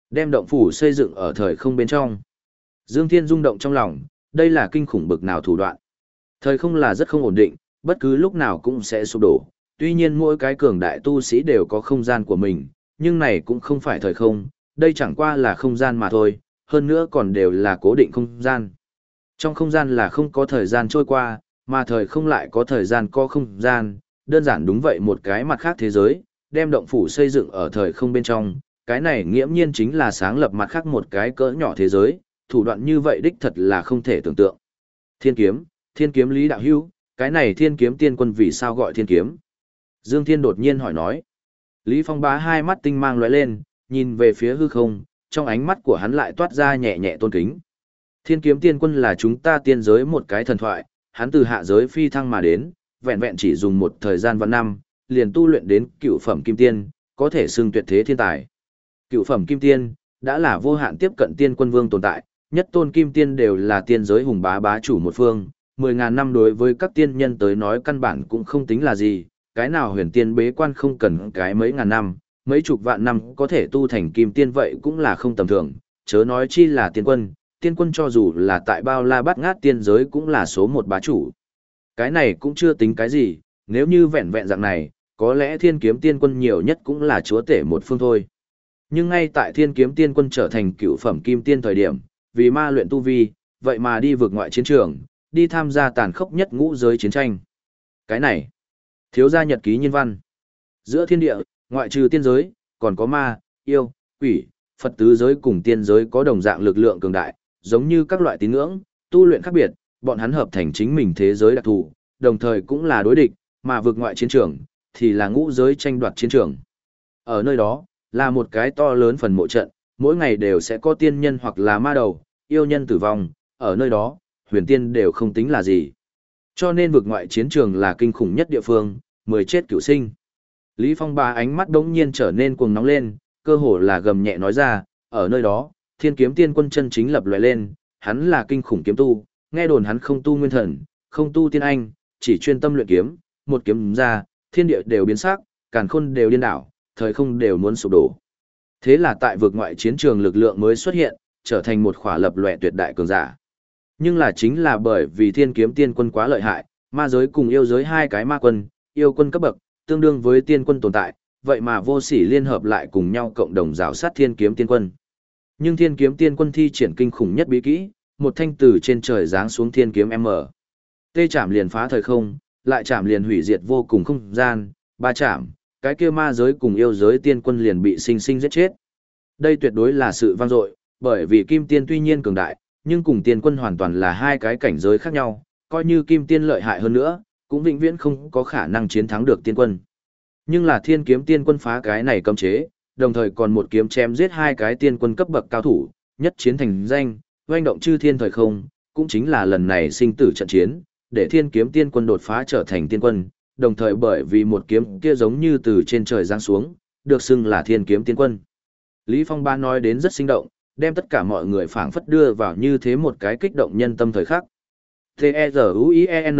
Đem động phủ xây dựng ở thời không bên trong. Dương Thiên rung động trong lòng, đây là kinh khủng bực nào thủ đoạn. Thời không là rất không ổn định, bất cứ lúc nào cũng sẽ sụp đổ. Tuy nhiên mỗi cái cường đại tu sĩ đều có không gian của mình, nhưng này cũng không phải thời không, đây chẳng qua là không gian mà thôi, hơn nữa còn đều là cố định không gian. Trong không gian là không có thời gian trôi qua, mà thời không lại có thời gian có không gian, đơn giản đúng vậy một cái mặt khác thế giới, đem động phủ xây dựng ở thời không bên trong, cái này nghiễm nhiên chính là sáng lập mặt khác một cái cỡ nhỏ thế giới, thủ đoạn như vậy đích thật là không thể tưởng tượng. Thiên kiếm Lý đạo hữu, cái này thiên kiếm tiên quân vì sao gọi thiên kiếm? Dương Thiên đột nhiên hỏi nói. Lý Phong Bá hai mắt tinh mang lóe lên, nhìn về phía hư không, trong ánh mắt của hắn lại toát ra nhẹ nhẹ tôn kính. Thiên kiếm tiên quân là chúng ta tiên giới một cái thần thoại, hắn từ hạ giới phi thăng mà đến, vẹn vẹn chỉ dùng một thời gian vạn năm, liền tu luyện đến cựu phẩm kim tiên, có thể xưng tuyệt thế thiên tài. Cựu phẩm kim tiên, đã là vô hạn tiếp cận tiên quân vương tồn tại, nhất tôn kim tiên đều là tiên giới hùng bá bá chủ một phương, 10.000 năm đối với các tiên nhân tới nói căn bản cũng không tính là gì, cái nào huyền tiên bế quan không cần cái mấy ngàn năm, mấy chục vạn năm có thể tu thành kim tiên vậy cũng là không tầm thường, chớ nói chi là tiên quân cho dù là tại bao la bát ngát tiên giới cũng là số một bá chủ. Cái này cũng chưa tính cái gì, nếu như vẹn vẹn dạng này, có lẽ thiên kiếm tiên quân nhiều nhất cũng là chúa tể một phương thôi. Nhưng ngay tại thiên kiếm tiên quân trở thành cựu phẩm kim tiên thời điểm, vì ma luyện tu vi, vậy mà đi vượt ngoại chiến trường, đi tham gia tàn khốc nhất ngũ giới chiến tranh. Cái này, thiếu gia nhật ký nhân văn. Giữa thiên địa, ngoại trừ tiên giới, còn có ma, yêu, quỷ, Phật tứ giới cùng tiên giới có đồng dạng lực lượng cường đại, giống như các loại tín ngưỡng, tu luyện khác biệt, bọn hắn hợp thành chính mình thế giới đặc thù, đồng thời cũng là đối địch, mà vượt ngoại chiến trường, thì là ngũ giới tranh đoạt chiến trường. Ở nơi đó, là một cái to lớn phần mộ trận, mỗi ngày đều sẽ có tiên nhân hoặc là ma đầu, yêu nhân tử vong, ở nơi đó, huyền tiên đều không tính là gì. Cho nên vượt ngoại chiến trường là kinh khủng nhất địa phương, 10 chết cửu sinh. Lý Phong Ba ánh mắt đống nhiên trở nên cuồng nóng lên, cơ hồ là gầm nhẹ nói ra, ở nơi đó, thiên kiếm tiên quân chân chính lập lòe lên, hắn là kinh khủng kiếm tu, nghe đồn hắn không tu nguyên thần, không tu tiên anh, chỉ chuyên tâm luyện kiếm, một kiếm ra, thiên địa đều biến sắc, càn khôn đều điên đảo, thời không đều muốn sụp đổ. Thế là tại vực ngoại chiến trường lực lượng mới xuất hiện, trở thành một khỏa lập lòe tuyệt đại cường giả. Nhưng là chính là bởi vì thiên kiếm tiên quân quá lợi hại, ma giới cùng yêu giới hai cái ma quân, yêu quân cấp bậc, tương đương với tiên quân tồn tại, vậy mà vô sỉ liên hợp lại cùng nhau cộng đồng rào sát thiên kiếm tiên quân. Nhưng thiên kiếm tiên quân thi triển kinh khủng nhất bí kỹ, một thanh từ trên trời giáng xuống thiên kiếm M. Tê chạm liền phá thời không, lại chạm liền hủy diệt vô cùng không gian, ba chạm, cái kia ma giới cùng yêu giới tiên quân liền bị sinh sinh giết chết. Đây tuyệt đối là sự vang dội, bởi vì kim tiên tuy nhiên cường đại, nhưng cùng tiên quân hoàn toàn là hai cái cảnh giới khác nhau, coi như kim tiên lợi hại hơn nữa, cũng vĩnh viễn không có khả năng chiến thắng được tiên quân. Nhưng là thiên kiếm tiên quân phá cái này cấm chế, đồng thời còn một kiếm chém giết hai cái tiên quân cấp bậc cao thủ, nhất chiến thành danh, oanh động chư thiên thời không, cũng chính là lần này sinh tử trận chiến, để thiên kiếm tiên quân đột phá trở thành tiên quân, đồng thời bởi vì một kiếm kia giống như từ trên trời giáng xuống, được xưng là thiên kiếm tiên quân. Lý Phong Ba nói đến rất sinh động, đem tất cả mọi người phảng phất đưa vào như thế một cái kích động nhân tâm thời khắc. T-E-Z-U-I-E-N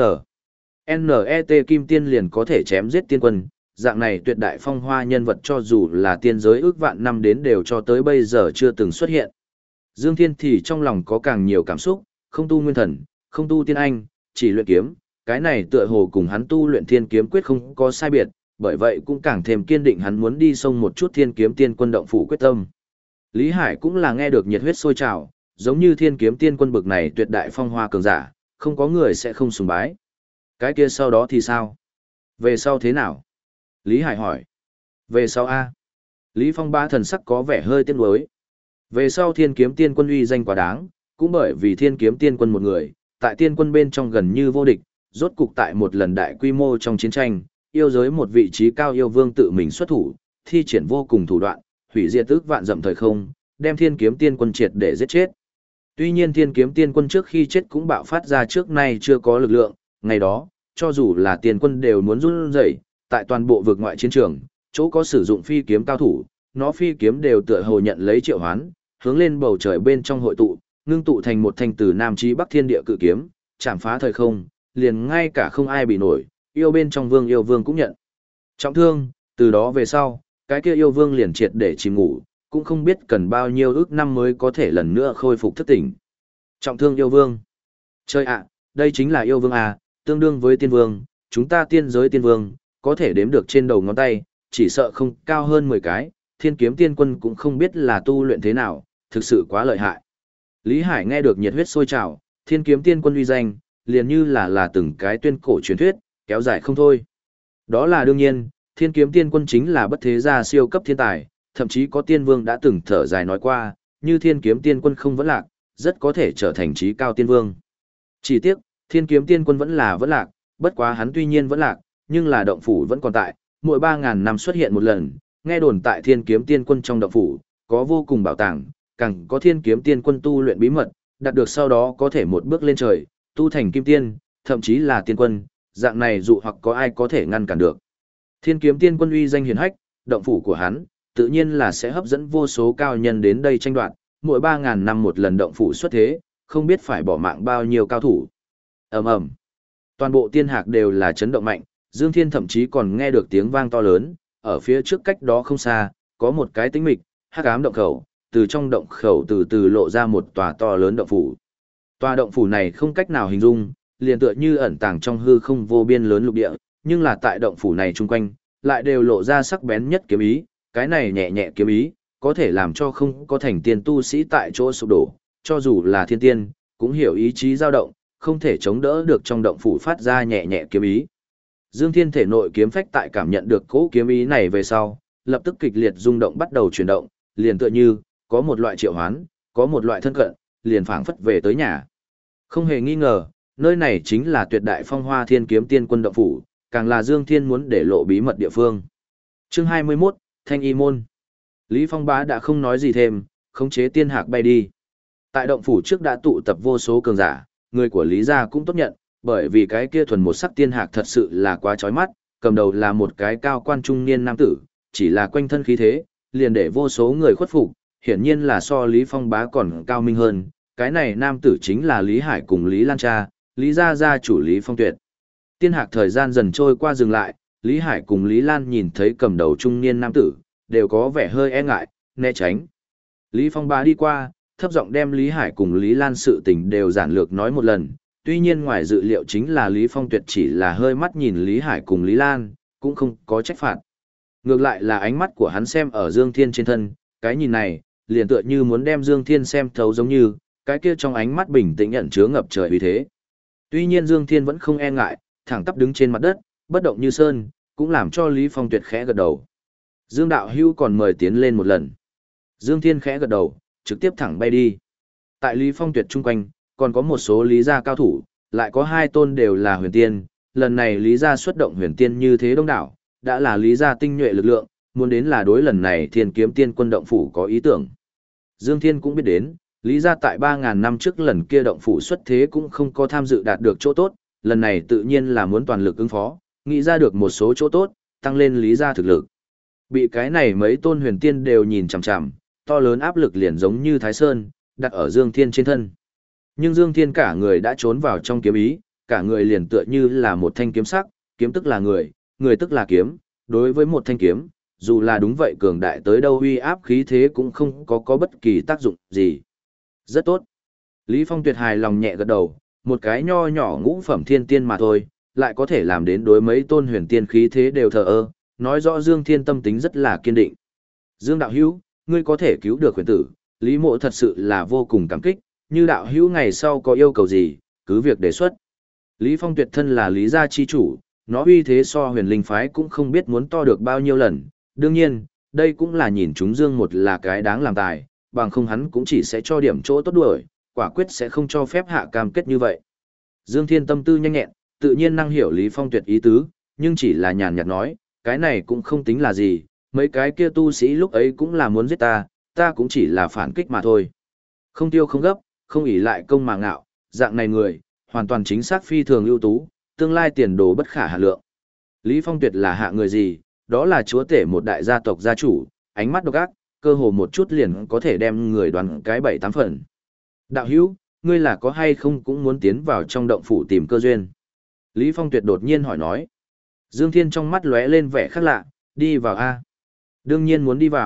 N-E-T kim tiên liền có thể chém giết tiên quân, dạng này tuyệt đại phong hoa nhân vật cho dù là tiên giới ước vạn năm đến đều cho tới bây giờ chưa từng xuất hiện. Dương Thiên thì trong lòng có càng nhiều cảm xúc, không tu nguyên thần, không tu tiên anh, chỉ luyện kiếm, cái này tựa hồ cùng hắn tu luyện thiên kiếm quyết không có sai biệt, bởi vậy cũng càng thêm kiên định hắn muốn đi xông một chút thiên kiếm tiên quân động phủ quyết tâm. Lý Hải cũng là nghe được nhiệt huyết sôi trào, giống như thiên kiếm tiên quân bực này tuyệt đại phong hoa cường giả, không có người sẽ không sùng bái. Cái kia sau đó thì sao? Về sau thế nào? Lý Hải hỏi. Về sau A. Lý Phong Ba thần sắc có vẻ hơi tiếc nuối. Về sau thiên kiếm tiên quân uy danh quá đáng, cũng bởi vì thiên kiếm tiên quân một người, tại tiên quân bên trong gần như vô địch, rốt cục tại một lần đại quy mô trong chiến tranh, yêu giới một vị trí cao yêu vương tự mình xuất thủ, thi triển vô cùng thủ đoạn, hủy diệt ước vạn dặm thời không, đem thiên kiếm tiên quân triệt để giết chết. Tuy nhiên thiên kiếm tiên quân trước khi chết cũng bạo phát ra trước nay chưa có lực lượng, ngày đó, cho dù là tiên quân đều muốn run rẩy, tại toàn bộ vực ngoại chiến trường, chỗ có sử dụng phi kiếm cao thủ, nó phi kiếm đều tựa hồ nhận lấy triệu hoán, hướng lên bầu trời bên trong hội tụ, ngưng tụ thành một thanh từ nam chí bắc thiên địa cự kiếm, chạm phá thời không, liền ngay cả không ai bị nổi, yêu bên trong yêu vương cũng nhận trọng thương, từ đó về sau, cái kia yêu vương liền triệt để chìm ngủ, cũng không biết cần bao nhiêu ước năm mới có thể lần nữa khôi phục thức tỉnh. Trọng thương yêu vương. Chơi ạ, đây chính là yêu vương à, tương đương với tiên vương, chúng ta tiên giới tiên vương, có thể đếm được trên đầu ngón tay, chỉ sợ không cao hơn 10 cái, thiên kiếm tiên quân cũng không biết là tu luyện thế nào, thực sự quá lợi hại. Lý Hải nghe được nhiệt huyết sôi trào, thiên kiếm tiên quân uy danh, liền như là từng cái tuyên cổ truyền thuyết, kéo dài không thôi. Đó là đương nhiên, thiên kiếm tiên quân chính là bất thế gia siêu cấp thiên tài, thậm chí có tiên vương đã từng thở dài nói qua, như thiên kiếm tiên quân không vẫn lạc, rất có thể trở thành trí cao tiên vương. Chỉ tiếc, thiên kiếm tiên quân vẫn lạc, bất quá hắn tuy nhiên vẫn lạc, nhưng là động phủ vẫn còn tại, mỗi 3.000 năm xuất hiện một lần, nghe đồn tại thiên kiếm tiên quân trong động phủ, có vô cùng bảo tàng, càng có thiên kiếm tiên quân tu luyện bí mật, đạt được sau đó có thể một bước lên trời, tu thành kim tiên, thậm chí là tiên quân, dạng này dụ hoặc có ai có thể ngăn cản được. Thiên kiếm tiên quân uy danh hiển hách, động phủ của hắn, tự nhiên là sẽ hấp dẫn vô số cao nhân đến đây tranh đoạt, mỗi 3.000 năm một lần động phủ xuất thế, không biết phải bỏ mạng bao nhiêu cao thủ. Ầm ầm. Toàn bộ tiên hạc đều là chấn động mạnh, Dương Thiên thậm chí còn nghe được tiếng vang to lớn, ở phía trước cách đó không xa, có một cái tĩnh mịch, hắc ám động khẩu, từ trong động khẩu từ từ lộ ra một tòa to lớn động phủ. Tòa động phủ này không cách nào hình dung, liền tựa như ẩn tàng trong hư không vô biên lớn lục địa, nhưng là tại động phủ này chung quanh, lại đều lộ ra sắc bén nhất kiếm ý, cái này nhẹ nhẹ kiếm ý, có thể làm cho không có thành tiên tu sĩ tại chỗ sụp đổ, cho dù là thiên tiên, cũng hiểu ý chí dao động, không thể chống đỡ được trong động phủ phát ra nhẹ nhẹ kiếm ý. Dương Thiên thể nội kiếm phách tại cảm nhận được cỗ kiếm ý này về sau, lập tức kịch liệt rung động bắt đầu chuyển động, liền tựa như có một loại triệu hoán, có một loại thân cận, liền phảng phất về tới nhà. Không hề nghi ngờ, nơi này chính là tuyệt đại phong hoa thiên kiếm tiên quân động phủ, càng là Dương Thiên muốn để lộ bí mật địa phương. Chương 21, Thanh Y Môn. Lý Phong Bá đã không nói gì thêm, khống chế tiên hạc bay đi. Tại động phủ trước đã tụ tập vô số cường giả, người của Lý gia cũng tốt nhận, bởi vì cái kia thuần một sắc tiên hạc thật sự là quá chói mắt, cầm đầu là một cái cao quan trung niên nam tử, chỉ là quanh thân khí thế, liền để vô số người khuất phục, hiển nhiên là so Lý Phong Bá còn cao minh hơn, cái này nam tử chính là Lý Hải cùng Lý Lan cha, Lý gia gia chủ Lý Phong Tuyệt. Tiên hạc thời gian dần trôi qua dừng lại, Lý Hải cùng Lý Lan nhìn thấy cầm đầu trung niên nam tử, đều có vẻ hơi e ngại, né tránh. Lý Phong Bá đi qua, thấp giọng đem Lý Hải cùng Lý Lan sự tình đều giản lược nói một lần, tuy nhiên ngoài dự liệu chính là Lý Phong Tuyệt chỉ là hơi mắt nhìn Lý Hải cùng Lý Lan, cũng không có trách phạt. Ngược lại là ánh mắt của hắn xem ở Dương Thiên trên thân, cái nhìn này, liền tựa như muốn đem Dương Thiên xem thấu giống như, cái kia trong ánh mắt bình tĩnh ẩn chứa ngập trời uy thế. Tuy nhiên Dương Thiên vẫn không e ngại, thẳng tắp đứng trên mặt đất, bất động như sơn, cũng làm cho Lý Phong Tuyệt khẽ gật đầu. Dương đạo hữu còn mời tiến lên một lần. Dương Thiên khẽ gật đầu, trực tiếp thẳng bay đi. Tại Lý Phong Tuyệt chung quanh, còn có một số Lý gia cao thủ, lại có hai tôn đều là huyền tiên, lần này Lý gia xuất động huyền tiên như thế đông đảo, đã là Lý gia tinh nhuệ lực lượng, muốn đến là đối lần này Thiên Kiếm Tiên quân động phủ có ý tưởng. Dương Thiên cũng biết đến, Lý gia tại 3.000 năm trước lần kia động phủ xuất thế cũng không có tham dự đạt được chỗ tốt, lần này tự nhiên là muốn toàn lực ứng phó, nghĩ ra được một số chỗ tốt, tăng lên Lý gia thực lực. Bị cái này mấy tôn huyền tiên đều nhìn chằm chằm, to lớn áp lực liền giống như Thái Sơn, đặt ở Dương Thiên trên thân. Nhưng Dương Thiên cả người đã trốn vào trong kiếm ý, cả người liền tựa như là một thanh kiếm sắc, kiếm tức là người, người tức là kiếm, đối với một thanh kiếm, dù là đúng vậy cường đại tới đâu uy áp khí thế cũng không có bất kỳ tác dụng gì. Rất tốt. Lý Phong Tuyệt hài lòng nhẹ gật đầu, một cái nho nhỏ ngũ phẩm thiên tiên mà thôi, lại có thể làm đến đối mấy tôn huyền tiên khí thế đều thờ ơ, nói rõ Dương Thiên tâm tính rất là kiên định. Dương đạo hữu, ngươi có thể cứu được huyền tử, Lý mộ thật sự là vô cùng cảm kích, như đạo hữu ngày sau có yêu cầu gì, cứ việc đề xuất. Lý Phong Tuyệt thân là Lý gia chi chủ, nó uy thế so huyền linh phái cũng không biết muốn to được bao nhiêu lần, đương nhiên, đây cũng là nhìn chúng Dương một là cái đáng làm tài, bằng không hắn cũng chỉ sẽ cho điểm chỗ tốt đuổi, quả quyết sẽ không cho phép hạ cam kết như vậy. Dương Thiên tâm tư nhanh nhẹn, tự nhiên năng hiểu Lý Phong Tuyệt ý tứ, nhưng chỉ là nhàn nhạt nói, cái này cũng không tính là gì, mấy cái kia tu sĩ lúc ấy cũng là muốn giết ta, ta cũng chỉ là phản kích mà thôi. Không tiêu không gấp, không ỷ lại công mà ngạo, dạng này người, hoàn toàn chính xác phi thường ưu tú, tương lai tiền đồ bất khả hà lượng. Lý Phong Tuyệt là hạ người gì, đó là chúa tể một đại gia tộc gia chủ, ánh mắt độc ác, cơ hồ một chút liền có thể đem người đoán cái 7-8 phần. Đạo hữu, ngươi là có hay không cũng muốn tiến vào trong động phủ tìm cơ duyên? Lý Phong Tuyệt đột nhiên hỏi nói. Dương Thiên trong mắt lóe lên vẻ khác lạ, đi vào a? Đương nhiên muốn đi vào,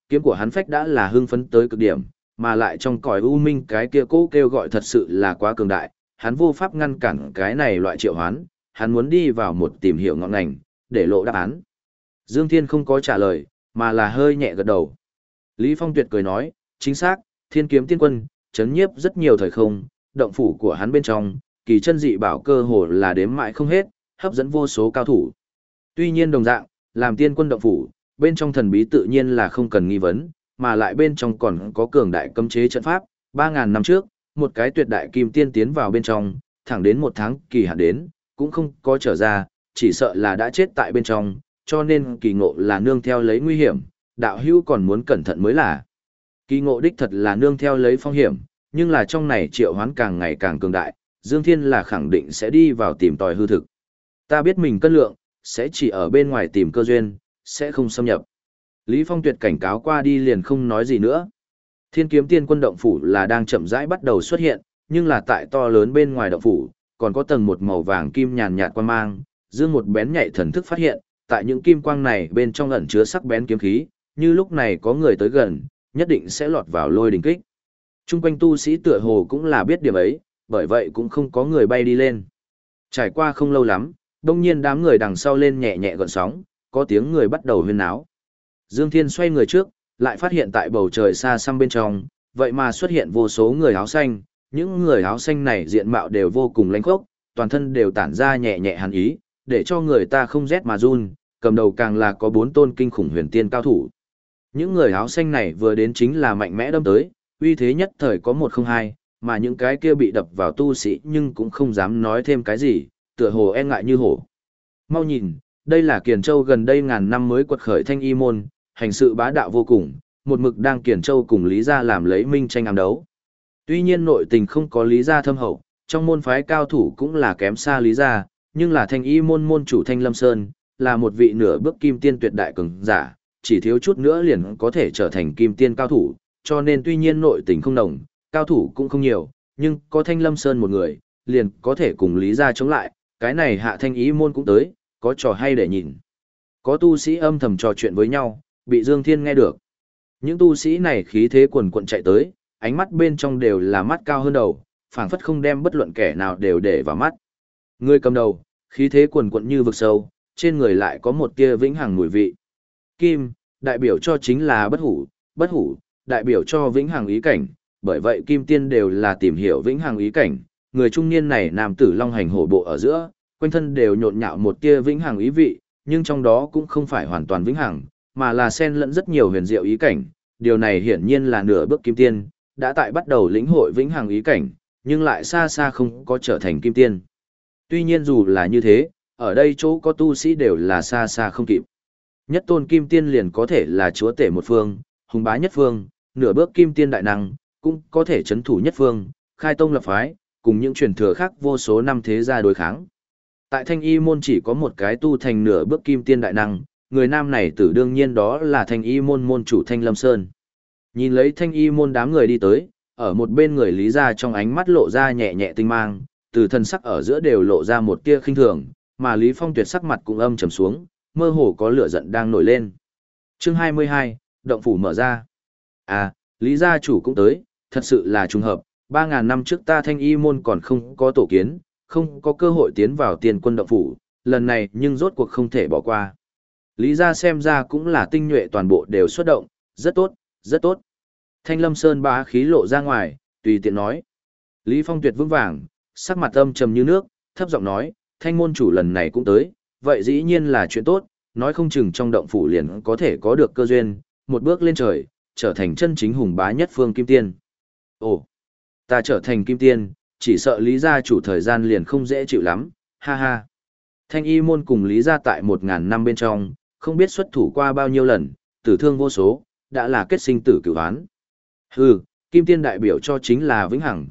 kiếm của hắn phách đã là hưng phấn tới cực điểm, mà lại trong cõi u minh cái kia cố kêu gọi thật sự là quá cường đại, hắn vô pháp ngăn cản cái này loại triệu hoán, hắn muốn đi vào một tìm hiểu ngọn ngành, để lộ đáp án. Dương Thiên không có trả lời, mà là hơi nhẹ gật đầu. Lý Phong Tuyệt cười nói, chính xác, Thiên Kiếm Tiên Quân, chấn nhiếp rất nhiều thời không, động phủ của hắn bên trong, kỳ chân dị bảo cơ hồ là đếm mãi không hết, hấp dẫn vô số cao thủ. Tuy nhiên đồng dạng, làm tiên quân động phủ, bên trong thần bí tự nhiên là không cần nghi vấn, mà lại bên trong còn có cường đại cấm chế trận pháp, 3.000 năm trước, một cái tuyệt đại kim tiên tiến vào bên trong, thẳng đến 1 tháng kỳ hạn đến, cũng không có trở ra, chỉ sợ là đã chết tại bên trong, cho nên kỳ ngộ là nương theo lấy nguy hiểm, đạo hữu còn muốn cẩn thận mới là. Kỳ ngộ đích thật là nương theo lấy phong hiểm, nhưng là trong này triệu hoán càng ngày càng cường đại, Dương Thiên là khẳng định sẽ đi vào tìm tòi hư thực. Ta biết mình cân lượng, sẽ chỉ ở bên ngoài tìm cơ duyên, sẽ không xâm nhập. Lý Phong Tuyệt cảnh cáo qua đi liền không nói gì nữa. Thiên Kiếm Tiên Quân động phủ là đang chậm rãi bắt đầu xuất hiện, nhưng là tại to lớn bên ngoài động phủ, còn có tầng một màu vàng kim nhàn nhạt quang mang, Dương một bén nhạy thần thức phát hiện, tại những kim quang này bên trong ẩn chứa sắc bén kiếm khí, như lúc này có người tới gần, nhất định sẽ lọt vào lôi đình kích. Trung quanh tu sĩ tựa hồ cũng là biết điểm ấy, bởi vậy cũng không có người bay đi lên. Trải qua không lâu lắm, đông nhiên đám người đằng sau lên nhẹ nhẹ gợn sóng, có tiếng người bắt đầu huyên náo. Dương Thiên xoay người trước, lại phát hiện tại bầu trời xa xăm bên trong, vậy mà xuất hiện vô số người áo xanh, những người áo xanh này diện mạo đều vô cùng lãnh khốc, toàn thân đều tản ra nhẹ nhẹ hàn ý, để cho người ta không rét mà run, cầm đầu càng là có 4 tôn kinh khủng huyền tiên cao thủ. Những người áo xanh này vừa đến chính là mạnh mẽ đâm tới, uy thế nhất thời có 1-0-2, mà những cái kia bị đập vào tu sĩ nhưng cũng không dám nói thêm cái gì, tựa hồ e ngại như hổ. Mau nhìn, đây là Kiền Châu gần đây ngàn năm mới quật khởi Thanh Y môn, hành sự bá đạo vô cùng, một mực đang Kiền Châu cùng Lý gia làm lấy minh tranh ám đấu. Tuy nhiên nội tình không có Lý gia thâm hậu, trong môn phái cao thủ cũng là kém xa Lý gia, nhưng là Thanh Y môn môn chủ Thanh Lâm Sơn, là một vị nửa bước kim tiên tuyệt đại cường giả, chỉ thiếu chút nữa liền có thể trở thành kim tiên cao thủ, cho nên tuy nhiên nội tình không đồng, cao thủ cũng không nhiều, nhưng có Thanh Lâm Sơn một người, liền có thể cùng Lý gia chống lại, cái này Hạ Thanh Y môn cũng tới, có trò hay để nhìn. Có tu sĩ âm thầm trò chuyện với nhau, bị Dương Thiên nghe được. Những tu sĩ này khí thế quần quận chạy tới, ánh mắt bên trong đều là mắt cao hơn đầu, phảng phất không đem bất luận kẻ nào đều để vào mắt. Người cầm đầu, khí thế quần quận như vực sâu, trên người lại có một tia vĩnh hằng mùi vị. Kim, đại biểu cho chính là bất hủ, đại biểu cho vĩnh hằng ý cảnh, bởi vậy kim tiên đều là tìm hiểu vĩnh hằng ý cảnh, người trung niên này nam tử long hành hổ bộ ở giữa, quanh thân đều nhộn nhạo một tia vĩnh hằng ý vị, nhưng trong đó cũng không phải hoàn toàn vĩnh hằng, mà là xen lẫn rất nhiều huyền diệu ý cảnh, điều này hiển nhiên là nửa bước kim tiên, đã tại bắt đầu lĩnh hội vĩnh hằng ý cảnh, nhưng lại xa xa không có trở thành kim tiên. Tuy nhiên dù là như thế, ở đây chỗ có tu sĩ đều là xa xa không kịp. Nhất tôn kim tiên liền có thể là chúa tể một phương, hùng bá nhất phương, nửa bước kim tiên đại năng, cũng có thể chấn thủ nhất phương, khai tông lập phái, cùng những truyền thừa khác vô số năm thế gia đối kháng. Tại Thanh Y môn chỉ có một cái tu thành nửa bước kim tiên đại năng, người nam này tử đương nhiên đó là Thanh Y môn môn chủ Thanh Lâm Sơn. Nhìn lấy Thanh Y môn đám người đi tới, ở một bên người Lý gia trong ánh mắt lộ ra nhẹ nhẹ tinh mang, từ thân sắc ở giữa đều lộ ra một tia khinh thường, mà Lý Phong Tuyệt sắc mặt cũng âm trầm xuống, mơ hồ có lửa giận đang nổi lên. Chương 22, động phủ mở ra. À, Lý gia chủ cũng tới, thật sự là trùng hợp, 3.000 năm trước ta Thanh Y môn còn không có tổ kiến, không có cơ hội tiến vào tiền quân động phủ, lần này nhưng rốt cuộc không thể bỏ qua. Lý gia xem ra cũng là tinh nhuệ toàn bộ đều xuất động, rất tốt, rất tốt. Thanh Lâm Sơn bá khí lộ ra ngoài, tùy tiện nói. Lý Phong Tuyệt vững vàng, sắc mặt âm trầm như nước, thấp giọng nói, Thanh môn chủ lần này cũng tới, vậy dĩ nhiên là chuyện tốt, nói không chừng trong động phủ liền có thể có được cơ duyên, một bước lên trời, trở thành chân chính hùng bá nhất phương kim tiên. Ồ, ta trở thành kim tiên, chỉ sợ Lý gia chủ thời gian liền không dễ chịu lắm, ha ha. Thanh Y môn cùng Lý gia tại 1.000 năm bên trong, không biết xuất thủ qua bao nhiêu lần, tử thương vô số, đã là kết sinh tử cửu oán. Hừ, kim tiên đại biểu cho chính là vĩnh hằng,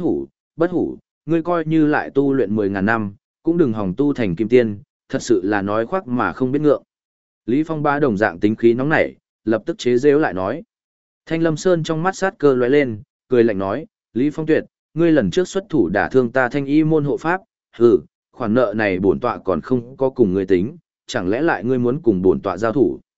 bất hủ, ngươi coi như lại tu luyện 10.000 năm, cũng đừng hòng tu thành kim tiên, thật sự là nói khoác mà không biết ngượng. Lý Phong Bá đồng dạng tính khí nóng nảy, lập tức chế giễu lại nói. Thanh Lâm Sơn trong mắt sát cơ lóe lên, cười lạnh nói, Lý Phong Tuyệt, ngươi lần trước xuất thủ đả thương ta Thanh Y môn hộ pháp, hừ, khoản nợ này bổn tọa còn không có cùng ngươi tính, chẳng lẽ lại ngươi muốn cùng bổn tọa giao thủ.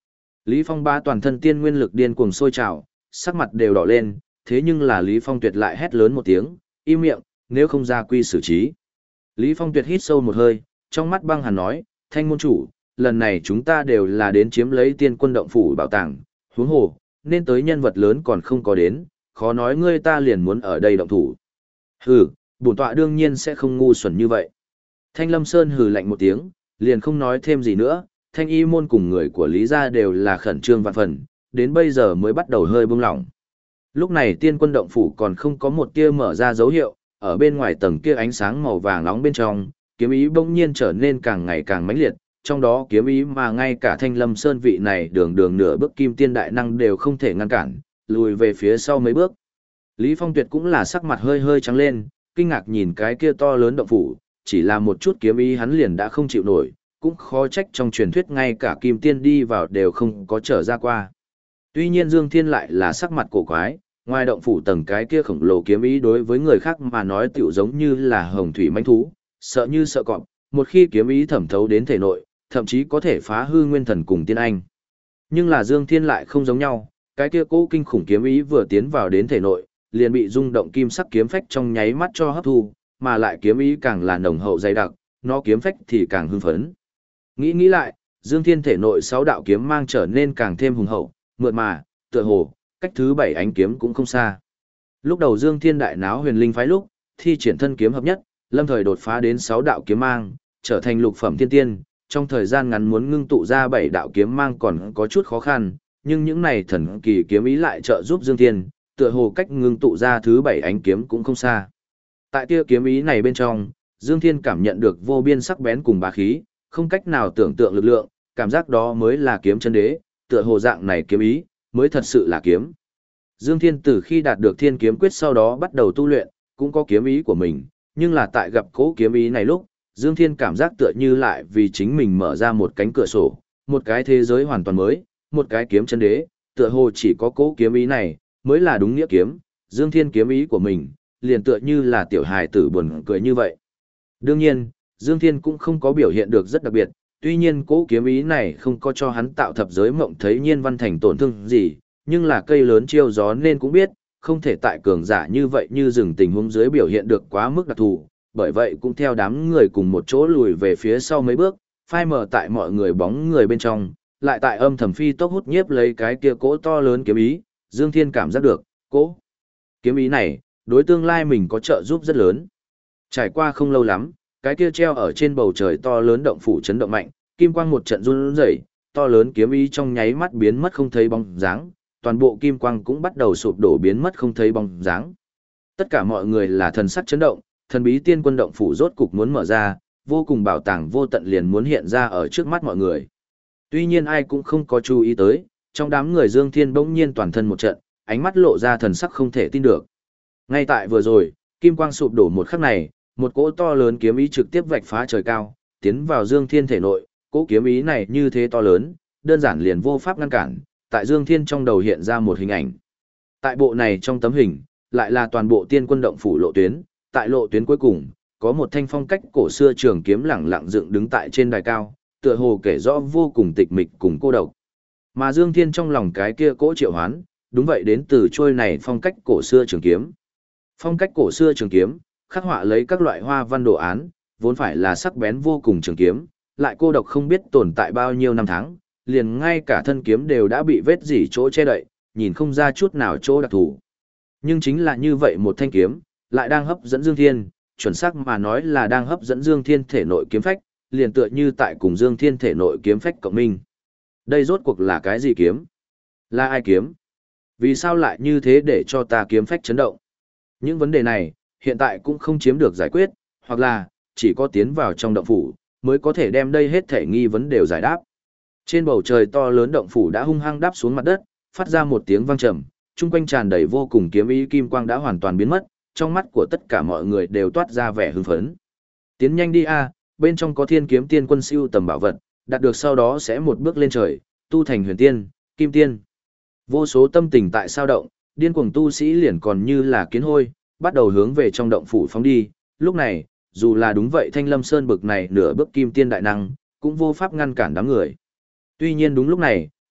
Lý Phong ba toàn thân tiên nguyên lực điên cuồng sôi trào, sắc mặt đều đỏ lên, thế nhưng là Lý Phong Tuyệt lại hét lớn một tiếng, im miệng, nếu không ra quy xử trí. Lý Phong Tuyệt hít sâu một hơi, trong mắt băng hàn nói, Thanh môn chủ, lần này chúng ta đều là đến chiếm lấy tiên quân động phủ bảo tàng, huống hồ, nên tới nhân vật lớn còn không có đến, khó nói ngươi ta liền muốn ở đây động thủ. Hừ, bổn tọa đương nhiên sẽ không ngu xuẩn như vậy. Thanh Lâm Sơn hừ lạnh một tiếng, liền không nói thêm gì nữa, Thanh Y môn cùng người của Lý gia đều là khẩn trương vạn phần, đến bây giờ mới bắt đầu hơi buông lỏng. Lúc này tiên quân động phủ còn không có một tia mở ra dấu hiệu, ở bên ngoài tầng kia ánh sáng màu vàng nóng bên trong, kiếm ý bỗng nhiên trở nên càng ngày càng mãnh liệt, trong đó kiếm ý mà ngay cả Thanh Lâm Sơn vị này đường đường nửa bước kim tiên đại năng đều không thể ngăn cản, lùi về phía sau mấy bước. Lý Phong Tuyệt cũng là sắc mặt hơi hơi trắng lên, kinh ngạc nhìn cái kia to lớn động phủ, chỉ là một chút kiếm ý hắn liền đã không chịu nổi, cũng khó trách trong truyền thuyết ngay cả kim tiên đi vào đều không có trở ra qua. Tuy nhiên Dương Thiên lại là sắc mặt cổ quái, ngoài động phủ tầng cái kia khổng lồ kiếm ý đối với người khác mà nói tiểu giống như là hồng thủy manh thú, sợ như sợ cọp, một khi kiếm ý thẩm thấu đến thể nội, thậm chí có thể phá hư nguyên thần cùng tiên anh. Nhưng là Dương Thiên lại không giống nhau, cái kia cố kinh khủng kiếm ý vừa tiến vào đến thể nội, liền bị rung động kim sắc kiếm phách trong nháy mắt cho hấp thu, mà lại kiếm ý càng là nồng hậu dày đặc, nó kiếm phách thì càng hưng phấn. Nghĩ lại, Dương Thiên thể nội 6 đạo kiếm mang trở nên càng thêm hùng hậu, mượt mà, tựa hồ, cách thứ 7 ánh kiếm cũng không xa. Lúc đầu Dương Thiên đại náo huyền linh phái lúc, thi triển thân kiếm hợp nhất, lâm thời đột phá đến 6 đạo kiếm mang, trở thành lục phẩm thiên tiên, trong thời gian ngắn muốn ngưng tụ ra 7 đạo kiếm mang còn có chút khó khăn, nhưng những này thần kỳ kiếm ý lại trợ giúp Dương Thiên, tựa hồ cách ngưng tụ ra thứ 7 ánh kiếm cũng không xa. Tại tia kiếm ý này bên trong, Dương Thiên cảm nhận được vô biên sắc bén cùng bá khí, không cách nào tưởng tượng lực lượng, cảm giác đó mới là kiếm chân đế, tựa hồ dạng này kiếm ý, mới thật sự là kiếm. Dương Thiên từ khi đạt được Thiên Kiếm Quyết sau đó bắt đầu tu luyện, cũng có kiếm ý của mình, nhưng là tại gặp cố kiếm ý này lúc, Dương Thiên cảm giác tựa như lại vì chính mình mở ra một cánh cửa sổ, một cái thế giới hoàn toàn mới, một cái kiếm chân đế, tựa hồ chỉ có cố kiếm ý này, mới là đúng nghĩa kiếm, Dương Thiên kiếm ý của mình, liền tựa như là tiểu hài tử buồn cười như vậy. Đương nhiên, Dương Thiên cũng không có biểu hiện được rất đặc biệt, tuy nhiên cố kiếm ý này không có cho hắn tạo thập giới mộng thấy nhiên văn thành tổn thương gì, nhưng là cây lớn chiêu gió nên cũng biết, không thể tại cường giả như vậy như rừng tình huống dưới biểu hiện được quá mức đặc thù, bởi vậy cũng theo đám người cùng một chỗ lùi về phía sau mấy bước, phai mờ tại mọi người bóng người bên trong, lại tại âm thầm phi tốc hút nhiếp lấy cái kia cỗ to lớn kiếm ý, Dương Thiên cảm giác được, cỗ kiếm ý này, đối tương lai mình có trợ giúp rất lớn. Trải qua không lâu lắm, cái kia treo ở trên bầu trời to lớn động phủ chấn động mạnh, kim quang một trận run rẩy, to lớn kiếm ý trong nháy mắt biến mất không thấy bóng dáng, toàn bộ kim quang cũng bắt đầu sụp đổ biến mất không thấy bóng dáng. Tất cả mọi người là thần sắc chấn động, thần bí tiên quân động phủ rốt cục muốn mở ra, vô cùng bảo tàng vô tận liền muốn hiện ra ở trước mắt mọi người. Tuy nhiên ai cũng không có chú ý tới, trong đám người Dương Thiên bỗng nhiên toàn thân một trận, ánh mắt lộ ra thần sắc không thể tin được. Ngay tại vừa rồi, kim quang sụp đổ một khắc này, một cỗ to lớn kiếm ý trực tiếp vạch phá trời cao, tiến vào Dương Thiên thể nội, cỗ kiếm ý này như thế to lớn, đơn giản liền vô pháp ngăn cản, tại Dương Thiên trong đầu hiện ra một hình ảnh. Tại bộ này trong tấm hình, lại là toàn bộ tiên quân động phủ lộ tuyến, tại lộ tuyến cuối cùng, có một thanh phong cách cổ xưa trường kiếm lẳng lặng dựng đứng tại trên đài cao, tựa hồ kể rõ vô cùng tịch mịch cùng cô độc. Mà Dương Thiên trong lòng cái kia cỗ triệu hoán, đúng vậy đến từ trôi này phong cách cổ xưa trường kiếm. Phong cách cổ xưa trường kiếm, khắc họa lấy các loại hoa văn đồ án, vốn phải là sắc bén vô cùng trường kiếm, lại cô độc không biết tồn tại bao nhiêu năm tháng, liền ngay cả thân kiếm đều đã bị vết dỉ chỗ che đậy, nhìn không ra chút nào chỗ đặc thù. Nhưng chính là như vậy một thanh kiếm, lại đang hấp dẫn Dương Thiên, chuẩn xác mà nói là đang hấp dẫn Dương Thiên thể nội kiếm phách, liền tựa như tại cùng Dương Thiên thể nội kiếm phách cộng minh. Đây rốt cuộc là cái gì kiếm? Là ai kiếm? Vì sao lại như thế để cho ta kiếm phách chấn động? Những vấn đề này, hiện tại cũng không chiếm được giải quyết, hoặc là, chỉ có tiến vào trong động phủ, mới có thể đem đây hết thể nghi vấn đều giải đáp. Trên bầu trời to lớn động phủ đã hung hăng đáp xuống mặt đất, phát ra một tiếng vang trầm, chung quanh tràn đầy vô cùng kiếm ý kim quang đã hoàn toàn biến mất, trong mắt của tất cả mọi người đều toát ra vẻ hưng phấn. Tiến nhanh đi a, bên trong có Thiên Kiếm Tiên Quân siêu tầm bảo vật, đạt được sau đó sẽ một bước lên trời, tu thành huyền tiên, kim tiên. Vô số tâm tình tại sao động, điên cuồng tu sĩ liền còn như là kiến hôi, bắt đầu hướng về trong động phủ phóng đi. Lúc này, dù là đúng vậy Thanh Lâm Sơn bực này nửa bước kim tiên đại năng, cũng vô pháp ngăn cản đám người. Tuy nhiên đúng lúc này,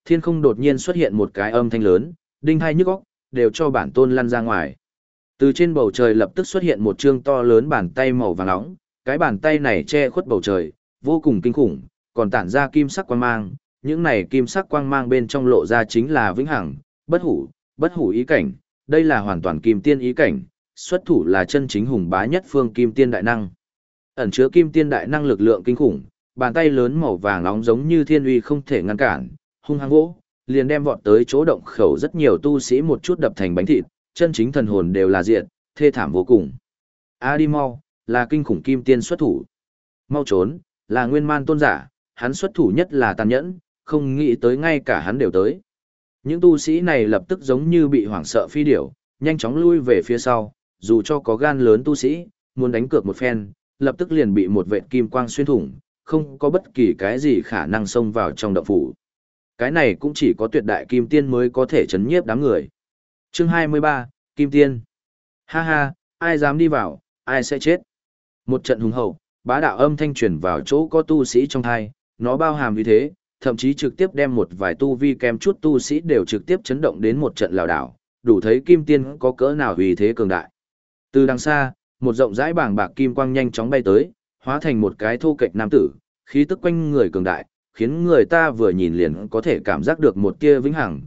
Thiên không đột nhiên xuất hiện một cái âm thanh lớn, đinh hai nhức óc, đều cho bản tôn lăn ra ngoài. Từ trên bầu trời lập tức xuất hiện một trương to lớn bàn tay màu vàng nóng, cái bàn tay này che khuất bầu trời, vô cùng kinh khủng, còn tản ra kim sắc quang mang, những này kim sắc quang mang bên trong lộ ra chính là vĩnh hằng, bất hủ ý cảnh, đây là hoàn toàn kim tiên ý cảnh, xuất thủ là chân chính hùng bá nhất phương kim tiên đại năng. Ẩn chứa kim tiên đại năng lực lượng kinh khủng, bàn tay lớn màu vàng nóng giống như thiên uy không thể ngăn cản, hung hăng vỗ, liền đem vọt tới chỗ động khẩu rất nhiều tu sĩ một chút đập thành bánh thịt, chân chính thần hồn đều là diệt, thê thảm vô cùng. A đi mau, là kinh khủng kim tiên xuất thủ. Mau trốn, là nguyên man tôn giả, hắn xuất thủ nhất là tàn nhẫn, không nghĩ tới ngay cả hắn đều tới. Những tu sĩ này lập tức giống như bị hoảng sợ phi điểu, nhanh chóng lui về phía sau, dù cho có gan lớn tu sĩ, muốn đánh cược một phen, lập tức liền bị một vệt kim quang xuyên thủng, không có bất kỳ cái gì khả năng xông vào trong động phủ. Cái này cũng chỉ có tuyệt đại kim tiên mới có thể chấn nhiếp đám người. Chương 23, Kim Tiên. Ha ha, ai dám đi vào, ai sẽ chết. Một trận hùng hậu, bá đạo âm thanh truyền vào chỗ có tu sĩ trong thai, nó bao hàm như thế, thậm chí trực tiếp đem một vài tu vi kém chút tu sĩ đều trực tiếp chấn động đến một trận lảo đảo, đủ thấy kim tiên có cỡ nào vì thế cường đại. Từ đằng xa, một rộng rãi bảng bạc kim quang nhanh chóng bay tới, hóa thành một cái thô kệch nam tử, khí tức quanh người cường đại, khiến người ta vừa nhìn liền có thể cảm giác được một tia vĩnh hằng,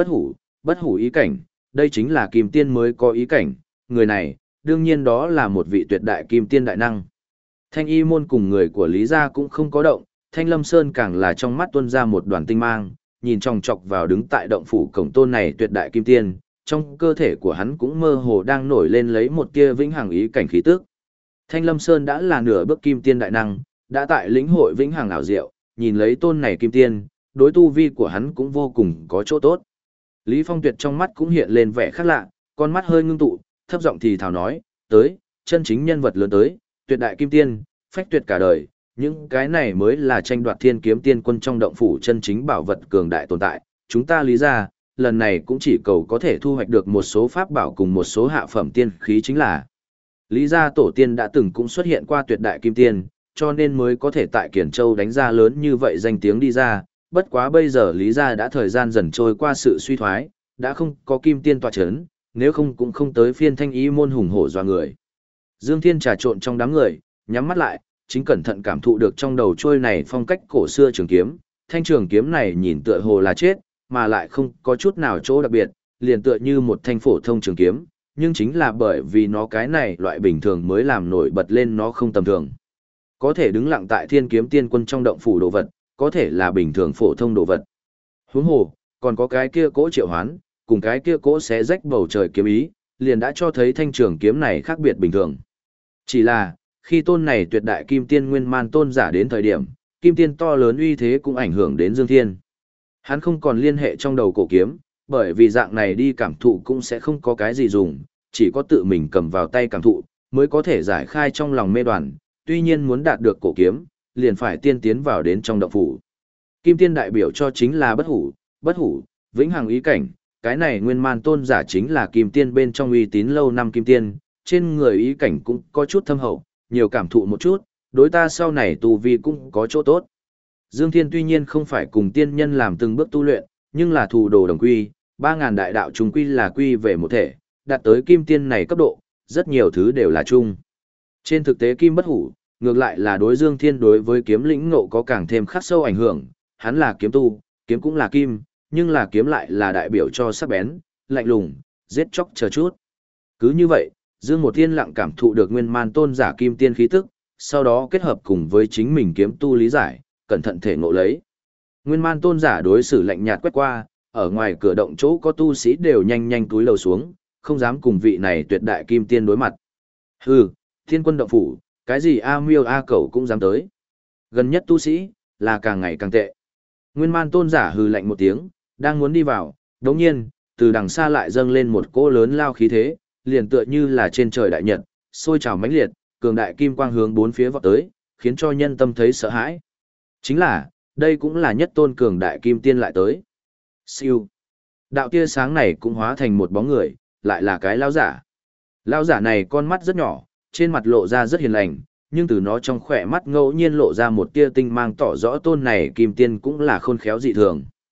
bất hủ ý cảnh, đây chính là kim tiên mới có ý cảnh, người này, đương nhiên đó là một vị tuyệt đại kim tiên đại năng. Thanh y môn cùng người của Lý gia cũng không có động, Thanh Lâm Sơn càng là trong mắt tuôn ra một đoàn tinh mang, nhìn chòng chọc vào đứng tại động phủ cổng tôn này tuyệt đại kim tiên, trong cơ thể của hắn cũng mơ hồ đang nổi lên lấy một tia vĩnh hằng ý cảnh khí tức. Thanh Lâm Sơn đã là nửa bước kim tiên đại năng, đã tại lĩnh hội vĩnh hằng ảo diệu, nhìn lấy tôn này kim tiên, đối tu vi của hắn cũng vô cùng có chỗ tốt. Lý Phong Tuyệt trong mắt cũng hiện lên vẻ khác lạ, con mắt hơi ngưng tụ, thấp giọng thì thào nói, tới, chân chính nhân vật lớn tới, tuyệt đại kim tiên, phách tuyệt cả đời, những cái này mới là tranh đoạt thiên kiếm tiên quân trong động phủ chân chính bảo vật cường đại tồn tại. Chúng ta Lý ra, lần này cũng chỉ cầu có thể thu hoạch được một số pháp bảo cùng một số hạ phẩm tiên khí chính là. Lý gia tổ tiên đã từng cũng xuất hiện qua tuyệt đại kim tiên, cho nên mới có thể tại Kiển Châu đánh ra lớn như vậy danh tiếng đi ra, bất quá bây giờ Lý gia đã thời gian dần trôi qua sự suy thoái, đã không có kim tiên tọa chấn, nếu không cũng không tới phiên Thanh Y môn hùng hổ doa người. Dương Thiên trà trộn trong đám người, nhắm mắt lại, chính cẩn thận cảm thụ được trong đầu trôi này phong cách cổ xưa trường kiếm, thanh trường kiếm này nhìn tựa hồ là chết, mà lại không có chút nào chỗ đặc biệt, liền tựa như một thanh phổ thông trường kiếm, nhưng chính là bởi vì nó cái này loại bình thường mới làm nổi bật lên nó không tầm thường. Có thể đứng lặng tại thiên kiếm tiên quân trong động phủ đồ vật, có thể là bình thường phổ thông đồ vật. Huống hồ, còn có cái kia cỗ triệu hoán, cùng cái kia cỗ xé rách bầu trời kiếm ý, liền đã cho thấy thanh trường kiếm này khác biệt bình thường. Chỉ là, khi tôn này tuyệt đại kim tiên nguyên man tôn giả đến thời điểm, kim tiên to lớn uy thế cũng ảnh hưởng đến Dương Thiên. Hắn không còn liên hệ trong đầu cổ kiếm, bởi vì dạng này đi cảm thụ cũng sẽ không có cái gì dùng, chỉ có tự mình cầm vào tay cảm thụ, mới có thể giải khai trong lòng mê đoàn, tuy nhiên muốn đạt được cổ kiếm, liền phải tiên tiến vào đến trong động phủ. Kim tiên đại biểu cho chính là bất hủ, vĩnh hằng ý cảnh, cái này nguyên man tôn giả chính là kim tiên bên trong uy tín lâu năm kim tiên, trên người ý cảnh cũng có chút thâm hậu, nhiều cảm thụ một chút, đối ta sau này tu vi cũng có chỗ tốt. Dương Thiên tuy nhiên không phải cùng tiên nhân làm từng bước tu luyện, nhưng là thù đồ đồng quy, 3.000 đại đạo trùng quy là quy về một thể, đạt tới kim tiên này cấp độ, rất nhiều thứ đều là chung. Trên thực tế kim bất hủ, ngược lại là đối Dương Thiên đối với kiếm lĩnh ngộ có càng thêm khắc sâu ảnh hưởng, hắn là kiếm tu, kiếm cũng là kim, nhưng là kiếm lại là đại biểu cho sắc bén, lạnh lùng, giết chóc chờ chút. Cứ như vậy, Dương một tiên lặng cảm thụ được nguyên man tôn giả kim tiên khí tức, sau đó kết hợp cùng với chính mình kiếm tu lý giải, cẩn thận thể ngộ lấy. Nguyên man tôn giả đối xử lạnh nhạt quét qua, ở ngoài cửa động chỗ có tu sĩ đều nhanh nhanh túi lầu xuống, không dám cùng vị này tuyệt đại kim tiên đối mặt. Hừ, thiên quân động phủ, cái gì A Miêu A Cẩu cũng dám tới. Gần nhất tu sĩ, là càng ngày càng tệ. Nguyên man tôn giả hừ lạnh một tiếng, đang muốn đi vào, đồng nhiên, từ đằng xa lại dâng lên một cỗ lớn lao khí thế, liền tựa như là trên trời đại nhật, sôi trào mãnh liệt, cường đại kim quang hướng bốn phía vọt tới, khiến cho nhân tâm thấy sợ hãi. Chính là, đây cũng là nhất tôn cường đại kim tiên lại tới. Siêu. Đạo tia sáng này cũng hóa thành một bóng người, lại là cái lão giả. Lão giả này con mắt rất nhỏ, trên mặt lộ ra rất hiền lành, nhưng từ nó trong khỏe mắt ngẫu nhiên lộ ra một tia tinh mang tỏ rõ tôn này kim tiên cũng là khôn khéo dị thường.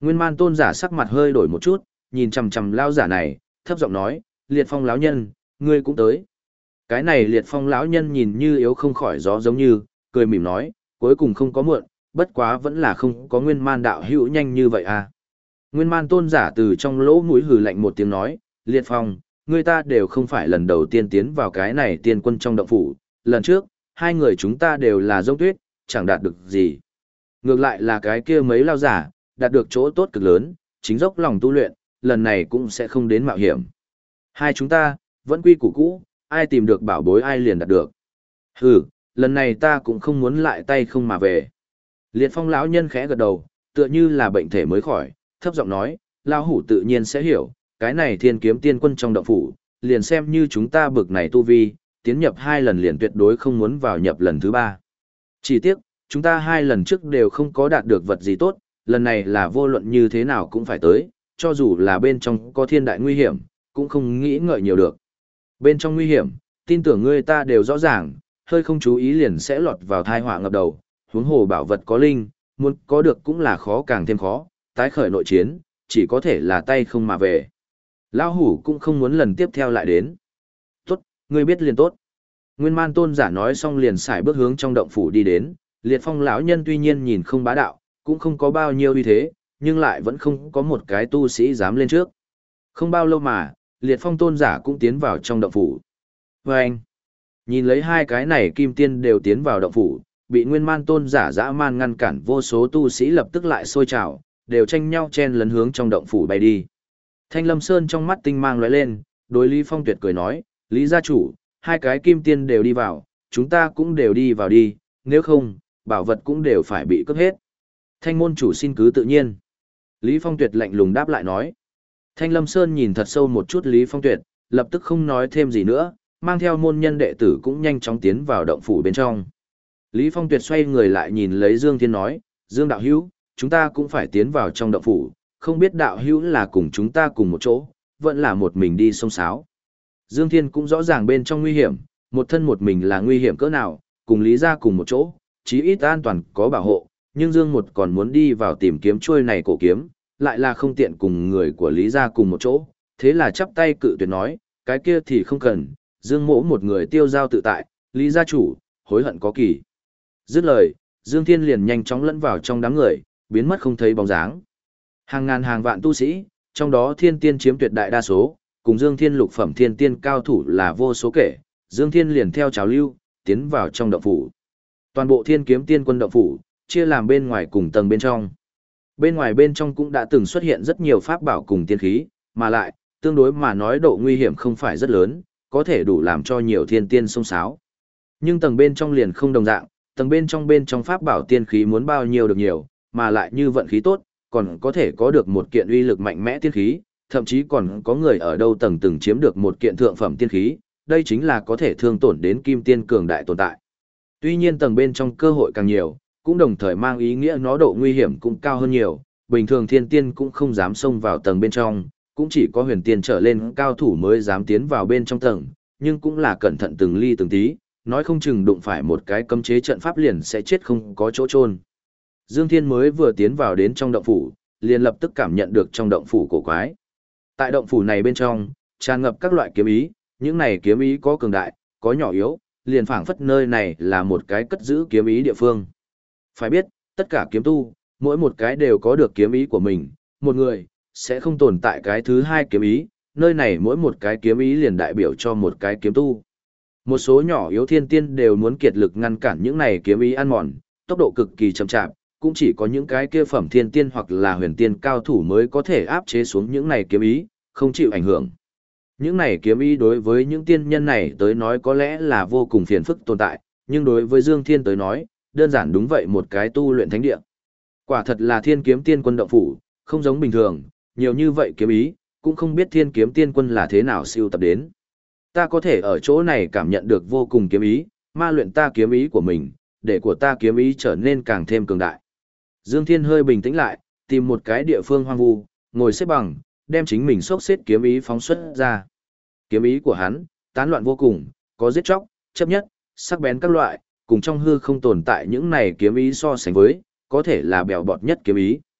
Nguyên Man tôn giả sắc mặt hơi đổi một chút, nhìn chằm chằm lão giả này, thấp giọng nói, Liệt Phong lão nhân, ngươi cũng tới. Cái này Liệt Phong lão nhân nhìn như yếu không khỏi gió giống như, cười mỉm nói, cuối cùng không có muộn, bất quá vẫn là không có Nguyên Man đạo hữu nhanh như vậy à. Nguyên Man tôn giả từ trong lỗ mũi hừ lạnh một tiếng nói, Liệt Phong, người ta đều không phải lần đầu tiên tiến vào cái này tiên quân trong động phủ, lần trước, hai người chúng ta đều là dông tuyết, chẳng đạt được gì. Ngược lại là cái kia mấy lao giả, đạt được chỗ tốt cực lớn, chính dốc lòng tu luyện, lần này cũng sẽ không đến mạo hiểm. Hai chúng ta, vẫn quy củ cũ, ai tìm được bảo bối ai liền đạt được. Hừ, lần này ta cũng không muốn lại tay không mà về. Liệt Phong lão nhân khẽ gật đầu, tựa như là bệnh thể mới khỏi, thấp giọng nói, lão hủ tự nhiên sẽ hiểu, cái này thiên kiếm tiên quân trong động phủ, liền xem như chúng ta bực này tu vi, tiến nhập 2 lần liền tuyệt đối không muốn vào nhập lần thứ 3. Chỉ tiếc, chúng ta 2 lần trước đều không có đạt được vật gì tốt, lần này là vô luận như thế nào cũng phải tới, cho dù là bên trong có thiên đại nguy hiểm, cũng không nghĩ ngợi nhiều được. Bên trong nguy hiểm, tin tưởng ngươi ta đều rõ ràng, hơi không chú ý liền sẽ lọt vào thai họa ngập đầu, huống hồ bảo vật có linh, muốn có được cũng là khó càng thêm khó, tái khởi nội chiến, chỉ có thể là tay không mà về. Lão hủ cũng không muốn lần tiếp theo lại đến. Tốt, ngươi biết liền tốt. Nguyên Man tôn giả nói xong liền xài bước hướng trong động phủ đi đến, Liệt Phong lão nhân tuy nhiên nhìn không bá đạo, cũng không có bao nhiêu uy thế, nhưng lại vẫn không có một cái tu sĩ dám lên trước. Không bao lâu mà, Liệt Phong tôn giả cũng tiến vào trong động phủ. Và anh, nhìn lấy hai cái này kim tiên đều tiến vào động phủ, bị Nguyên Man tôn giả dã man ngăn cản, vô số tu sĩ lập tức lại sôi trào, đều tranh nhau chen lấn hướng trong động phủ bay đi. Thanh Lâm Sơn trong mắt tinh mang lóe lên, đối Lý Phong Tuyệt cười nói, Lý gia chủ, hai cái kim tiên đều đi vào, chúng ta cũng đều đi vào đi, nếu không, bảo vật cũng đều phải bị cướp hết. Thanh môn chủ xin cứ tự nhiên. Lý Phong Tuyệt lạnh lùng đáp lại nói. Thanh Lâm Sơn nhìn thật sâu một chút Lý Phong Tuyệt, lập tức không nói thêm gì nữa, mang theo môn nhân đệ tử cũng nhanh chóng tiến vào động phủ bên trong. Lý Phong Tuyệt xoay người lại nhìn lấy Dương Thiên nói, Dương đạo hữu, chúng ta cũng phải tiến vào trong động phủ, không biết đạo hữu là cùng chúng ta cùng một chỗ, vẫn là một mình đi sông sáo. Dương Thiên cũng rõ ràng bên trong nguy hiểm, một thân một mình là nguy hiểm cỡ nào, cùng Lý gia cùng một chỗ, chí ít an toàn có bảo hộ, nhưng Dương một còn muốn đi vào tìm kiếm chuôi này cổ kiếm, lại là không tiện cùng người của Lý gia cùng một chỗ, thế là chắp tay cự tuyệt nói, cái kia thì không cần, Dương mỗ một người tiêu giao tự tại, Lý gia chủ, hối hận có kỳ. Dứt lời, Dương Thiên liền nhanh chóng lẫn vào trong đám người, biến mất không thấy bóng dáng. Hàng ngàn hàng vạn tu sĩ, trong đó thiên tiên chiếm tuyệt đại đa số, cùng Dương Thiên lục phẩm thiên tiên cao thủ là vô số kể, Dương Thiên liền theo trào lưu, tiến vào trong động phủ. Toàn bộ thiên kiếm tiên quân động phủ, chia làm bên ngoài cùng tầng bên trong. Bên ngoài bên trong cũng đã từng xuất hiện rất nhiều pháp bảo cùng tiên khí, mà lại, tương đối mà nói độ nguy hiểm không phải rất lớn, có thể đủ làm cho nhiều thiên tiên xông xáo. Nhưng tầng bên trong liền không đồng dạng, tầng bên trong pháp bảo tiên khí muốn bao nhiêu được nhiều, mà lại như vận khí tốt, còn có thể có được một kiện uy lực mạnh mẽ tiên khí, thậm chí còn có người ở đâu tầng từng chiếm được một kiện thượng phẩm tiên khí, đây chính là có thể thương tổn đến kim tiên cường đại tồn tại. Tuy nhiên tầng bên trong cơ hội càng nhiều, cũng đồng thời mang ý nghĩa nó độ nguy hiểm cũng cao hơn nhiều, bình thường thiên tiên cũng không dám xông vào tầng bên trong, cũng chỉ có huyền tiên trở lên cao thủ mới dám tiến vào bên trong tầng, nhưng cũng là cẩn thận từng ly từng tí, nói không chừng đụng phải một cái cấm chế trận pháp liền sẽ chết không có chỗ chôn. Dương Thiên mới vừa tiến vào đến trong động phủ, liền lập tức cảm nhận được trong động phủ cổ quái. Tại động phủ này bên trong, tràn ngập các loại kiếm ý, những này kiếm ý có cường đại, có nhỏ yếu, liền phảng phất nơi này là một cái cất giữ kiếm ý địa phương. Phải biết, tất cả kiếm tu, mỗi một cái đều có được kiếm ý của mình, một người, sẽ không tồn tại cái thứ hai kiếm ý, nơi này mỗi một cái kiếm ý liền đại biểu cho một cái kiếm tu. Một số nhỏ yếu thiên tiên đều muốn kiệt lực ngăn cản những này kiếm ý ăn mòn, tốc độ cực kỳ chậm chạp, cũng chỉ có những cái kia phẩm thiên tiên hoặc là huyền tiên cao thủ mới có thể áp chế xuống những này kiếm ý, không chịu ảnh hưởng. Những này kiếm ý đối với những tiên nhân này tới nói có lẽ là vô cùng phiền phức tồn tại, nhưng đối với Dương Thiên tới nói, đơn giản đúng vậy một cái tu luyện thánh địa. Quả thật là thiên kiếm tiên quân động phủ, không giống bình thường, nhiều như vậy kiếm ý, cũng không biết thiên kiếm tiên quân là thế nào siêu tập đến. Ta có thể ở chỗ này cảm nhận được vô cùng kiếm ý, ma luyện ta kiếm ý của mình, để của ta kiếm ý trở nên càng thêm cường đại. Dương Thiên hơi bình tĩnh lại, tìm một cái địa phương hoang vu, ngồi xếp bằng, đem chính mình xốc xếp kiếm ý phóng xuất ra. Kiếm ý của hắn, tán loạn vô cùng, có giết chóc, chấp nhất, sắc bén các loại, cùng trong hư không tồn tại những này kiếm ý so sánh với, có thể là bèo bọt nhất kiếm ý.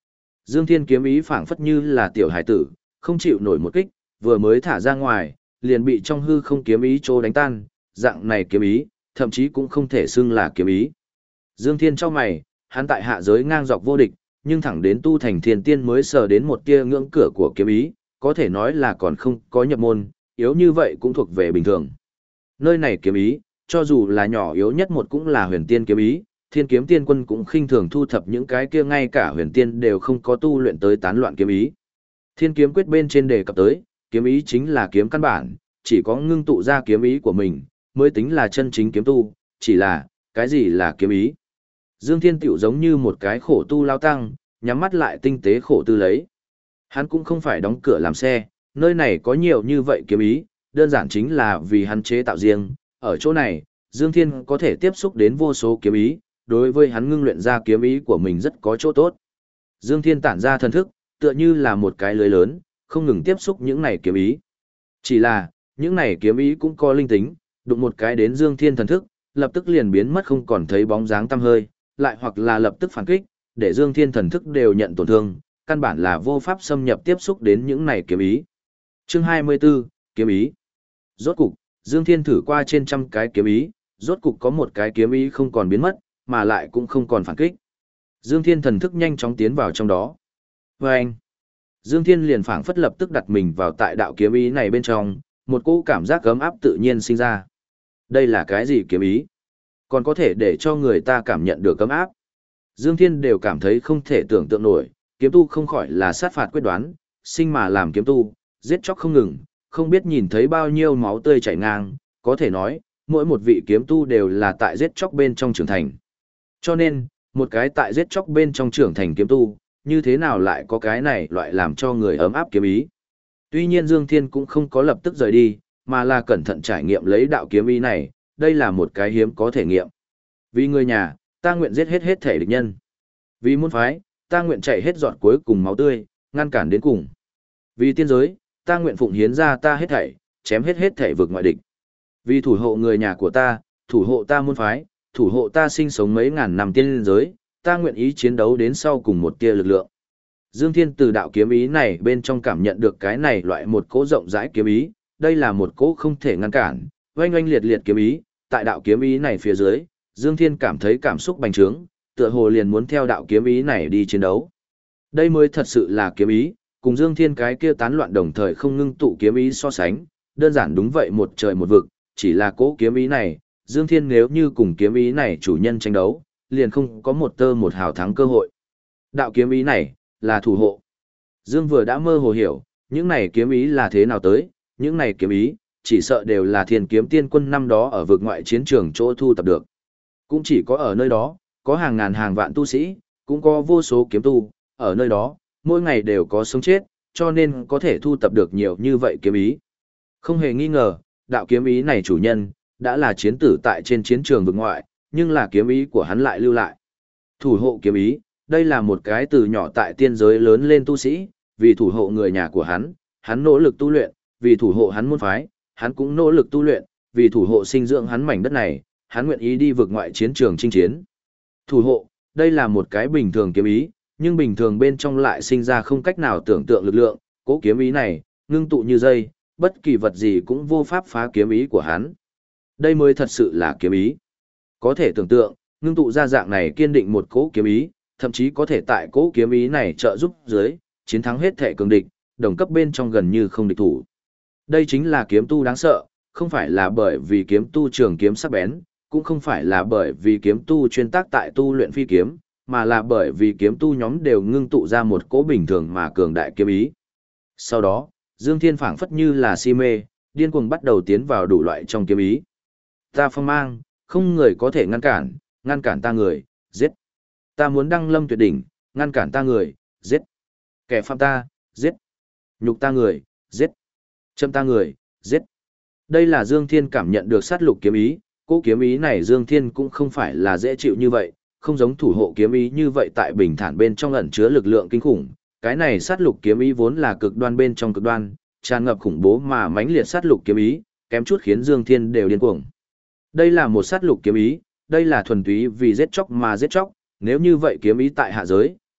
Dương Thiên kiếm ý phảng phất như là tiểu hải tử, không chịu nổi một kích, vừa mới thả ra ngoài, liền bị trong hư không kiếm ý trô đánh tan, dạng này kiếm ý, thậm chí cũng không thể xưng là kiếm ý. Dương Thiên chau mày, hắn tại hạ giới ngang dọc vô địch, nhưng thẳng đến tu thành thiên tiên mới sờ đến một tia ngưỡng cửa của kiếm ý, có thể nói là còn không có nhập môn, yếu như vậy cũng thuộc về bình thường. Nơi này kiếm ý, cho dù là nhỏ yếu nhất một cũng là huyền tiên kiếm ý, thiên kiếm tiên quân cũng khinh thường thu thập những cái kia ngay cả huyền tiên đều không có tu luyện tới tán loạn kiếm ý. Thiên kiếm quyết bên trên đề cập tới, kiếm ý chính là kiếm căn bản, chỉ có ngưng tụ ra kiếm ý của mình, mới tính là chân chính kiếm tu, chỉ là, cái gì là kiếm ý? Dương Thiên tiểu giống như một cái khổ tu lao tăng, nhắm mắt lại tinh tế khổ tư lấy. Hắn cũng không phải đóng cửa làm xe, nơi này có nhiều như vậy kiếm ý, đơn giản chính là vì hắn chế tạo riêng, ở chỗ này, Dương Thiên có thể tiếp xúc đến vô số kiếm ý, đối với hắn ngưng luyện ra kiếm ý của mình rất có chỗ tốt. Dương Thiên tản ra thần thức, tựa như là một cái lưới lớn, không ngừng tiếp xúc những này kiếm ý. Chỉ là, những này kiếm ý cũng có linh tính, đụng một cái đến Dương Thiên thần thức, lập tức liền biến mất không còn thấy bóng dáng tăm hơi, lại hoặc là lập tức phản kích, để Dương Thiên thần thức đều nhận tổn thương, căn bản là vô pháp xâm nhập tiếp xúc đến những này kiếm ý. Chương 24, kiếm ý. Rốt cục, Dương Thiên thử qua trên trăm cái kiếm ý, rốt cục có một cái kiếm ý không còn biến mất, mà lại cũng không còn phản kích. Dương Thiên thần thức nhanh chóng tiến vào trong đó. Và anh, Dương Thiên liền phảng phất lập tức đặt mình vào tại đạo kiếm ý này bên trong, một cỗ cảm giác ấm áp tự nhiên sinh ra. Đây là cái gì kiếm ý? Còn có thể để cho người ta cảm nhận được ấm áp. Dương Thiên đều cảm thấy không thể tưởng tượng nổi, kiếm tu không khỏi là sát phạt quyết đoán, sinh mà làm kiếm tu, giết chóc không ngừng, không biết nhìn thấy bao nhiêu máu tươi chảy ngang, có thể nói, mỗi một vị kiếm tu đều là tại giết chóc bên trong trưởng thành. Cho nên, một cái tại giết chóc bên trong trưởng thành kiếm tu, như thế nào lại có cái này loại làm cho người ấm áp kiếm ý. Tuy nhiên Dương Thiên cũng không có lập tức rời đi, mà là cẩn thận trải nghiệm lấy đạo kiếm ý này, đây là một cái hiếm có thể nghiệm. Vì người nhà, ta nguyện giết hết thể địch nhân. Vì môn phái, ta nguyện chạy hết giọt cuối cùng máu tươi, ngăn cản đến cùng. Vì tiên giới, ta nguyện phụng hiến ra ta hết thảy, chém hết thảy vực ngoại địch. Vì thủ hộ người nhà của ta, thủ hộ ta môn phái, thủ hộ ta sinh sống mấy ngàn năm tiên giới, ta nguyện ý chiến đấu đến sau cùng một tia lực lượng. Dương Thiên từ đạo kiếm ý này bên trong cảm nhận được cái này loại một cỗ rộng rãi kiếm ý, đây là một cỗ không thể ngăn cản, oanh oanh liệt liệt kiếm ý, tại đạo kiếm ý này phía dưới, Dương Thiên cảm thấy cảm xúc bành trướng, tựa hồ liền muốn theo đạo kiếm ý này đi chiến đấu. Đây mới thật sự là kiếm ý, cùng Dương Thiên cái kia tán loạn đồng thời không ngưng tụ kiếm ý so sánh, đơn giản đúng vậy một trời một vực, chỉ là cỗ kiếm ý này, Dương Thiên nếu như cùng kiếm ý này chủ nhân tranh đấu, liền không có một tơ một hào thắng cơ hội. Đạo kiếm ý này, là thủ hộ. Dương vừa đã mơ hồ hiểu, những này kiếm ý là thế nào tới, những này kiếm ý, chỉ sợ đều là Thiên Kiếm Tiên Quân năm đó ở vực ngoại chiến trường chỗ thu tập được. Cũng chỉ có ở nơi đó, có hàng ngàn hàng vạn tu sĩ, cũng có vô số kiếm tu, ở nơi đó, mỗi ngày đều có sống chết, cho nên có thể thu tập được nhiều như vậy kiếm ý. Không hề nghi ngờ, đạo kiếm ý này chủ nhân, đã là chiến tử tại trên chiến trường vực ngoại, nhưng là kiếm ý của hắn lại lưu lại. Thủ hộ kiếm ý, đây là một cái từ nhỏ tại tiên giới lớn lên tu sĩ, vì thủ hộ người nhà của hắn nỗ lực tu luyện, vì thủ hộ hắn môn phái, hắn cũng nỗ lực tu luyện, vì thủ hộ sinh dưỡng hắn mảnh đất này, hắn nguyện ý đi vực ngoại chiến trường chinh chiến. Thủ hộ, đây là một cái bình thường kiếm ý, nhưng bình thường bên trong lại sinh ra không cách nào tưởng tượng lực lượng, cố kiếm ý này, ngưng tụ như dây, bất kỳ vật gì cũng vô pháp phá kiếm ý của hắn. Đây mới thật sự là kiếm ý. Có thể tưởng tượng, ngưng tụ ra dạng này kiên định một cố kiếm ý, thậm chí có thể tại cố kiếm ý này trợ giúp dưới, chiến thắng hết thể cường địch, đồng cấp bên trong gần như không địch thủ. Đây chính là kiếm tu đáng sợ, không phải là bởi vì kiếm tu trường kiếm sắc bén, cũng không phải là bởi vì kiếm tu chuyên tác tại tu luyện phi kiếm, mà là bởi vì kiếm tu nhóm đều ngưng tụ ra một cỗ bình thường mà cường đại kiếm ý. Sau đó, Dương Thiên phảng phất như là si mê, điên cuồng bắt đầu tiến vào đủ loại trong kiếm ý. Ta phong mang, không người có thể ngăn cản ta người, giết. Ta muốn đăng lâm tuyệt đỉnh, ngăn cản ta người, giết. Kẻ phạm ta, giết. Nhục ta người, giết. Châm ta người, giết. Đây là Dương Thiên cảm nhận được sát lục kiếm ý, cỗ kiếm ý này Dương Thiên cũng không phải là dễ chịu như vậy, không giống thủ hộ kiếm ý như vậy tại bình thản bên trong ẩn chứa lực lượng kinh khủng. Cái này sát lục kiếm ý vốn là cực đoan bên trong cực đoan, tràn ngập khủng bố mà mãnh liệt sát lục kiếm ý, kém chút khiến Dương Thiên đều điên cuồng. Đây là một sát lục kiếm ý, đây là thuần túy vì giết chóc mà giết chóc, nếu như vậy kiếm ý tại hạ giới,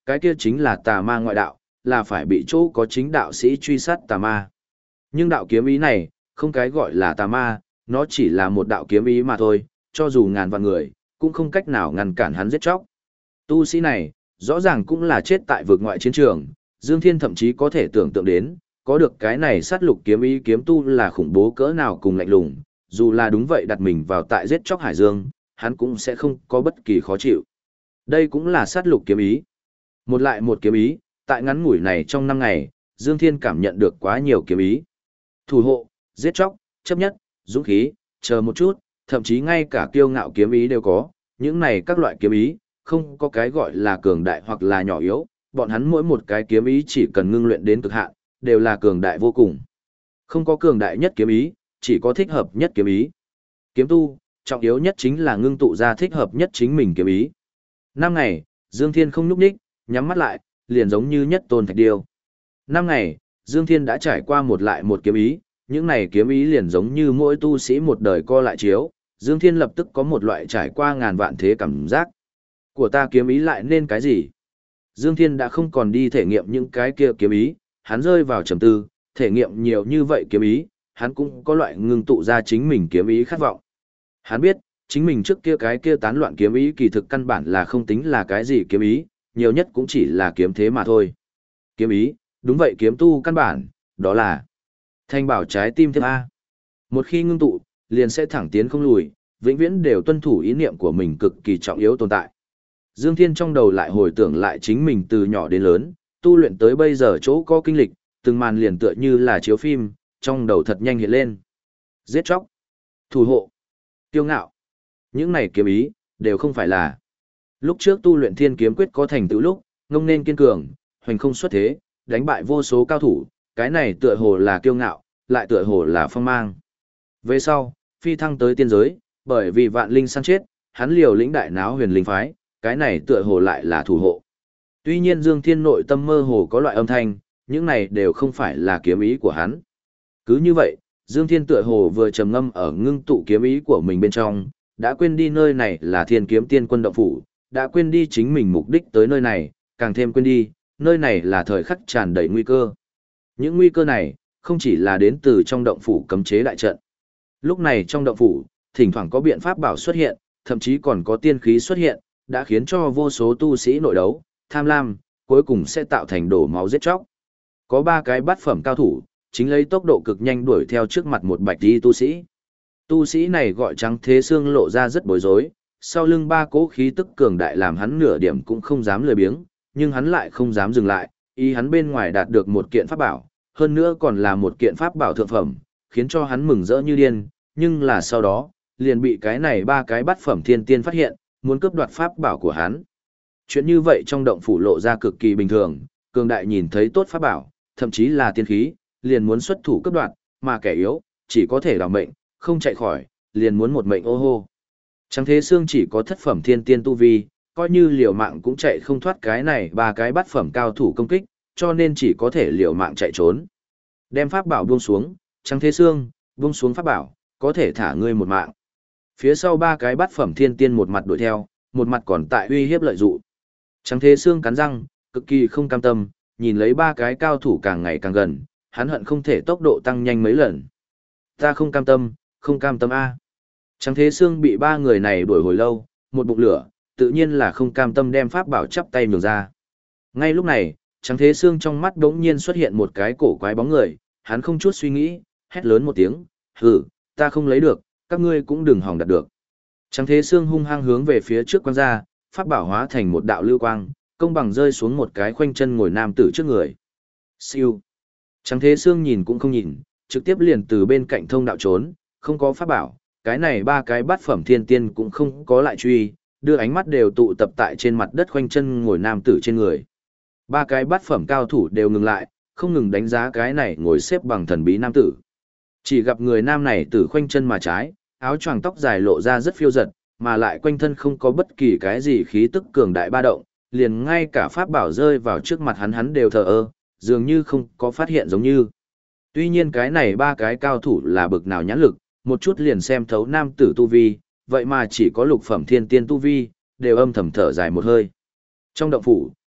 cái kia chính là tà ma ngoại đạo, là phải bị chỗ có chính đạo sĩ truy sát tà ma. Nhưng đạo kiếm ý này, không cái gọi là tà ma, nó chỉ là một đạo kiếm ý mà thôi, cho dù ngàn vạn người, cũng không cách nào ngăn cản hắn giết chóc. Tu sĩ này, rõ ràng cũng là chết tại vực ngoại chiến trường, Dương Thiên thậm chí có thể tưởng tượng đến, có được cái này sát lục kiếm ý kiếm tu là khủng bố cỡ nào cùng lạnh lùng, dù là đúng vậy đặt mình vào tại giết chóc Hải Dương, hắn cũng sẽ không có bất kỳ khó chịu. Đây cũng là sát lục kiếm ý. Một lại một kiếm ý, tại ngắn ngủi này trong 5 ngày, Dương Thiên cảm nhận được quá nhiều kiếm ý. Thủ hộ, giết chóc, chấp nhất, dũng khí, chờ một chút, thậm chí ngay cả kiêu ngạo kiếm ý đều có, những này các loại kiếm ý, không có cái gọi là cường đại hoặc là nhỏ yếu, bọn hắn mỗi một cái kiếm ý chỉ cần ngưng luyện đến cực hạn, đều là cường đại vô cùng. Không có cường đại nhất kiếm ý, chỉ có thích hợp nhất kiếm ý. Kiếm tu, trọng yếu nhất chính là ngưng tụ ra thích hợp nhất chính mình kiếm ý. 5 ngày, Dương Thiên không nhúc nhích, nhắm mắt lại, liền giống như nhất tôn thạch điêu. 5 ngày, Dương Thiên đã trải qua một lại một kiếm ý, những này kiếm ý liền giống như mỗi tu sĩ một đời co lại chiếu, Dương Thiên lập tức có một loại trải qua ngàn vạn thế cảm giác. Của ta kiếm ý lại nên cái gì? Dương Thiên đã không còn đi thể nghiệm những cái kia kiếm ý, hắn rơi vào trầm tư, thể nghiệm nhiều như vậy kiếm ý, hắn cũng có loại ngưng tụ ra chính mình kiếm ý khát vọng. Hắn biết, chính mình trước kia cái kia tán loạn kiếm ý kỳ thực căn bản là không tính là cái gì kiếm ý, nhiều nhất cũng chỉ là kiếm thế mà thôi. Kiếm ý, đúng vậy kiếm tu căn bản, đó là thanh bảo trái tim thiếp A. Một khi ngưng tụ, liền sẽ thẳng tiến không lùi, vĩnh viễn đều tuân thủ ý niệm của mình cực kỳ trọng yếu tồn tại. Dương Thiên trong đầu lại hồi tưởng lại chính mình từ nhỏ đến lớn, tu luyện tới bây giờ chỗ có kinh lịch, từng màn liền tựa như là chiếu phim, trong đầu thật nhanh hiện lên. Giết chóc, thủ hộ, kiêu ngạo. Những này kiếm ý, đều không phải là. Lúc trước tu luyện thiên kiếm quyết có thành tựu lúc, ngông nên kiên cường, hoành không xuất thế, đánh bại vô số cao thủ, cái này tựa hồ là kiêu ngạo, lại tựa hồ là phong mang. Về sau, phi thăng tới tiên giới, bởi vì vạn linh săn chết, hắn liều lĩnh đại náo huyền linh phái, cái này tựa hồ lại là thủ hộ. Tuy nhiên Dương Thiên nội tâm mơ hồ có loại âm thanh, những này đều không phải là kiếm ý của hắn. Cứ như vậy, Dương Thiên tựa hồ vừa trầm ngâm ở ngưng tụ kiếm ý của mình bên trong, đã quên đi nơi này là Thiên Kiếm Tiên Quân động phủ, đã quên đi chính mình mục đích tới nơi này, càng thêm quên đi, nơi này là thời khắc tràn đầy nguy cơ. Những nguy cơ này, không chỉ là đến từ trong động phủ cấm chế đại trận. Lúc này trong động phủ, thỉnh thoảng có biện pháp bảo xuất hiện, thậm chí còn có tiên khí xuất hiện, đã khiến cho vô số tu sĩ nội đấu, tham lam, cuối cùng sẽ tạo thành đổ máu giết chóc. Có 3 cái bát phẩm cao thủ, chính lấy tốc độ cực nhanh đuổi theo trước mặt một bạch y tu sĩ. Tu sĩ này gọi Trắng Thế Sương lộ ra rất bối rối, sau lưng 3 cỗ khí tức cường đại làm hắn nửa điểm cũng không dám lười biếng, nhưng hắn lại không dám dừng lại, ý hắn bên ngoài đạt được một kiện pháp bảo, hơn nữa còn là một kiện pháp bảo thượng phẩm, khiến cho hắn mừng rỡ như điên, nhưng là sau đó, liền bị cái này 3 cái bát phẩm thiên tiên phát hiện, muốn cướp đoạt pháp bảo của hắn. Chuyện như vậy trong động phủ lộ ra cực kỳ bình thường, cường đại nhìn thấy tốt pháp bảo, thậm chí là tiên khí, liền muốn xuất thủ cướp đoạt, mà kẻ yếu, chỉ có thể đảm mệnh, không chạy khỏi, liền muốn một mệnh ô hô. Trắng Thế Sương chỉ có thất phẩm thiên tiên tu vi, coi như liều mạng cũng chạy không thoát cái này 3 cái bát phẩm cao thủ công kích, cho nên chỉ có thể liều mạng chạy trốn. Đem pháp bảo buông xuống, Trắng Thế Sương, buông xuống pháp bảo, có thể thả ngươi một mạng. Phía sau 3 cái bát phẩm thiên tiên một mặt đuổi theo, một mặt còn tại uy hiếp lợi dụ. Trắng Thế Sương cắn răng, cực kỳ không cam tâm, nhìn lấy 3 cái cao thủ càng ngày càng gần, hắn hận không thể tốc độ tăng nhanh mấy lần. Ta không cam tâm, không cam tâm a. Trắng Thế Sương bị 3 người này đuổi hồi lâu, một bụng lửa, tự nhiên là không cam tâm đem pháp bảo chắp tay nhường ra. Ngay lúc này, Trắng Thế Sương trong mắt đống nhiên xuất hiện một cái cổ quái bóng người, hắn không chút suy nghĩ, hét lớn một tiếng, hừ, ta không lấy được, các ngươi cũng đừng hòng đạt được. Trắng Thế Sương hung hăng hướng về phía trước quăng ra, pháp bảo hóa thành một đạo lưu quang, công bằng rơi xuống một cái khoanh chân ngồi nam tử trước người. Siêu. Trắng Thế Sương nhìn cũng không nhìn, trực tiếp liền từ bên cạnh thông đạo trốn, không có pháp bảo, cái này 3 cái bát phẩm thiên tiên cũng không có lại truy, đưa ánh mắt đều tụ tập tại trên mặt đất khoanh chân ngồi nam tử trên người. 3 cái bát phẩm cao thủ đều ngừng lại, không ngừng đánh giá cái này ngồi xếp bằng thần bí nam tử. Chỉ gặp người nam này từ khoanh chân mà trái, áo choàng tóc dài lộ ra rất phiêu dật, mà lại quanh thân không có bất kỳ cái gì khí tức cường đại ba động, liền ngay cả pháp bảo rơi vào trước mặt hắn đều thờ ơ, dường như không có phát hiện giống như. Tuy nhiên cái này 3 cái cao thủ là bực nào nhãn lực, một chút liền xem thấu nam tử tu vi, vậy mà chỉ có lục phẩm thiên tiên tu vi, đều âm thầm thở dài một hơi. Trong động phủ,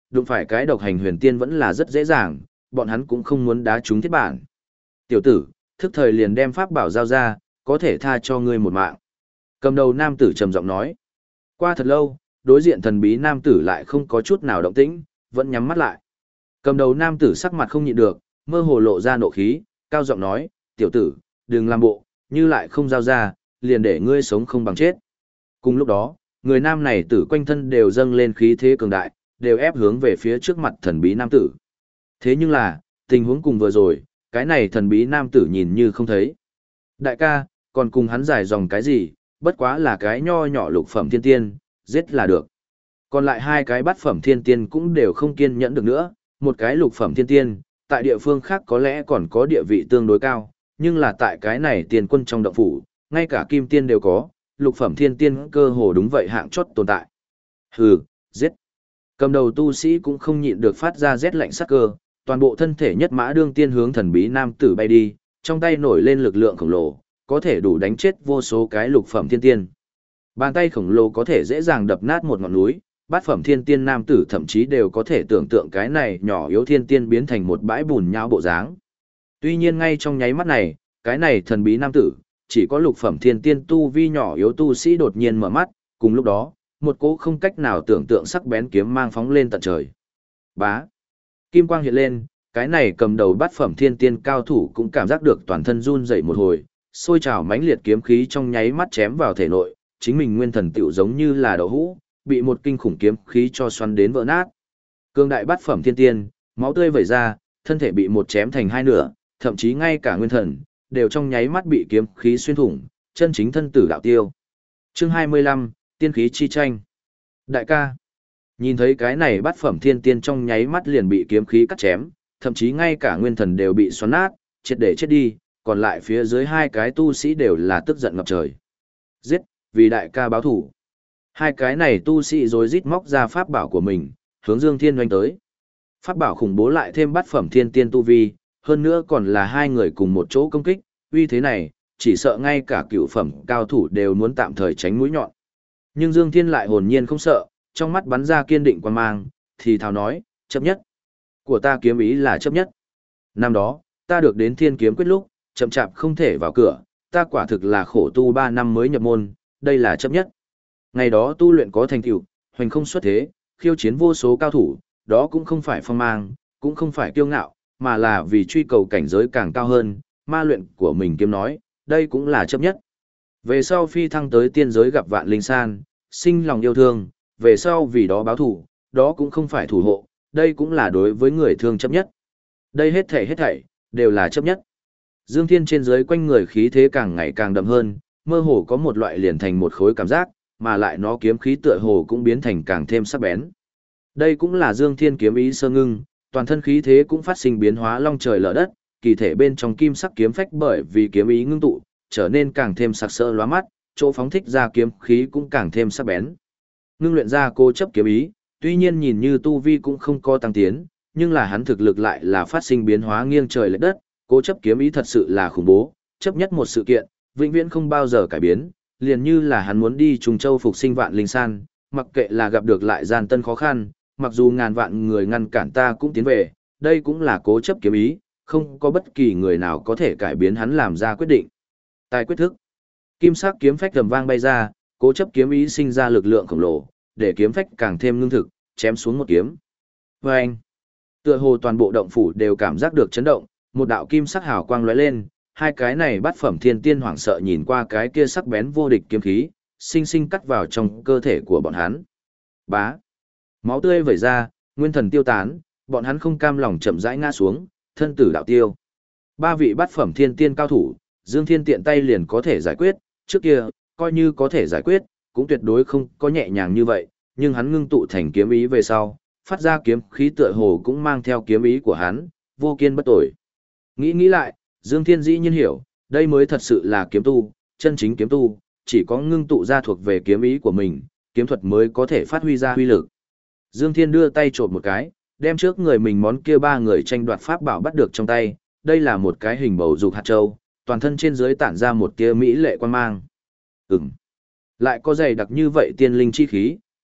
đụng phải cái độc hành huyền tiên vẫn là rất dễ dàng, bọn hắn cũng không muốn đá trúng thiết bản. Tiểu tử, thức thời liền đem pháp bảo giao ra, có thể tha cho ngươi một mạng. Cầm đầu nam tử trầm giọng nói. Qua thật lâu, đối diện thần bí nam tử lại không có chút nào động tĩnh, vẫn nhắm mắt lại. Cầm đầu nam tử sắc mặt không nhịn được, mơ hồ lộ ra nộ khí, cao giọng nói, tiểu tử, đừng làm bộ, như lại không giao ra, liền để ngươi sống không bằng chết. Cùng lúc đó, người nam này tử quanh thân đều dâng lên khí thế cường đại, đều ép hướng về phía trước mặt thần bí nam tử. Thế nhưng là, tình huống cùng vừa rồi, cái này thần bí nam tử nhìn như không thấy. Đại ca, còn cùng hắn giải dòng cái gì, bất quá là cái nho nhỏ lục phẩm thiên tiên, giết là được. Còn lại hai cái bát phẩm thiên tiên cũng đều không kiên nhẫn được nữa, một cái lục phẩm thiên tiên, tại địa phương khác có lẽ còn có địa vị tương đối cao, nhưng là tại cái này tiền quân trong động phủ, ngay cả kim tiên đều có, lục phẩm thiên tiên cơ hồ đúng vậy hạng chót tồn tại. Hừ, giết. Cầm đầu tu sĩ cũng không nhịn được phát ra rét lạnh sắc cơ, toàn bộ thân thể nhất mã đương tiên hướng thần bí nam tử bay đi, trong tay nổi lên lực lượng khổng lồ, có thể đủ đánh chết vô số cái lục phẩm thiên tiên. Bàn tay khổng lồ có thể dễ dàng đập nát một ngọn núi, bát phẩm thiên tiên nam tử thậm chí đều có thể tưởng tượng cái này nhỏ yếu thiên tiên biến thành một bãi bùn nhão bộ dáng. Tuy nhiên ngay trong nháy mắt này, cái này thần bí nam tử, chỉ có lục phẩm thiên tiên tu vi nhỏ yếu tu sĩ đột nhiên mở mắt, cùng lúc đó, một cỗ không cách nào tưởng tượng sắc bén kiếm mang phóng lên tận trời. Bá. Kim quang hiện lên, cái này cầm đầu bát phẩm thiên tiên cao thủ cũng cảm giác được toàn thân run rẩy một hồi, sôi trào mãnh liệt kiếm khí trong nháy mắt chém vào thể nội, chính mình nguyên thần tựu giống như là đậu hũ, bị một kinh khủng kiếm khí cho xoắn đến vỡ nát. Cương đại bát phẩm thiên tiên, máu tươi vẩy ra, thân thể bị một chém thành hai nửa, thậm chí ngay cả nguyên thần đều trong nháy mắt bị kiếm khí xuyên thủng, chân chính thân tử đạo tiêu. Chương 25, tiên khí chi tranh. Đại ca, nhìn thấy cái này bát phẩm thiên tiên trong nháy mắt liền bị kiếm khí cắt chém, thậm chí ngay cả nguyên thần đều bị xoắn nát, triệt để chết đi, còn lại phía dưới hai cái tu sĩ đều là tức giận ngập trời. Giết, vì đại ca báo thủ. Hai cái này tu sĩ rồi rít móc ra pháp bảo của mình, hướng Dương Thiên doanh tới. Pháp bảo khủng bố lại thêm bát phẩm thiên tiên tu vi, hơn nữa còn là hai người cùng một chỗ công kích, uy thế này, chỉ sợ ngay cả cựu phẩm cao thủ đều muốn tạm thời tránh mũi nhọn. Nhưng Dương Thiên lại hồn nhiên không sợ, trong mắt bắn ra kiên định quan mang, thì thào nói, chấp nhất. Của ta kiếm ý là chấp nhất. Năm đó, ta được đến thiên kiếm quyết lúc, chậm chạp không thể vào cửa, ta quả thực là khổ tu 3 năm mới nhập môn, đây là chấp nhất. Ngày đó tu luyện có thành tựu, hoành không xuất thế, khiêu chiến vô số cao thủ, đó cũng không phải phong mang, cũng không phải kiêu ngạo, mà là vì truy cầu cảnh giới càng cao hơn, ma luyện của mình kiếm nói, đây cũng là chấp nhất. Về sau phi thăng tới tiên giới gặp Vạn Linh San, sinh lòng yêu thương, về sau vì đó báo thủ, đó cũng không phải thủ hộ, đây cũng là đối với người thương chấp nhất. Đây hết thảy, đều là chấp nhất. Dương Thiên trên dưới quanh người khí thế càng ngày càng đậm hơn, mơ hồ có một loại liền thành một khối cảm giác, mà lại nó kiếm khí tựa hồ cũng biến thành càng thêm sắc bén. Đây cũng là Dương Thiên kiếm ý sơ ngưng, toàn thân khí thế cũng phát sinh biến hóa long trời lở đất, kỳ thể bên trong kim sắc kiếm phách bởi vì kiếm ý ngưng tụ, trở nên càng thêm sặc sỡ lóa mắt, chỗ phóng thích ra kiếm khí cũng càng thêm sắc bén. Ngưng luyện ra cố chấp kiếm ý, tuy nhiên nhìn như tu vi cũng không có tăng tiến, nhưng là hắn thực lực lại là phát sinh biến hóa nghiêng trời lệch đất, cố chấp kiếm ý thật sự là khủng bố, chấp nhất một sự kiện, vĩnh viễn không bao giờ cải biến, liền như là hắn muốn đi Trùng Châu phục sinh Vạn Linh San, mặc kệ là gặp được lại gian tân khó khăn, mặc dù ngàn vạn người ngăn cản ta cũng tiến về, đây cũng là cố chấp kiếm ý, không có bất kỳ người nào có thể cải biến hắn làm ra quyết định. Tài quyết thức. Kim sắc kiếm phách gầm vang bay ra, cố chấp kiếm ý sinh ra lực lượng khổng lồ, để kiếm phách càng thêm ngưng thực, chém xuống một kiếm. Vâng! Tựa hồ toàn bộ động phủ đều cảm giác được chấn động, một đạo kim sắc hào quang lóe lên, hai cái này bát phẩm thiên tiên hoảng sợ nhìn qua cái kia sắc bén vô địch kiếm khí, sinh sinh cắt vào trong cơ thể của bọn hắn. Bá! Máu tươi vẩy ra, nguyên thần tiêu tán, bọn hắn không cam lòng chậm rãi ngã xuống, thân tử đạo tiêu. Ba vị bát phẩm thiên tiên cao thủ, Dương Thiên tiện tay liền có thể giải quyết, trước kia, coi như có thể giải quyết, cũng tuyệt đối không có nhẹ nhàng như vậy, nhưng hắn ngưng tụ thành kiếm ý về sau, phát ra kiếm khí tựa hồ cũng mang theo kiếm ý của hắn, vô kiên bất tồi. Nghĩ lại, Dương Thiên dĩ nhiên hiểu, đây mới thật sự là kiếm tu, chân chính kiếm tu, chỉ có ngưng tụ ra thuộc về kiếm ý của mình, kiếm thuật mới có thể phát huy ra huy lực. Dương Thiên đưa tay chộp một cái, đem trước người mình món kia ba người tranh đoạt pháp bảo bắt được trong tay, đây là một cái hình bầu dục hạt châu, toàn thân trên dưới tản ra một tia mỹ lệ quan mang. Lại có dày đặc như vậy tiên linh chi khí,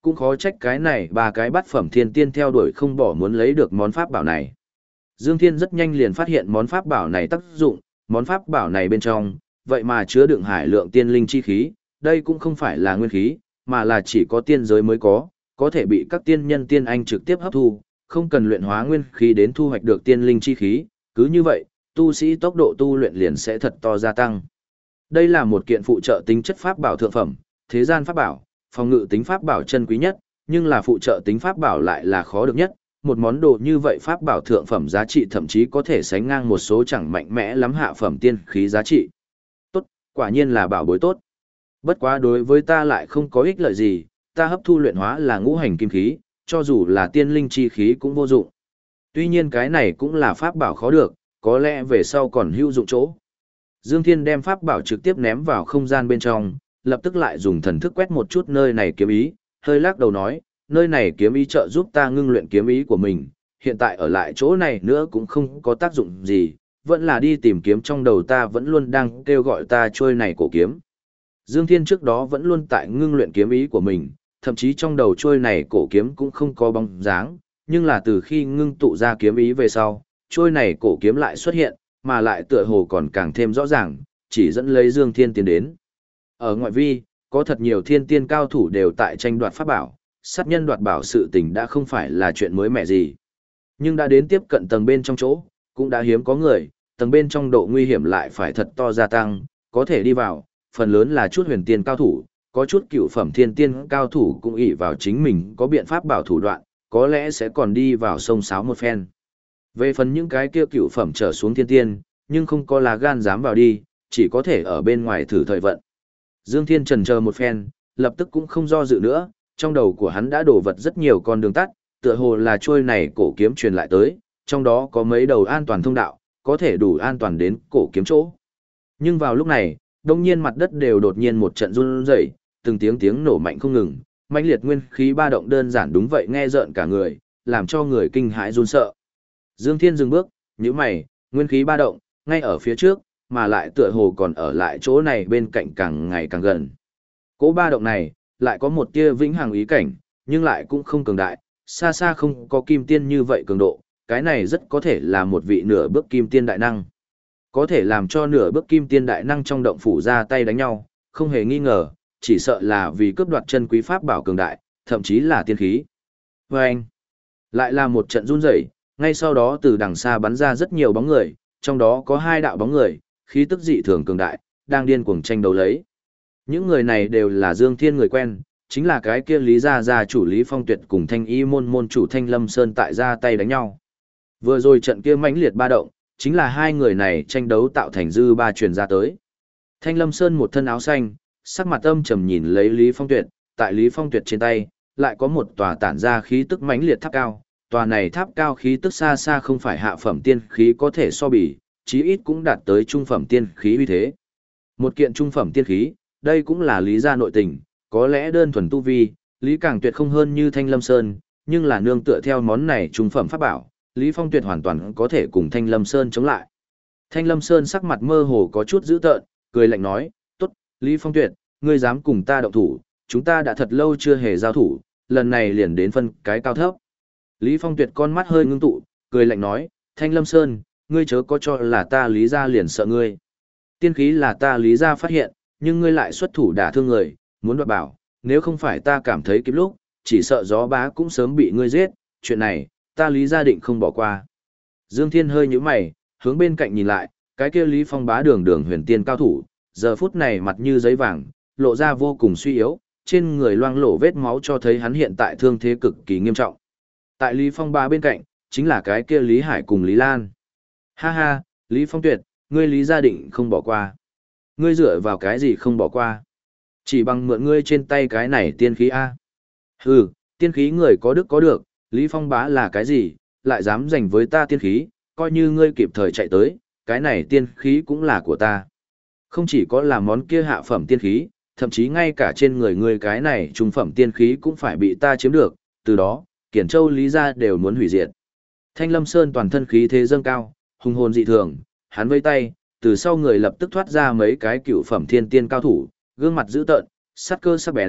cũng khó trách cái này ba cái bát phẩm thiên tiên theo đuổi không bỏ muốn lấy được món pháp bảo này. Dương Thiên rất nhanh liền phát hiện món pháp bảo này tác dụng, món pháp bảo này bên trong, vậy mà chứa đựng hải lượng tiên linh chi khí, đây cũng không phải là nguyên khí, mà là chỉ có tiên giới mới có thể bị các tiên nhân tiên anh trực tiếp hấp thu, không cần luyện hóa nguyên khí đến thu hoạch được tiên linh chi khí, cứ như vậy, tu sĩ tốc độ tu luyện liền sẽ thật to gia tăng. Đây là một kiện phụ trợ tính chất pháp bảo thượng phẩm, thế gian pháp bảo, phòng ngự tính pháp bảo chân quý nhất, nhưng là phụ trợ tính pháp bảo lại là khó được nhất. Một món đồ như vậy pháp bảo thượng phẩm giá trị thậm chí có thể sánh ngang một số chẳng mạnh mẽ lắm hạ phẩm tiên khí giá trị. Tốt, quả nhiên là bảo bối tốt. Bất quá đối với ta lại không có ích lợi gì, ta hấp thu luyện hóa là ngũ hành kim khí, cho dù là tiên linh chi khí cũng vô dụng. Tuy nhiên cái này cũng là pháp bảo khó được, có lẽ về sau còn hữu dụng chỗ. Dương Thiên đem pháp bảo trực tiếp ném vào không gian bên trong, lập tức lại dùng thần thức quét một chút nơi này kiếm ý, hơi lắc đầu nói, nơi này kiếm ý trợ giúp ta ngưng luyện kiếm ý của mình, hiện tại ở lại chỗ này nữa cũng không có tác dụng gì, vẫn là đi tìm kiếm trong đầu ta vẫn luôn đang kêu gọi ta trôi này cổ kiếm. Dương Thiên trước đó vẫn luôn tại ngưng luyện kiếm ý của mình, thậm chí trong đầu trôi này cổ kiếm cũng không có bóng dáng, nhưng là từ khi ngưng tụ ra kiếm ý về sau, trôi này cổ kiếm lại xuất hiện, mà lại tựa hồ còn càng thêm rõ ràng, chỉ dẫn lấy Dương Thiên tiến đến. Ở ngoại vi, có thật nhiều thiên tiên cao thủ đều tại tranh đoạt pháp bảo, sát nhân đoạt bảo sự tình đã không phải là chuyện mới mẻ gì. Nhưng đã đến tiếp cận tầng bên trong chỗ, cũng đã hiếm có người, tầng bên trong độ nguy hiểm lại phải thật to gia tăng, có thể đi vào, phần lớn là chút huyền tiên cao thủ, có chút cựu phẩm thiên tiên cao thủ cũng ỷ vào chính mình có biện pháp bảo thủ đoạn, có lẽ sẽ còn đi vào sông sáo một phen. Về phần những cái kia cựu phẩm trở xuống thiên tiên, nhưng không có lá gan dám vào đi, chỉ có thể ở bên ngoài thử thời vận. Dương Thiên chần chờ một phen, lập tức cũng không do dự nữa, trong đầu của hắn đã đổ vật rất nhiều con đường tắt, tựa hồ là trôi này cổ kiếm truyền lại tới, trong đó có mấy đầu an toàn thông đạo, có thể đủ an toàn đến cổ kiếm chỗ. Nhưng vào lúc này, đông nhiên mặt đất đều đột nhiên một trận run rẩy, từng tiếng nổ mạnh không ngừng, mãnh liệt nguyên khí ba động đơn giản đúng vậy nghe rợn cả người, làm cho người kinh hãi run sợ. Dương Thiên dừng bước, nhíu mày, nguyên khí ba động, ngay ở phía trước, mà lại tựa hồ còn ở lại chỗ này bên cạnh càng ngày càng gần. Cỗ ba động này, lại có một tia vĩnh hằng ý cảnh, nhưng lại cũng không cường đại, xa xa không có kim tiên như vậy cường độ, cái này rất có thể là một vị nửa bước kim tiên đại năng. Có thể làm cho nửa bước kim tiên đại năng trong động phủ ra tay đánh nhau, không hề nghi ngờ, chỉ sợ là vì cướp đoạt chân quý pháp bảo cường đại, thậm chí là tiên khí. Và anh, lại là một trận run rẩy, ngay sau đó từ đằng xa bắn ra rất nhiều bóng người, trong đó có hai đạo bóng người, khí tức dị thường cường đại, đang điên cuồng tranh đấu lấy. Những người này đều là Dương Thiên người quen, chính là cái kia Lý gia chủ Lý Phong Tuyệt cùng Thanh Y môn chủ Thanh Lâm Sơn tại ra tay đánh nhau. Vừa rồi trận kia mãnh liệt ba động, chính là hai người này tranh đấu tạo thành dư ba truyền ra tới. Thanh Lâm Sơn một thân áo xanh, sắc mặt âm trầm nhìn lấy Lý Phong Tuyệt, tại Lý Phong Tuyệt trên tay, lại có một tòa tản ra khí tức mãnh liệt tháp cao. Tòa này tháp cao khí tức xa xa không phải hạ phẩm tiên khí có thể so bì, chí ít cũng đạt tới trung phẩm tiên khí uy thế. Một kiện trung phẩm tiên khí, đây cũng là Lý gia nội tình, có lẽ đơn thuần tu vi, Lý Càng Tuyệt không hơn như Thanh Lâm Sơn, nhưng là nương tựa theo món này trung phẩm pháp bảo, Lý Phong Tuyệt hoàn toàn có thể cùng Thanh Lâm Sơn chống lại. Thanh Lâm Sơn sắc mặt mơ hồ có chút dữ tợn, cười lạnh nói, tốt, Lý Phong Tuyệt, ngươi dám cùng ta động thủ, chúng ta đã thật lâu chưa hề giao thủ, lần này liền đến phân cái cao thấp. Lý Phong Tuyệt con mắt hơi ngưng tụ, cười lạnh nói, Thanh Lâm Sơn, ngươi chớ có cho là ta Lý gia liền sợ ngươi. Tiên khí là ta Lý gia phát hiện, nhưng ngươi lại xuất thủ đả thương người, muốn đoạt bảo, nếu không phải ta cảm thấy kịp lúc, chỉ sợ gió bá cũng sớm bị ngươi giết, chuyện này, ta Lý gia định không bỏ qua. Dương Thiên hơi nhíu mày, hướng bên cạnh nhìn lại, cái kia Lý Phong bá đường huyền tiên cao thủ, giờ phút này mặt như giấy vàng, lộ ra vô cùng suy yếu, trên người loang lổ vết máu cho thấy hắn hiện tại thương thế cực kỳ nghiêm trọng. Tại Lý Phong bá bên cạnh, chính là cái kia Lý Hải cùng Lý Lan. Ha ha, Lý Phong Tuyệt, ngươi Lý gia định không bỏ qua. Ngươi dựa vào cái gì không bỏ qua? Chỉ bằng mượn ngươi trên tay cái này tiên khí A. Hừ, tiên khí người có đức có được, Lý Phong bá là cái gì, lại dám giành với ta tiên khí, coi như ngươi kịp thời chạy tới, cái này tiên khí cũng là của ta. Không chỉ có là món kia hạ phẩm tiên khí, thậm chí ngay cả trên người ngươi cái này trung phẩm tiên khí cũng phải bị ta chiếm được, từ đó, Kiển Châu Lý gia đều muốn hủy diệt. Thanh Lâm Sơn toàn thân khí thế dâng cao, hùng hồn dị thường, hắn vây tay, từ sau người lập tức thoát ra mấy cái cựu phẩm thiên tiên cao thủ, gương mặt dữ tợn, sát cơ sắc bén,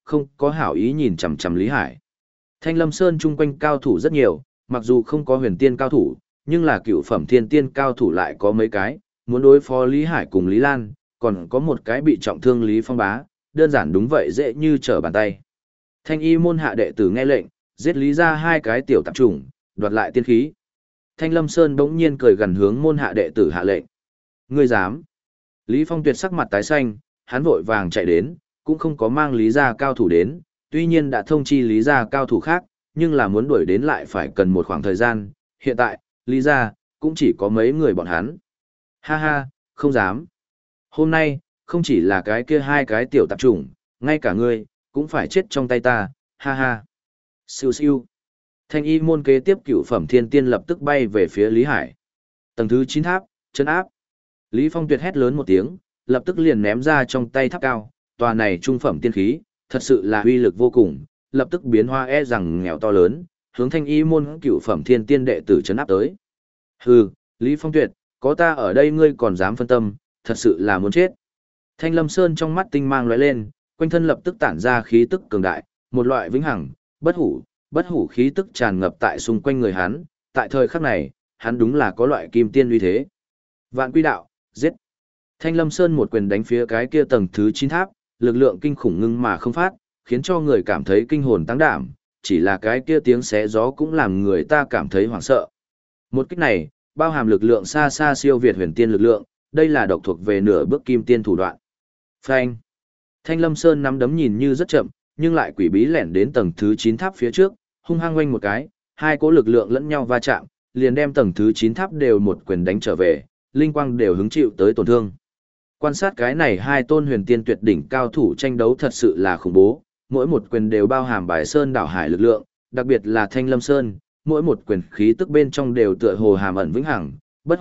không có hảo ý nhìn chằm chằm Lý Hải. Thanh Lâm Sơn chung quanh cao thủ rất nhiều, mặc dù không có huyền tiên cao thủ, nhưng là cựu phẩm thiên tiên cao thủ lại có mấy cái, muốn đối phó Lý Hải cùng Lý Lan, còn có một cái bị trọng thương Lý Phong Bá, đơn giản đúng vậy dễ như trở bàn tay. Thanh y môn hạ đệ tử nghe lệnh, giết Lý ra hai cái tiểu tạp chủng, đoạt lại tiên khí. Thanh Lâm Sơn bỗng nhiên cười gần hướng môn hạ đệ tử hạ lệnh. Ngươi dám? Lý Phong Tuyệt sắc mặt tái xanh, hắn vội vàng chạy đến, cũng không có mang Lý gia cao thủ đến, tuy nhiên đã thông chi Lý gia cao thủ khác, nhưng là muốn đuổi đến lại phải cần một khoảng thời gian, hiện tại, Lý gia cũng chỉ có mấy người bọn hắn. Ha ha, không dám. Hôm nay, không chỉ là cái kia hai cái tiểu tạp chủng, ngay cả ngươi, cũng phải chết trong tay ta, ha ha. Siêu siêu. Thanh y môn kế tiếp cửu phẩm thiên tiên lập tức bay về phía Lý Hải. Tầng thứ 9 tháp, chân áp. Lý Phong Tuyệt hét lớn một tiếng, lập tức liền ném ra trong tay tháp cao, tòa này trung phẩm tiên khí, thật sự là uy lực vô cùng, lập tức biến hoa rằng nghèo to lớn, hướng thanh y môn cửu phẩm thiên tiên đệ tử chấn áp tới. Hừ, Lý Phong Tuyệt, có ta ở đây ngươi còn dám phân tâm, thật sự là muốn chết. Thanh Lâm Sơn trong mắt tinh mang lóe lên, quanh thân lập tức tản ra khí tức cường đại, một loại vĩnh hằng, bất hủ khí tức tràn ngập tại xung quanh người hắn, tại thời khắc này, hắn đúng là có loại kim tiên uy thế. Vạn Quy Đạo, giết. Thanh Lâm Sơn một quyền đánh phía cái kia tầng thứ 9 tháp, lực lượng kinh khủng ngưng mà không phát, khiến cho người cảm thấy kinh hồn tăng đảm, chỉ là cái kia tiếng xé gió cũng làm người ta cảm thấy hoảng sợ. Một kích này, bao hàm lực lượng xa xa siêu việt huyền tiên lực lượng, đây là độc thuộc về nửa bước kim tiên thủ đoạn. Phanh. Thanh Lâm Sơn nắm đấm nhìn như rất chậm, nhưng lại quỷ bí lẻn đến tầng thứ 9 tháp phía trước, hung hăng oanh một cái, hai cỗ lực lượng lẫn nhau va chạm, liền đem tầng thứ 9 tháp đều một quyền đánh trở về, linh quang đều hứng chịu tới tổn thương. Quan sát cái này hai tôn huyền tiên tuyệt đỉnh cao thủ tranh đấu thật sự là khủng bố, mỗi một quyền đều bao hàm bài sơn đảo hải lực lượng, đặc biệt là Thanh Lâm Sơn, mỗi một quyền khí tức bên trong đều tựa hồ hàm ẩn vĩnh hằng,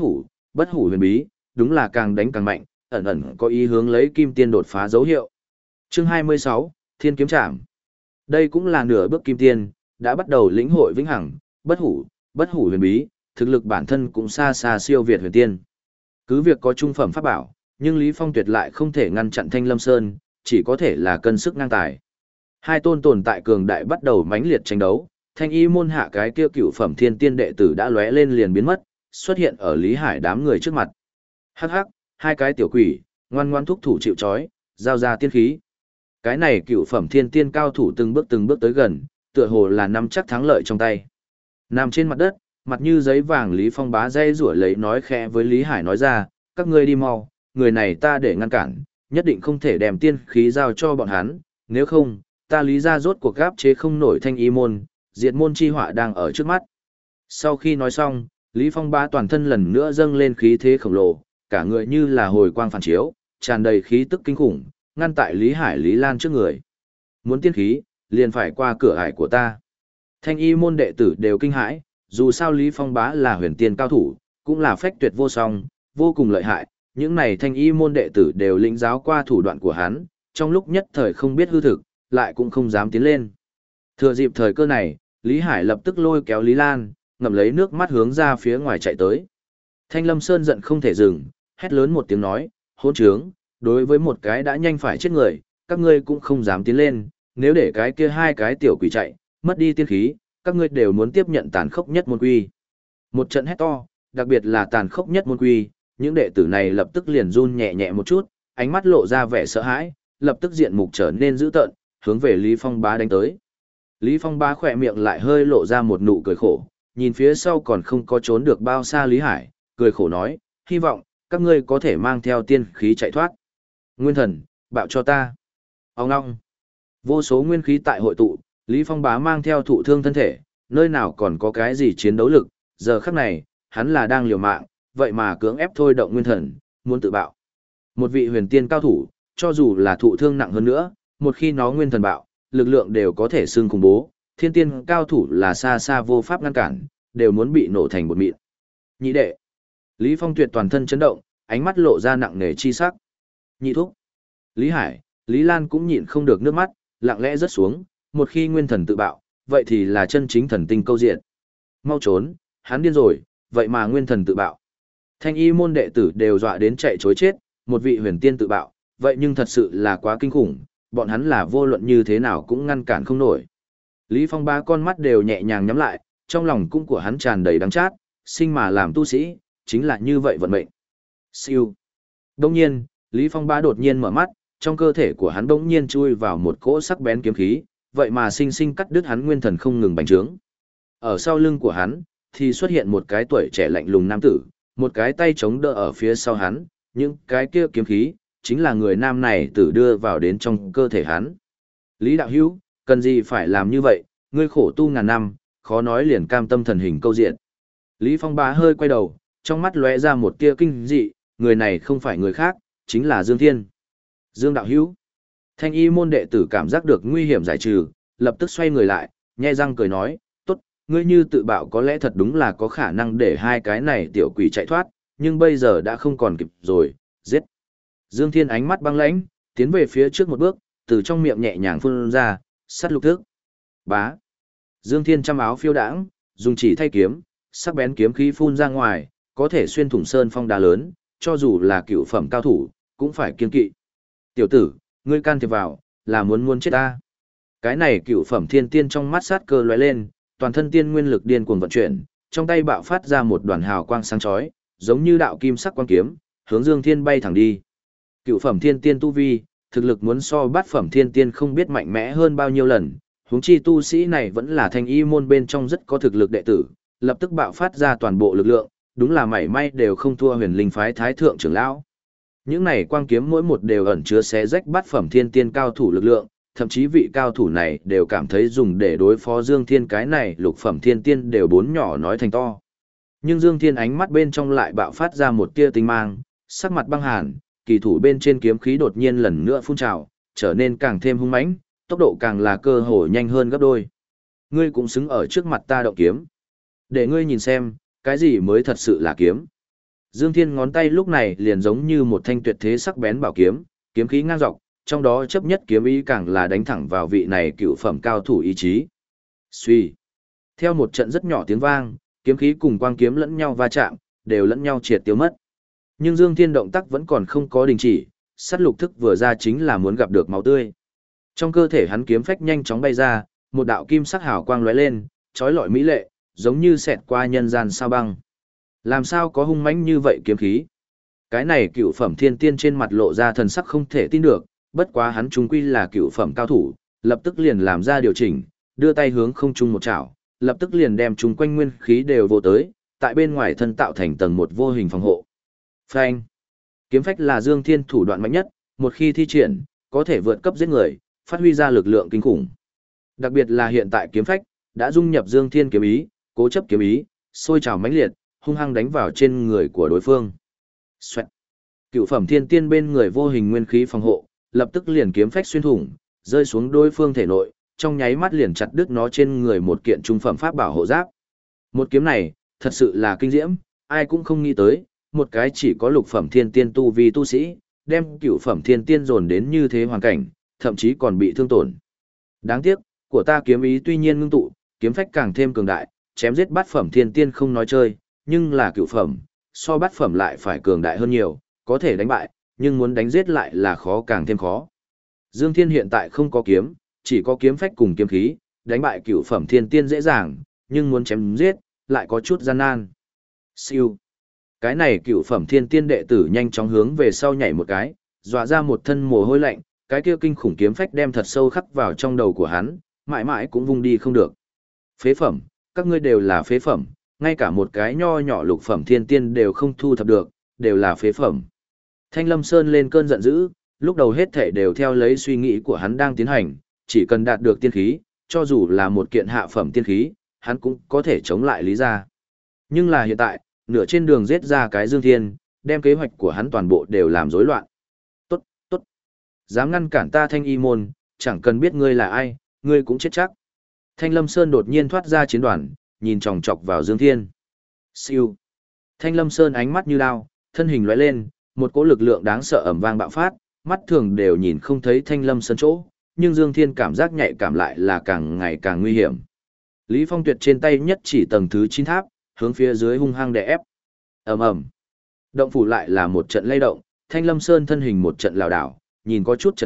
bất hủ huyền bí, đúng là càng đánh càng mạnh, ẩn ẩn có ý hướng lấy kim tiên đột phá dấu hiệu. Chương 26, Thiên kiếm trảm. Đây cũng là nửa bước kim tiên, đã bắt đầu lĩnh hội vĩnh hằng, bất hủ huyền bí, thực lực bản thân cũng xa xa siêu việt huyền tiên. Cứ việc có trung phẩm pháp bảo, nhưng Lý Phong Tuyệt lại không thể ngăn chặn Thanh Lâm Sơn, chỉ có thể là cân sức ngang tài. Hai tôn tồn tại cường đại bắt đầu mãnh liệt tranh đấu, Thanh y môn hạ cái kia cửu phẩm thiên tiên đệ tử đã lóe lên liền biến mất, xuất hiện ở Lý Hải đám người trước mặt. Hắc hắc, hai cái tiểu quỷ, ngoan ngoan thúc thủ chịu trói, giao ra tiên khí. Cái này cửu phẩm thiên tiên cao thủ từng bước tới gần, tựa hồ là nắm chắc thắng lợi trong tay. Nằm trên mặt đất, mặt như giấy vàng Lý Phong Bá dây rủa lấy nói khẽ với Lý Hải nói ra, các ngươi đi mau, người này ta để ngăn cản, nhất định không thể đem tiên khí giao cho bọn hắn, nếu không, ta Lý ra rốt cuộc gáp chế không nổi thanh y môn, diệt môn chi họa đang ở trước mắt. Sau khi nói xong, Lý Phong Bá toàn thân lần nữa dâng lên khí thế khổng lồ, cả người như là hồi quang phản chiếu, tràn đầy khí tức kinh khủng, ngăn tại Lý Hải Lý Lan trước người. Muốn tiên khí, liền phải qua cửa ải của ta. Thanh y môn đệ tử đều kinh hãi, dù sao Lý Phong Bá là huyền tiên cao thủ, cũng là phách tuyệt vô song, vô cùng lợi hại, những này thanh y môn đệ tử đều lĩnh giáo qua thủ đoạn của hắn, trong lúc nhất thời không biết hư thực, lại cũng không dám tiến lên. Thừa dịp thời cơ này, Lý Hải lập tức lôi kéo Lý Lan, ngậm lấy nước mắt hướng ra phía ngoài chạy tới. Thanh Lâm Sơn giận không thể dừng, hét lớn một tiếng nói, hỗn trướng, đối với một cái đã nhanh phải chết người, các ngươi cũng không dám tiến lên, nếu để cái kia hai cái tiểu quỷ chạy, mất đi tiên khí, các ngươi đều muốn tiếp nhận tàn khốc nhất môn quy. Một trận hét to, đặc biệt là tàn khốc nhất môn quy, những đệ tử này lập tức liền run nhẹ nhẹ một chút, ánh mắt lộ ra vẻ sợ hãi, lập tức diện mục trở nên dữ tợn, hướng về Lý Phong Bá đánh tới. Lý Phong Bá khỏe miệng lại hơi lộ ra một nụ cười khổ, nhìn phía sau còn không có trốn được bao xa Lý Hải, cười khổ nói, hy vọng các ngươi có thể mang theo tiên khí chạy thoát. Nguyên thần, bạo cho ta. Ông ngong. Vô số nguyên khí tại hội tụ, Lý Phong Bá mang theo thụ thương thân thể, nơi nào còn có cái gì chiến đấu lực, giờ khắc này, hắn là đang liều mạng, vậy mà cưỡng ép thôi động nguyên thần, muốn tự bạo. Một vị huyền tiên cao thủ, cho dù là thụ thương nặng hơn nữa, một khi nó nguyên thần bạo, lực lượng đều có thể xưng khủng bố, thiên tiên cao thủ là xa xa vô pháp ngăn cản, đều muốn bị nổ thành bột mịn. Nhị đệ. Lý Phong Tuyệt toàn thân chấn động, ánh mắt lộ ra nặng nề chi sắc. Nhị thúc. Lý Hải, Lý Lan cũng nhịn không được nước mắt, lặng lẽ rớt xuống, một khi nguyên thần tự bạo, vậy thì là chân chính thần tinh câu diện. Mau trốn, hắn điên rồi, vậy mà nguyên thần tự bạo. Thanh y môn đệ tử đều dọa đến chạy chối chết, một vị huyền tiên tự bạo, vậy nhưng thật sự là quá kinh khủng, bọn hắn là vô luận như thế nào cũng ngăn cản không nổi. Lý Phong Bá con mắt đều nhẹ nhàng nhắm lại, trong lòng cũng của hắn tràn đầy đắng chát, sinh mà làm tu sĩ, chính là như vậy vận mệnh. Siêu. Đông nhiên, Lý Phong Bá đột nhiên mở mắt, trong cơ thể của hắn bỗng nhiên chui vào một cỗ sắc bén kiếm khí, vậy mà sinh sinh cắt đứt hắn nguyên thần không ngừng bành trướng. Ở sau lưng của hắn, thì xuất hiện một cái tuổi trẻ lạnh lùng nam tử, một cái tay chống đỡ ở phía sau hắn, những cái kia kiếm khí, chính là người nam này tử đưa vào đến trong cơ thể hắn. Lý Đạo Hữu, cần gì phải làm như vậy, ngươi khổ tu ngàn năm, khó nói liền cam tâm thần hình câu diện. Lý Phong Bá hơi quay đầu, trong mắt lóe ra một tia kinh dị, người này không phải người khác, chính là Dương Thiên. Dương Đạo Hữu. Thanh y môn đệ tử cảm giác được nguy hiểm giải trừ, lập tức xoay người lại, nhe răng cười nói, tốt, ngươi như tự bạo có lẽ thật đúng là có khả năng để hai cái này tiểu quỷ chạy thoát, nhưng bây giờ đã không còn kịp rồi, giết. Dương Thiên ánh mắt băng lãnh, tiến về phía trước một bước, từ trong miệng nhẹ nhàng phun ra, sắt lục thức. Bá. Dương Thiên trăm áo phiêu đãng, dùng chỉ thay kiếm, sắc bén kiếm khí phun ra ngoài, có thể xuyên thủng sơn phong đá lớn, cho dù là cựu phẩm cao thủ, cũng phải kiên kỵ. Tiểu tử, ngươi can thiệp vào, là muốn chết ta. Cái này cựu phẩm thiên tiên trong mắt sát cơ lóe lên, toàn thân tiên nguyên lực điên cuồng vận chuyển, trong tay bạo phát ra một đoàn hào quang sáng chói, giống như đạo kim sắc quang kiếm, hướng Dương Thiên bay thẳng đi. Cựu phẩm thiên tiên tu vi, thực lực muốn so bát phẩm thiên tiên không biết mạnh mẽ hơn bao nhiêu lần, huống chi tu sĩ này vẫn là thanh y môn bên trong rất có thực lực đệ tử, lập tức bạo phát ra toàn bộ lực lượng, đúng là mảy may đều không thua huyền linh phái thái thượng trưởng lão. Những này quang kiếm mỗi một đều ẩn chứa xé rách bát phẩm thiên tiên cao thủ lực lượng, thậm chí vị cao thủ này đều cảm thấy dùng để đối phó Dương Thiên cái này lục phẩm thiên tiên đều bốn nhỏ nói thành to. Nhưng Dương Thiên ánh mắt bên trong lại bạo phát ra một tia tinh mang, sắc mặt băng hàn, kỳ thủ bên trên kiếm khí đột nhiên lần nữa phun trào, trở nên càng thêm hung mãnh, tốc độ càng là cơ hồ nhanh hơn gấp đôi. Ngươi cũng xứng ở trước mặt ta động kiếm. Để ngươi nhìn xem, cái gì mới thật sự là kiếm. Dương Thiên ngón tay lúc này liền giống như một thanh tuyệt thế sắc bén bảo kiếm, kiếm khí ngang dọc, trong đó chấp nhất kiếm ý càng là đánh thẳng vào vị này cựu phẩm cao thủ ý chí. Xuy. Theo một trận rất nhỏ tiếng vang, kiếm khí cùng quang kiếm lẫn nhau va chạm, đều lẫn nhau triệt tiêu mất. Nhưng Dương Thiên động tác vẫn còn không có đình chỉ, sát lục thức vừa ra chính là muốn gặp được máu tươi. Trong cơ thể hắn kiếm phách nhanh chóng bay ra, một đạo kim sắc hào quang lóe lên, chói lọi mỹ lệ, giống như xẹt qua nhân gian sao băng. Làm sao có hung mãnh như vậy kiếm khí? Cái này cựu phẩm thiên tiên trên mặt lộ ra thần sắc không thể tin được, bất quá hắn trung quy là cựu phẩm cao thủ, lập tức liền làm ra điều chỉnh, đưa tay hướng không trung một chảo, lập tức liền đem chúng quanh nguyên khí đều vô tới, tại bên ngoài thân tạo thành tầng một vô hình phòng hộ. Phanh! Kiếm phách là Dương Thiên thủ đoạn mạnh nhất, một khi thi triển, có thể vượt cấp giết người, phát huy ra lực lượng kinh khủng. Đặc biệt là hiện tại kiếm phách đã dung nhập Dương Thiên kiếm ý, cố chấp kiếm ý, sôi trào mãnh liệt, hung hăng đánh vào trên người của đối phương. Xoẹt. Cựu phẩm thiên tiên bên người vô hình nguyên khí phòng hộ, lập tức liền kiếm phách xuyên thủng, rơi xuống đối phương thể nội, trong nháy mắt liền chặt đứt nó trên người một kiện trung phẩm pháp bảo hộ giáp. Một kiếm này, thật sự là kinh diễm, ai cũng không nghĩ tới, một cái chỉ có lục phẩm thiên tiên tu vi tu sĩ, đem cựu phẩm thiên tiên dồn đến như thế hoàn cảnh, thậm chí còn bị thương tổn. Đáng tiếc, của ta kiếm ý tuy nhiên ngưng tụ, kiếm phách càng thêm cường đại, chém giết bát phẩm thiên tiên không nói chơi, nhưng là cựu phẩm, so bát phẩm lại phải cường đại hơn nhiều, có thể đánh bại, nhưng muốn đánh giết lại là khó càng thêm khó. Dương Thiên hiện tại không có kiếm, chỉ có kiếm phách cùng kiếm khí, đánh bại cựu phẩm thiên tiên dễ dàng, nhưng muốn chém giết, lại có chút gian nan. Siêu. Cái này cựu phẩm thiên tiên đệ tử nhanh chóng hướng về sau nhảy một cái, dọa ra một thân mồ hôi lạnh, cái kia kinh khủng kiếm phách đem thật sâu khắc vào trong đầu của hắn, mãi mãi cũng vung đi không được. Phế phẩm, các ngươi đều là phế phẩm, ngay cả một cái nho nhỏ lục phẩm thiên tiên đều không thu thập được, đều là phế phẩm. Thanh Lâm Sơn lên cơn giận dữ, lúc đầu hết thể đều theo lấy suy nghĩ của hắn đang tiến hành, chỉ cần đạt được tiên khí, cho dù là một kiện hạ phẩm tiên khí, hắn cũng có thể chống lại Lý gia. Nhưng là hiện tại, nửa trên đường giết ra cái Dương Thiên, đem kế hoạch của hắn toàn bộ đều làm rối loạn. Tốt, tốt. Dám ngăn cản ta Thanh Y môn, chẳng cần biết ngươi là ai, ngươi cũng chết chắc. Thanh Lâm Sơn đột nhiên thoát ra chiến đoàn, nhìn chòng chọc vào Dương Thiên. Siêu. Thanh Lâm Sơn ánh mắt như đao, thân hình lóe lên, một cỗ lực lượng đáng sợ ầm vang bạo phát, mắt thường đều nhìn không thấy Thanh Lâm Sơn chỗ, nhưng Dương Thiên cảm giác nhạy cảm lại là càng ngày càng nguy hiểm. Lý Phong Tuyệt trên tay nhất chỉ tầng thứ 9 tháp, hướng phía dưới hung hăng đè ép. Ầm ầm. Động phủ lại là một trận lay động, Thanh Lâm Sơn thân hình một trận lảo đảo, nhìn có chút chật vật,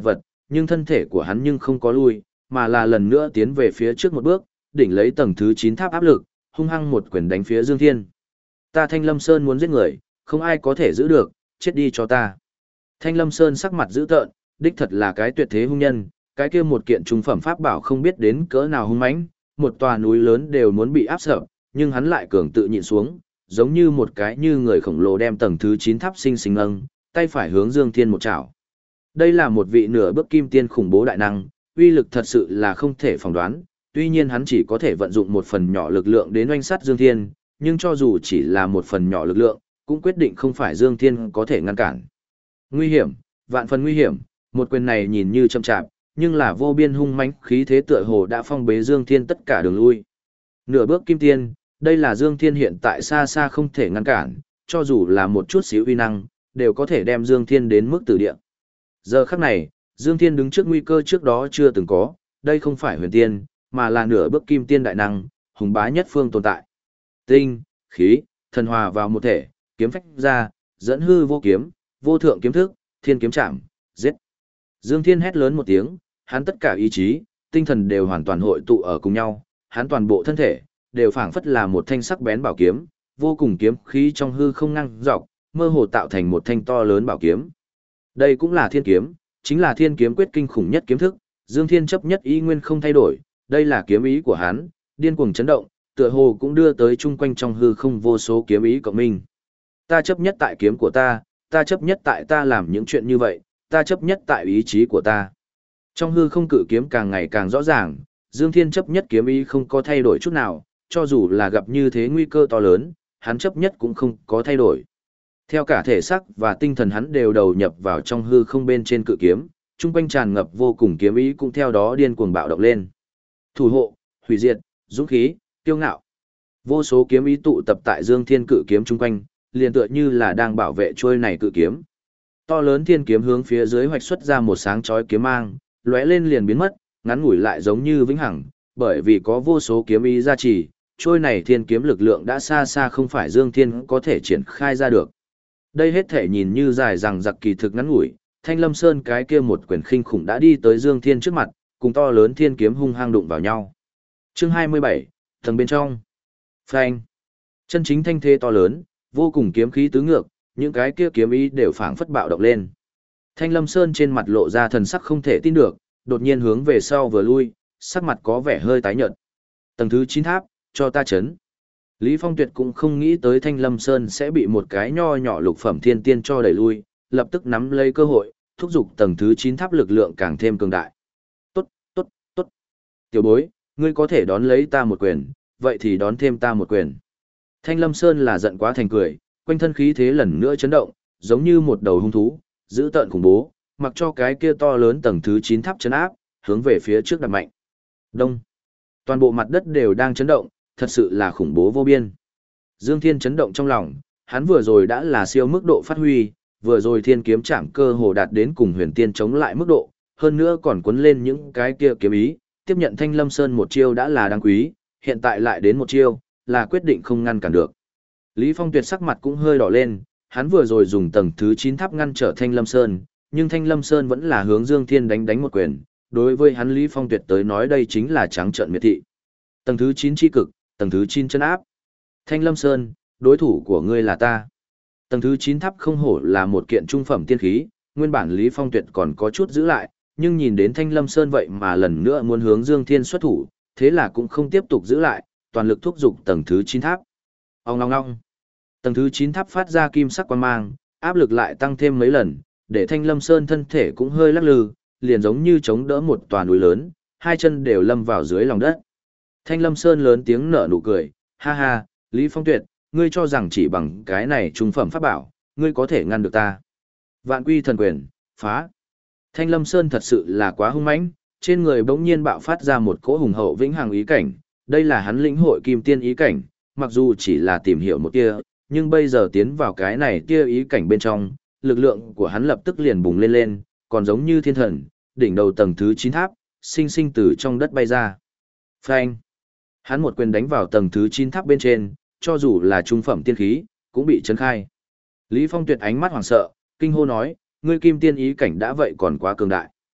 nhưng thân thể của hắn nhưng không có lui, mà là lần nữa tiến về phía trước một bước, đỉnh lấy tầng thứ 9 tháp áp lực, hung hăng một quyền đánh phía Dương Thiên. Ta Thanh Lâm Sơn muốn giết người, không ai có thể giữ được, chết đi cho ta. Thanh Lâm Sơn sắc mặt dữ tợn, đích thật là cái tuyệt thế hung nhân, cái kia một kiện trung phẩm pháp bảo không biết đến cỡ nào hung mãnh, một tòa núi lớn đều muốn bị áp sập, nhưng hắn lại cường tự nhịn xuống, giống như một cái như người khổng lồ đem tầng thứ 9 tháp sinh sinh nâng, tay phải hướng Dương Thiên một chảo. Đây là một vị nửa bước kim tiên khủng bố đại năng, uy lực thật sự là không thể phỏng đoán, tuy nhiên hắn chỉ có thể vận dụng một phần nhỏ lực lượng đến oanh sát Dương Thiên, nhưng cho dù chỉ là một phần nhỏ lực lượng, cũng quyết định không phải Dương Thiên có thể ngăn cản. Nguy hiểm, vạn phần nguy hiểm, một quyền này nhìn như chậm chạp, nhưng là vô biên hung mãnh khí thế tựa hồ đã phong bế Dương Thiên tất cả đường lui. Nửa bước kim tiên, đây là Dương Thiên hiện tại xa xa không thể ngăn cản, cho dù là một chút xíu uy năng, đều có thể đem Dương Thiên đến mức tử địa. Giờ khắc này, Dương Thiên đứng trước nguy cơ trước đó chưa từng có, đây không phải huyền tiên, mà là nửa bước kim tiên đại năng, hùng bá nhất phương tồn tại. Tinh, khí, thần hòa vào một thể, kiếm phách ra, dẫn hư vô kiếm, vô thượng kiếm thức, thiên kiếm chạm, giết. Dương Thiên hét lớn một tiếng, hắn tất cả ý chí, tinh thần đều hoàn toàn hội tụ ở cùng nhau, hắn toàn bộ thân thể đều phảng phất là một thanh sắc bén bảo kiếm, vô cùng kiếm khí trong hư không ngang dọc, mơ hồ tạo thành một thanh to lớn bảo kiếm. Đây cũng là thiên kiếm, chính là thiên kiếm quyết kinh khủng nhất kiếm thức, Dương Thiên chấp nhất ý nguyên không thay đổi, đây là kiếm ý của hắn, điên cuồng chấn động, tựa hồ cũng đưa tới chung quanh trong hư không vô số kiếm ý cộng minh. Ta chấp nhất tại kiếm của ta chấp nhất tại ta làm những chuyện như vậy, ta chấp nhất tại ý chí của ta. Trong hư không cự kiếm càng ngày càng rõ ràng, Dương Thiên chấp nhất kiếm ý không có thay đổi chút nào, cho dù là gặp như thế nguy cơ to lớn, hắn chấp nhất cũng không có thay đổi. Theo cả thể xác và tinh thần hắn đều đầu nhập vào trong hư không bên trên cự kiếm, chung quanh tràn ngập vô cùng kiếm ý cũng theo đó điên cuồng bạo động lên. Thủ hộ, hủy diệt, dũng khí, kiêu ngạo. Vô số kiếm ý tụ tập tại Dương Thiên cự kiếm chung quanh, liền tựa như là đang bảo vệ trôi này cự kiếm. To lớn thiên kiếm hướng phía dưới hoạch xuất ra một sáng chói kiếm mang, lóe lên liền biến mất, ngắn ngủi lại giống như vĩnh hằng, bởi vì có vô số kiếm ý gia trì, trôi này thiên kiếm lực lượng đã xa xa không phải Dương Thiên có thể triển khai ra được. Đây hết thể nhìn như dài rằng giặc kỳ thực ngắn ngủi, Thanh Lâm Sơn cái kia một quyền khinh khủng đã đi tới Dương Thiên trước mặt, cùng to lớn thiên kiếm hung hăng đụng vào nhau. Chương 27, tầng bên trong. Phanh. Chân chính thanh thế to lớn, vô cùng kiếm khí tứ ngược, những cái kia kiếm ý đều phảng phất bạo động lên. Thanh Lâm Sơn trên mặt lộ ra thần sắc không thể tin được, đột nhiên hướng về sau vừa lui, sắc mặt có vẻ hơi tái nhợt. Tầng thứ 9 tháp, cho ta chấn. Lý Phong Tuyệt cũng không nghĩ tới Thanh Lâm Sơn sẽ bị một cái nho nhỏ lục phẩm thiên tiên cho đẩy lui, lập tức nắm lấy cơ hội, thúc giục tầng thứ 9 tháp lực lượng càng thêm cường đại. Tốt, tốt, tốt. Tiểu bối, ngươi có thể đón lấy ta một quyền, vậy thì đón thêm ta một quyền. Thanh Lâm Sơn là giận quá thành cười, quanh thân khí thế lần nữa chấn động, giống như một đầu hung thú, dữ tợn khủng bố, mặc cho cái kia to lớn tầng thứ 9 tháp chấn áp, hướng về phía trước đặt mạnh. Đông. Toàn bộ mặt đất đều đang chấn động, thật sự là khủng bố vô biên. Dương Thiên chấn động trong lòng, hắn vừa rồi đã là siêu mức độ phát huy, vừa rồi thiên kiếm chạm cơ hồ đạt đến cùng huyền tiên chống lại mức độ, hơn nữa còn cuốn lên những cái kia kiếm ý, tiếp nhận Thanh Lâm Sơn một chiêu đã là đáng quý, hiện tại lại đến một chiêu, là quyết định không ngăn cản được. Lý Phong Tuyệt sắc mặt cũng hơi đỏ lên, hắn vừa rồi dùng tầng thứ 9 tháp ngăn trở Thanh Lâm Sơn, nhưng Thanh Lâm Sơn vẫn là hướng Dương Thiên đánh một quyền, đối với hắn Lý Phong Tuyệt tới nói đây chính là trắng trợn miệt thị. Tầng thứ 9 chi cực, tầng thứ 9 chân áp. Thanh Lâm Sơn, đối thủ của ngươi là ta. Tầng thứ 9 tháp không hổ là một kiện trung phẩm tiên khí, nguyên bản Lý Phong Tuyệt còn có chút giữ lại, nhưng nhìn đến Thanh Lâm Sơn vậy mà lần nữa muốn hướng Dương Thiên xuất thủ, thế là cũng không tiếp tục giữ lại, toàn lực thúc giục tầng thứ 9 tháp. Ong ong ong. Tầng thứ 9 tháp phát ra kim sắc quang mang, áp lực lại tăng thêm mấy lần, để Thanh Lâm Sơn thân thể cũng hơi lắc lư, liền giống như chống đỡ một tòa núi lớn, hai chân đều lâm vào dưới lòng đất. Thanh Lâm Sơn lớn tiếng nở nụ cười, ha ha, Lý Phong Tuyệt, ngươi cho rằng chỉ bằng cái này trung phẩm pháp bảo, ngươi có thể ngăn được ta. Vạn quy thần quyền, phá. Thanh Lâm Sơn thật sự là quá hung mãnh, trên người bỗng nhiên bạo phát ra một cỗ hùng hậu vĩnh hằng ý cảnh, đây là hắn lĩnh hội kim tiên ý cảnh, mặc dù chỉ là tìm hiểu một tia, nhưng bây giờ tiến vào cái này tia ý cảnh bên trong, lực lượng của hắn lập tức liền bùng lên, còn giống như thiên thần, đỉnh đầu tầng thứ 9 tháp, sinh sinh từ trong đất bay ra. Phanh! Hắn một quyền đánh vào tầng thứ 9 tháp bên trên, cho dù là trung phẩm tiên khí, cũng bị chấn khai. Lý Phong Tuyệt ánh mắt hoảng sợ, kinh hô nói, ngươi kim tiên ý cảnh đã vậy còn quá cường đại.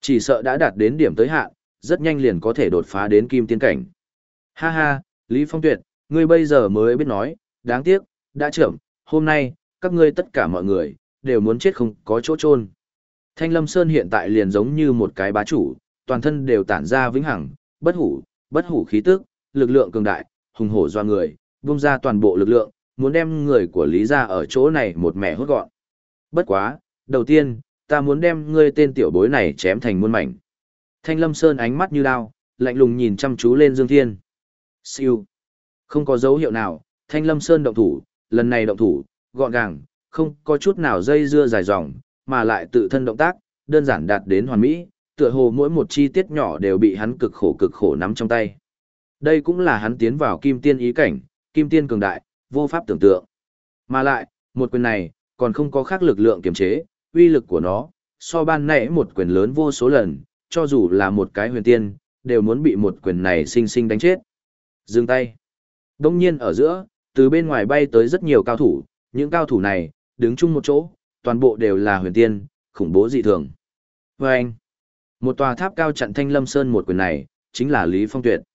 Chỉ sợ đã đạt đến điểm tới hạn, rất nhanh liền có thể đột phá đến kim tiên cảnh. Ha ha, Lý Phong Tuyệt, ngươi bây giờ mới biết nói, đáng tiếc, đã chậm, hôm nay, các ngươi tất cả mọi người, đều muốn chết không có chỗ chôn. Thanh Lâm Sơn hiện tại liền giống như một cái bá chủ, toàn thân đều tản ra vĩnh hằng, bất hủ khí tức, lực lượng cường đại, hùng hổ doa người, vung ra toàn bộ lực lượng, muốn đem người của Lý gia ở chỗ này một mẻ hốt gọn. Bất quá, đầu tiên, ta muốn đem ngươi tên tiểu bối này chém thành muôn mảnh. Thanh Lâm Sơn ánh mắt như đao, lạnh lùng nhìn chăm chú lên Dương Thiên. Siêu. Không có dấu hiệu nào, Thanh Lâm Sơn động thủ, lần này động thủ, gọn gàng, không có chút nào dây dưa dài dòng, mà lại tự thân động tác, đơn giản đạt đến hoàn mỹ, tựa hồ mỗi một chi tiết nhỏ đều bị hắn cực khổ nắm trong tay. Đây cũng là hắn tiến vào kim tiên ý cảnh, kim tiên cường đại, vô pháp tưởng tượng. Mà lại, một quyền này, còn không có khác lực lượng kiềm chế, uy lực của nó, so ban nãy một quyền lớn vô số lần, cho dù là một cái huyền tiên, đều muốn bị một quyền này sinh sinh đánh chết. Dừng tay. Đông nhiên ở giữa, từ bên ngoài bay tới rất nhiều cao thủ, những cao thủ này, đứng chung một chỗ, toàn bộ đều là huyền tiên, khủng bố dị thường. Và anh, một tòa tháp cao chặn Thanh Lâm Sơn một quyền này, chính là Lý Phong Tuyệt.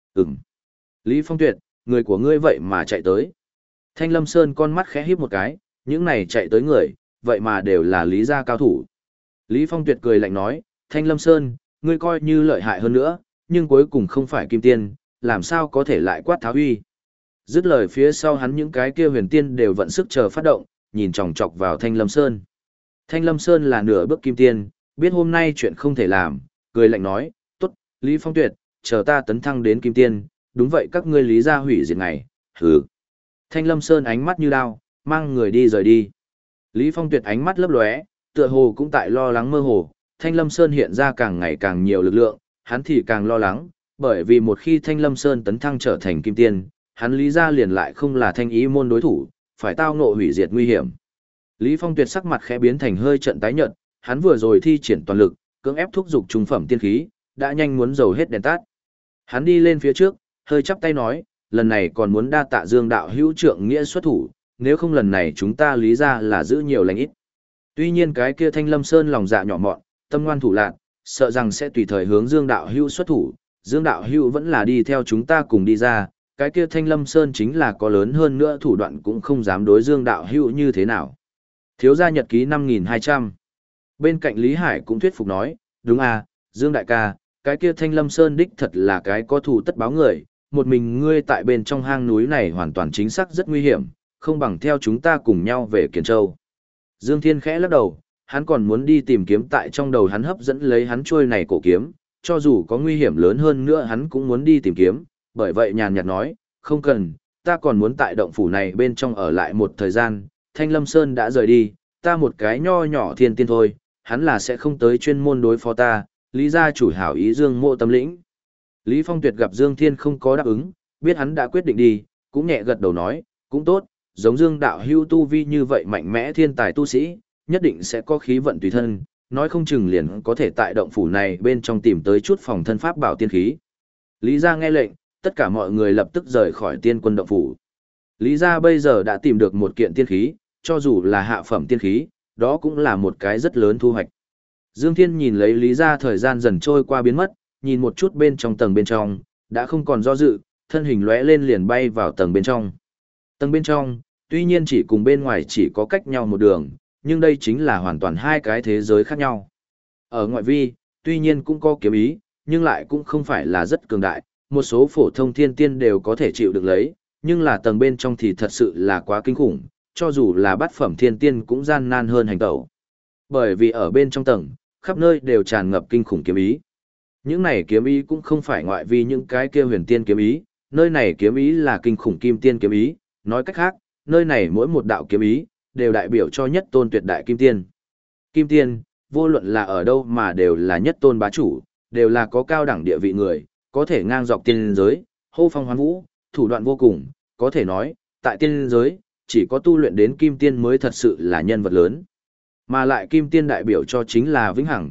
Lý Phong Tuyệt, người của ngươi vậy mà chạy tới. Thanh Lâm Sơn con mắt khẽ híp một cái, những này chạy tới người, vậy mà đều là Lý gia cao thủ. Lý Phong Tuyệt cười lạnh nói, Thanh Lâm Sơn, ngươi coi như lợi hại hơn nữa, nhưng cuối cùng không phải kim tiên, làm sao có thể lại quát tháo huy. Dứt lời phía sau hắn những cái kia huyền tiên đều vận sức chờ phát động, nhìn chòng chọc vào Thanh Lâm Sơn. Thanh Lâm Sơn là nửa bước kim tiên, biết hôm nay chuyện không thể làm, cười lạnh nói, tốt, Lý Phong Tuyệt, chờ ta tấn thăng đến kim tiên, đúng vậy các ngươi Lý gia hủy diệt ngày, hừ. Thanh Lâm Sơn ánh mắt như đao, mang người đi rời đi. Lý Phong Tuyệt ánh mắt lấp lóe, tựa hồ cũng tại lo lắng mơ hồ, Thanh Lâm Sơn hiện ra càng ngày càng nhiều lực lượng, hắn thì càng lo lắng, bởi vì một khi Thanh Lâm Sơn tấn thăng trở thành kim tiên, hắn Lý gia liền lại không là Thanh Ý môn đối thủ, phải tao ngộ hủy diệt nguy hiểm. Lý Phong Tuyệt sắc mặt khẽ biến thành hơi trận tái nhợt, hắn vừa rồi thi triển toàn lực, cưỡng ép thúc giục trung phẩm tiên khí, đã nhanh muốn dầu hết đèn tắt. Hắn đi lên phía trước, hơi chắp tay nói, lần này còn muốn đa tạ Dương đạo hữu trượng nghĩa xuất thủ, nếu không lần này chúng ta Lý gia là giữ nhiều lành ít. Tuy nhiên cái kia Thanh Lâm Sơn lòng dạ nhỏ mọn, tâm ngoan thủ lạn, sợ rằng sẽ tùy thời hướng Dương đạo hữu xuất thủ, Dương đạo hữu vẫn là đi theo chúng ta cùng đi ra, cái kia Thanh Lâm Sơn chính là có lớn hơn nữa thủ đoạn cũng không dám đối Dương đạo hữu như thế nào. Thiếu gia nhật ký 5200. Bên cạnh Lý Hải cũng thuyết phục nói, đúng à, Dương đại ca, cái kia Thanh Lâm Sơn đích thật là cái có thù tất báo người, một mình ngươi tại bên trong hang núi này hoàn toàn chính xác rất nguy hiểm, không bằng theo chúng ta cùng nhau về Kiền Châu. Dương Thiên khẽ lắc đầu, hắn còn muốn đi tìm kiếm tại trong đầu hắn hấp dẫn lấy hắn trôi này cổ kiếm, cho dù có nguy hiểm lớn hơn nữa hắn cũng muốn đi tìm kiếm, bởi vậy nhàn nhạt nói, không cần, ta còn muốn tại động phủ này bên trong ở lại một thời gian, Thanh Lâm Sơn đã rời đi, ta một cái nho nhỏ thiên tiên thôi, hắn là sẽ không tới chuyên môn đối phó ta, Lý gia chủ hảo ý Dương Mộ tâm lĩnh. Lý Phong Tuyệt gặp Dương Thiên không có đáp ứng, biết hắn đã quyết định đi, cũng nhẹ gật đầu nói, cũng tốt, giống Dương đạo hưu tu vi như vậy mạnh mẽ thiên tài tu sĩ, nhất định sẽ có khí vận tùy thân, nói không chừng liền có thể tại động phủ này bên trong tìm tới chút phòng thân pháp bảo tiên khí. Lý gia nghe lệnh, tất cả mọi người lập tức rời khỏi tiên quân động phủ. Lý gia bây giờ đã tìm được một kiện tiên khí, cho dù là hạ phẩm tiên khí, đó cũng là một cái rất lớn thu hoạch. Dương Thiên nhìn lấy Lý gia thời gian dần trôi qua biến mất, nhìn một chút bên trong, đã không còn do dự, thân hình lóe lên liền bay vào tầng bên trong. Tầng bên trong, tuy nhiên chỉ cùng bên ngoài chỉ có cách nhau một đường, nhưng đây chính là hoàn toàn hai cái thế giới khác nhau. Ở ngoại vi, tuy nhiên cũng có kiếm ý, nhưng lại cũng không phải là rất cường đại, một số phổ thông thiên tiên đều có thể chịu được lấy, nhưng là tầng bên trong thì thật sự là quá kinh khủng, cho dù là bát phẩm thiên tiên cũng gian nan hơn hành tẩu. Bởi vì ở bên trong tầng, khắp nơi đều tràn ngập kinh khủng kiếm ý. Những này kiếm ý cũng không phải ngoại vi những cái kia huyền tiên kiếm ý, nơi này kiếm ý là kinh khủng kim tiên kiếm ý, nói cách khác, nơi này mỗi một đạo kiếm ý, đều đại biểu cho nhất tôn tuyệt đại kim tiên. Kim tiên, vô luận là ở đâu mà đều là nhất tôn bá chủ, đều là có cao đẳng địa vị người, có thể ngang dọc tiên giới, hô phong hoán vũ, thủ đoạn vô cùng, có thể nói, tại tiên giới, chỉ có tu luyện đến kim tiên mới thật sự là nhân vật lớn. Mà lại kim tiên đại biểu cho chính là vĩnh hằng,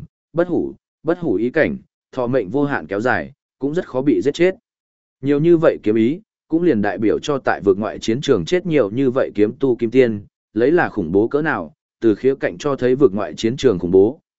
bất hủ ý cảnh, thọ mệnh vô hạn kéo dài, cũng rất khó bị giết chết. Nhiều như vậy kiếm ý, cũng liền đại biểu cho tại vực ngoại chiến trường chết nhiều như vậy kiếm tu kim tiên, lấy là khủng bố cỡ nào, từ khía cạnh cho thấy vực ngoại chiến trường khủng bố,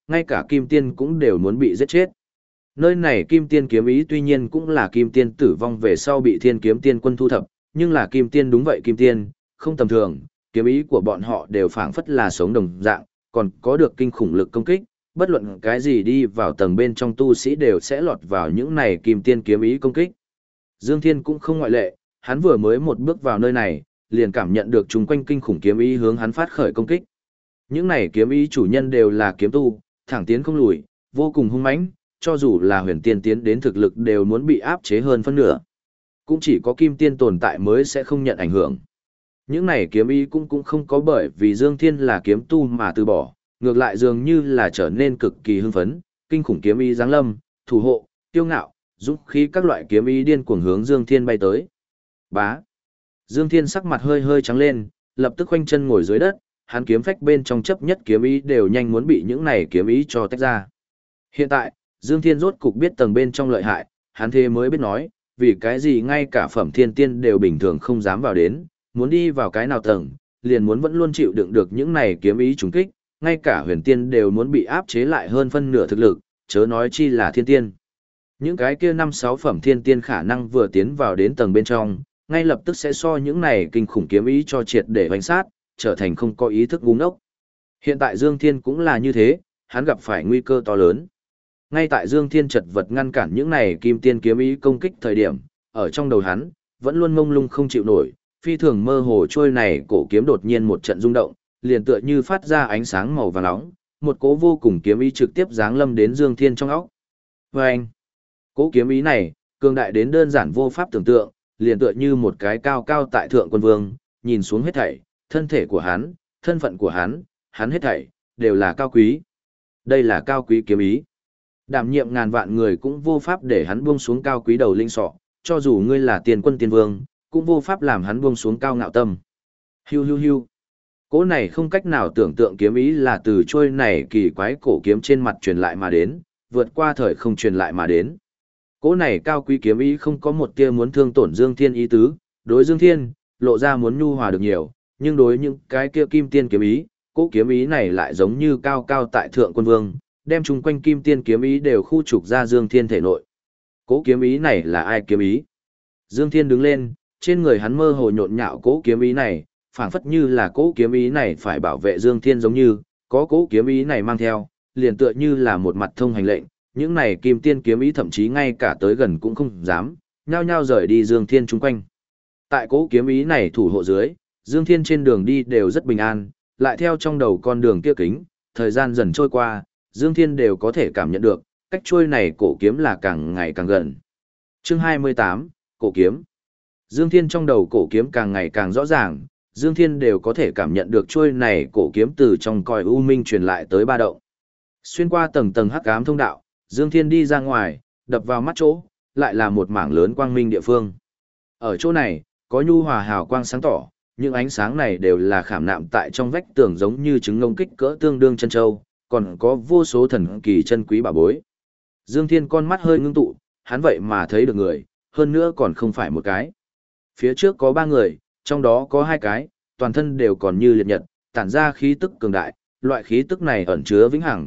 ngay cả kim tiên cũng đều muốn bị giết chết. Nơi này kim tiên kiếm ý tuy nhiên cũng là kim tiên tử vong về sau bị thiên kiếm tiên quân thu thập, nhưng là kim tiên đúng vậy kim tiên, không tầm thường, kiếm ý của bọn họ đều phảng phất là sống đồng dạng, còn có được kinh khủng lực công kích, bất luận cái gì đi vào tầng bên trong tu sĩ đều sẽ lọt vào những này kim tiên kiếm ý công kích. Dương Thiên cũng không ngoại lệ, hắn vừa mới một bước vào nơi này, liền cảm nhận được chung quanh kinh khủng kiếm ý hướng hắn phát khởi công kích. Những này kiếm ý chủ nhân đều là kiếm tu, thẳng tiến không lùi, vô cùng hung mãnh, cho dù là huyền tiên tiến đến thực lực đều muốn bị áp chế hơn phân nửa. Cũng chỉ có kim tiên tồn tại mới sẽ không nhận ảnh hưởng. Những này kiếm ý cũng không có bởi vì Dương Thiên là kiếm tu mà từ bỏ, ngược lại dường như là trở nên cực kỳ hưng phấn, kinh khủng kiếm ý giáng lâm, thủ hộ, tiêu ngạo, dũng khí các loại kiếm ý điên cuồng hướng Dương Thiên bay tới. Bá. Dương Thiên sắc mặt hơi hơi trắng lên, lập tức khoanh chân ngồi dưới đất, hắn kiếm phách bên trong chấp nhất kiếm ý đều nhanh muốn bị những này kiếm ý cho tách ra. Hiện tại, Dương Thiên rốt cục biết tầng bên trong lợi hại, hắn thế mới biết nói, vì cái gì ngay cả phẩm thiên tiên đều bình thường không dám vào đến, muốn đi vào cái nào tầng, liền muốn vẫn luôn chịu đựng được những này kiếm ý trùng kích, ngay cả huyền tiên đều muốn bị áp chế lại hơn phân nửa thực lực, chớ nói chi là thiên tiên. Những cái kia 5-6 phẩm thiên tiên khả năng vừa tiến vào đến tầng bên trong, ngay lập tức sẽ so những này kinh khủng kiếm ý cho triệt để hoành sát, trở thành không có ý thức ngu ngốc. Hiện tại Dương Thiên cũng là như thế, hắn gặp phải nguy cơ to lớn. Ngay tại Dương Thiên chật vật ngăn cản những này kim tiên kiếm ý công kích thời điểm, ở trong đầu hắn, vẫn luôn mông lung không chịu nổi, phi thường mơ hồ trôi này cổ kiếm đột nhiên một trận rung động, liền tựa như phát ra ánh sáng màu vàng nóng, một cỗ vô cùng kiếm ý trực tiếp giáng lâm đến Dương Thiên trong óc. Vâng! Cỗ kiếm ý này, cường đại đến đơn giản vô pháp tưởng tượng, liền tựa như một cái cao cao tại thượng quân vương, nhìn xuống hết thảy, thân thể của hắn, thân phận của hắn hết thảy, đều là cao quý. Đây là cao quý kiếm ý. Đảm nhiệm ngàn vạn người cũng vô pháp để hắn buông xuống cao quý đầu linh sọ, cho dù ngươi là tiền quân tiên vương, cũng vô pháp làm hắn buông xuống cao ngạo tâm. Hiu hiu hiu. Cỗ này không cách nào tưởng tượng kiếm ý là từ trôi này kỳ quái cổ kiếm trên mặt truyền lại mà đến, vượt qua thời không truyền lại mà đến. Cỗ này cao quý kiếm ý không có một tia muốn thương tổn Dương Thiên ý tứ, đối Dương Thiên, lộ ra muốn nhu hòa được nhiều, nhưng đối những cái kia kim tiên kiếm ý, cỗ kiếm ý này lại giống như cao cao tại thượng quân vương, đem chung quanh kim tiên kiếm ý đều khu trục ra Dương Thiên thể nội. Cỗ kiếm ý này là ai kiếm ý? Dương Thiên đứng lên, trên người hắn mơ hồ nhộn nhạo cỗ kiếm ý này, phảng phất như là cỗ kiếm ý này phải bảo vệ Dương Thiên giống như, có cỗ kiếm ý này mang theo, liền tựa như là một mặt thông hành lệnh, những này kim tiên kiếm ý thậm chí ngay cả tới gần cũng không dám, nhao nhao rời đi Dương Thiên chung quanh. Tại cỗ kiếm ý này thủ hộ dưới, Dương Thiên trên đường đi đều rất bình an, lại theo trong đầu con đường kia kính, thời gian dần trôi qua, Dương Thiên đều có thể cảm nhận được, cách trôi này cổ kiếm là càng ngày càng gần. Chương 28, cổ kiếm. Dương Thiên trong đầu cổ kiếm càng ngày càng rõ ràng, Dương Thiên đều có thể cảm nhận được trôi này cổ kiếm từ trong cõi u minh truyền lại tới ba động. Xuyên qua tầng tầng hắc ám thông đạo, Dương Thiên đi ra ngoài, đập vào mắt chỗ, lại là một mảng lớn quang minh địa phương. Ở chỗ này, có nhu hòa hào quang sáng tỏ, những ánh sáng này đều là khảm nạm tại trong vách tường giống như trứng ngông kích cỡ tương đương chân châu, còn có vô số thần kỳ chân quý bảo bối. Dương Thiên con mắt hơi ngưng tụ, hắn vậy mà thấy được người, hơn nữa còn không phải một cái. Phía trước có 3 người, trong đó có 2 cái, toàn thân đều còn như liệt nhật, tản ra khí tức cường đại, loại khí tức này ẩn chứa vĩnh hằng,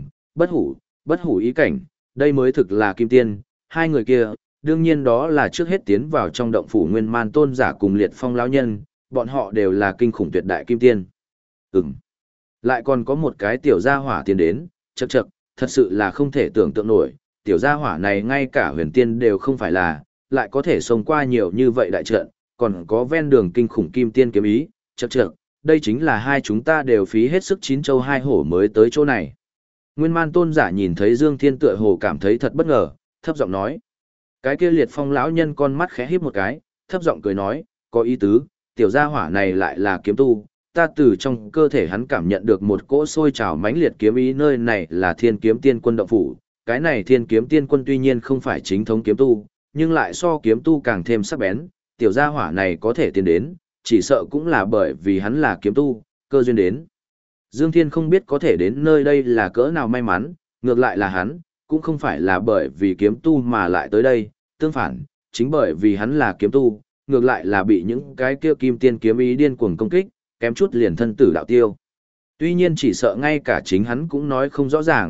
bất hủ ý cảnh, đây mới thực là kim tiên. 2 người kia, đương nhiên đó là trước hết tiến vào trong động phủ Nguyên Man tôn giả cùng Liệt Phong lão nhân, bọn họ đều là kinh khủng tuyệt đại kim tiên. Lại còn có một cái tiểu gia hỏa tiến đến, chậc chậc, thật sự là không thể tưởng tượng nổi, tiểu gia hỏa này ngay cả huyền tiên đều không phải là, lại có thể xông qua nhiều như vậy đại trận, còn có ven đường kinh khủng kim tiên kiếm ý, chậc chậc, đây chính là hai chúng ta đều phí hết sức 9 châu 2 hổ mới tới chỗ này. Nguyên Man tôn giả nhìn thấy Dương Thiên tựa hồ cảm thấy thật bất ngờ, thấp giọng nói. Cái kia Liệt Phong lão nhân con mắt khẽ híp một cái, thấp giọng cười nói, có ý tứ, tiểu gia hỏa này lại là kiếm tu, ta từ trong cơ thể hắn cảm nhận được một cỗ sôi trào mãnh liệt kiếm ý, nơi này là Thiên Kiếm Tiên Quân động phủ, cái này Thiên Kiếm Tiên Quân tuy nhiên không phải chính thống kiếm tu, nhưng lại so kiếm tu càng thêm sắc bén, tiểu gia hỏa này có thể tiến đến, chỉ sợ cũng là bởi vì hắn là kiếm tu, cơ duyên đến. Dương Thiên không biết có thể đến nơi đây là cỡ nào may mắn, ngược lại là hắn, cũng không phải là bởi vì kiếm tu mà lại tới đây, tương phản, chính bởi vì hắn là kiếm tu, ngược lại là bị những cái kia kim tiên kiếm ý điên cuồng công kích, kém chút liền thân tử đạo tiêu. Tuy nhiên chỉ sợ ngay cả chính hắn cũng nói không rõ ràng,